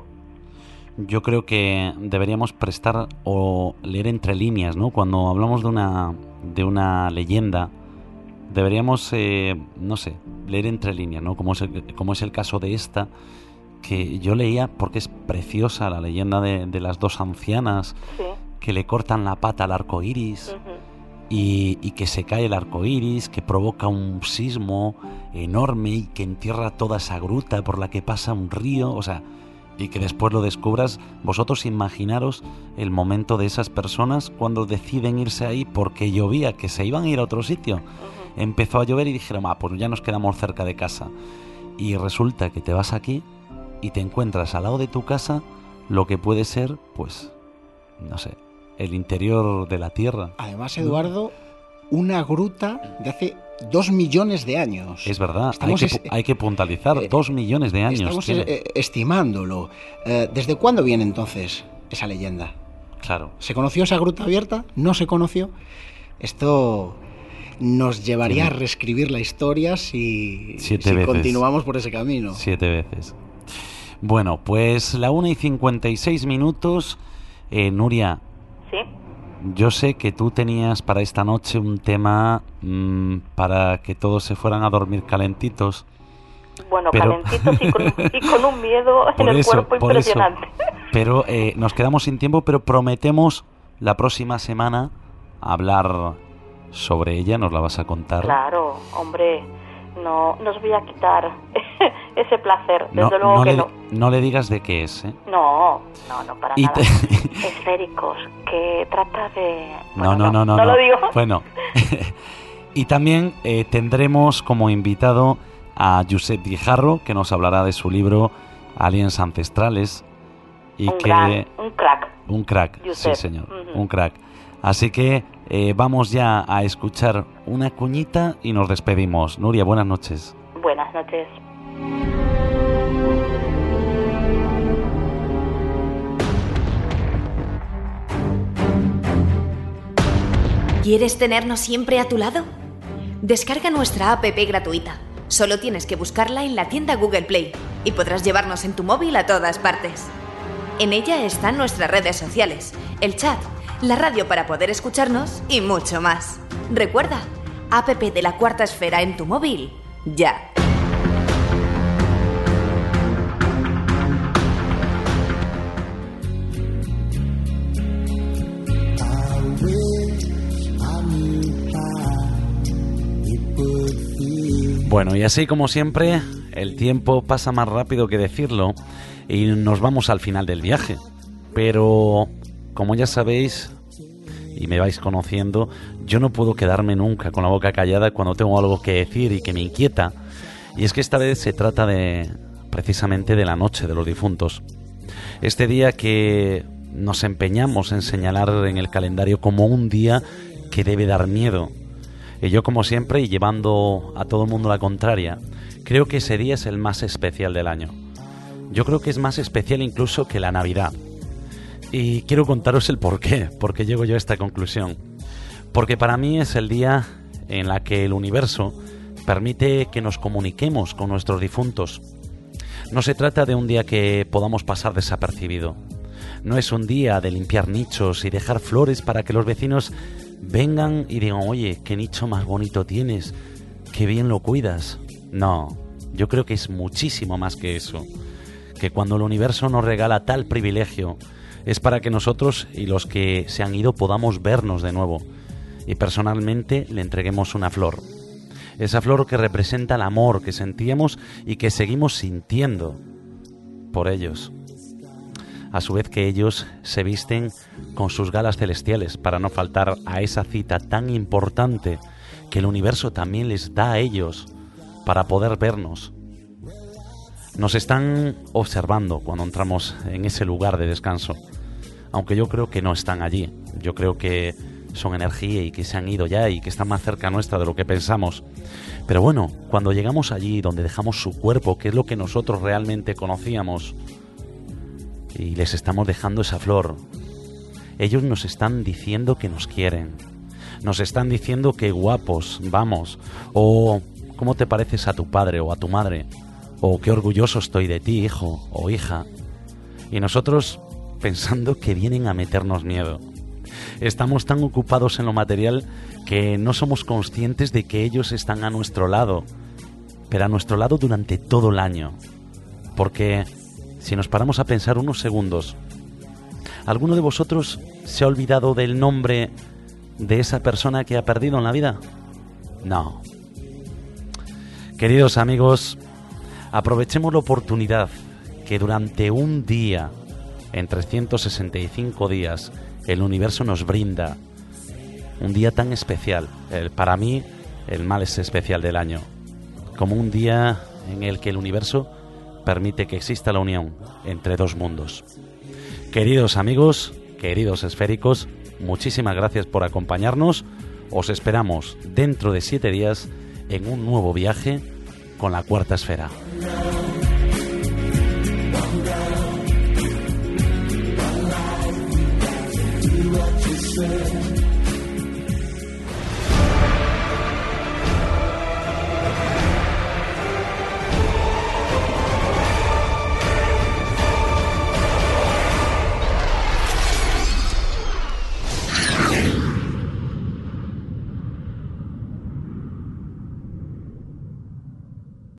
Yo creo que deberíamos prestar o leer entre líneas, ¿no? Cuando hablamos de una de una leyenda, deberíamos, eh, no sé, leer entre líneas, ¿no? Como es el, como es el caso de esta, que yo leía porque es preciosa la leyenda de, de las dos ancianas, sí, que le cortan la pata al arco iris. Uh-huh. Y, y que se cae el arco iris, que provoca un sismo enorme y que entierra toda esa gruta por la que pasa un río. O sea, y que después lo descubras. Vosotros imaginaros el momento de esas personas cuando deciden irse ahí porque llovía, que se iban a ir a otro sitio. Uh-huh. Empezó a llover y dijeron, ah, pues ya nos quedamos cerca de casa. Y resulta que te vas aquí y te encuentras al lado de tu casa lo que puede ser, pues, no sé, el interior de la Tierra. Además, Eduardo, una gruta de hace dos millones de años. Es verdad, hay que, es, hay que puntualizar, eh, dos millones de años. Estamos eh, estimándolo. Eh, ¿Desde cuándo viene entonces esa leyenda? Claro. ¿Se conoció esa gruta abierta? ¿No se conoció? Esto nos llevaría sí. a reescribir la historia si, Siete si veces. continuamos por ese camino. Siete veces. Bueno, pues la una y cincuenta y seis minutos. Eh, Nuria. Sí. Yo sé que tú tenías para esta noche un tema mmm, para que todos se fueran a dormir calentitos. Bueno, pero... calentitos y con, y con un miedo en el eso, cuerpo impresionante. Eso. Pero eh, nos quedamos sin tiempo, pero prometemos la próxima semana hablar sobre ella, nos la vas a contar. Claro, hombre, no, no os voy a quitar ese placer, desde no, luego no que le, no. No le digas de qué es, ¿eh? No, no, no, para y nada. Te... Esféricos, que trata de... Bueno, no, no, no, no. No, no, no. lo digo. Bueno, y también eh, tendremos como invitado a Josep Guijarro, que nos hablará de su libro Aliens Ancestrales. Y un que gran, un crack. Un crack, Josep. Sí, señor, Uh-huh. un crack. Así que eh, vamos ya a escuchar una cuñita y nos despedimos. Nuria, buenas noches. Buenas noches. ¿Quieres tenernos siempre a tu lado? Descarga nuestra app gratuita. Solo tienes que buscarla en la tienda Google Play y podrás llevarnos en tu móvil a todas partes. En ella están nuestras redes sociales, el chat, la radio para poder escucharnos y mucho más. Recuerda, app de La Cuarta Esfera en tu móvil, ya. Bueno, y así como siempre, el tiempo pasa más rápido que decirlo y nos vamos al final del viaje. Pero, como ya sabéis, y me vais conociendo, yo no puedo quedarme nunca con la boca callada cuando tengo algo que decir y que me inquieta. Y es que esta vez se trata de, precisamente, de la noche de los difuntos. Este día que nos empeñamos en señalar en el calendario como un día que debe dar miedo. Y yo, como siempre, y llevando a todo el mundo la contraria, creo que ese día es el más especial del año. Yo creo que es más especial incluso que la Navidad. Y quiero contaros el por qué, por qué llego yo a esta conclusión. Porque para mí es el día en la que el universo permite que nos comuniquemos con nuestros difuntos. No se trata de un día que podamos pasar desapercibido. No es un día de limpiar nichos y dejar flores para que los vecinos vengan y digan, oye, qué nicho más bonito tienes, qué bien lo cuidas. No, yo creo que es muchísimo más que eso. Que cuando el universo nos regala tal privilegio, es para que nosotros y los que se han ido podamos vernos de nuevo. Y personalmente le entreguemos una flor. Esa flor que representa el amor que sentíamos y que seguimos sintiendo por ellos. A su vez que ellos se visten con sus galas celestiales para no faltar a esa cita tan importante que el universo también les da a ellos para poder vernos. Nos están observando cuando entramos en ese lugar de descanso, aunque yo creo que no están allí. Yo creo que son energía y que se han ido ya y que están más cerca nuestra de lo que pensamos. Pero bueno, cuando llegamos allí donde dejamos su cuerpo, que es lo que nosotros realmente conocíamos, y les estamos dejando esa flor, ellos nos están diciendo que nos quieren, nos están diciendo que guapos vamos, o cómo te pareces a tu padre o a tu madre, o qué orgulloso estoy de ti, hijo o hija. Y nosotros pensando que vienen a meternos miedo. Estamos tan ocupados en lo material que no somos conscientes de que ellos están a nuestro lado, pero a nuestro lado durante todo el año. Porque si nos paramos a pensar unos segundos, ¿alguno de vosotros se ha olvidado del nombre de esa persona que ha perdido en la vida? No. Queridos amigos, aprovechemos la oportunidad que durante un día, en trescientos sesenta y cinco días, el universo nos brinda un día tan especial, el, para mí el más especial del año, como un día en el que el universo permite que exista la unión entre dos mundos. Queridos amigos, queridos esféricos, muchísimas gracias por acompañarnos. Os esperamos dentro de siete días en un nuevo viaje con la Cuarta Esfera. What you say.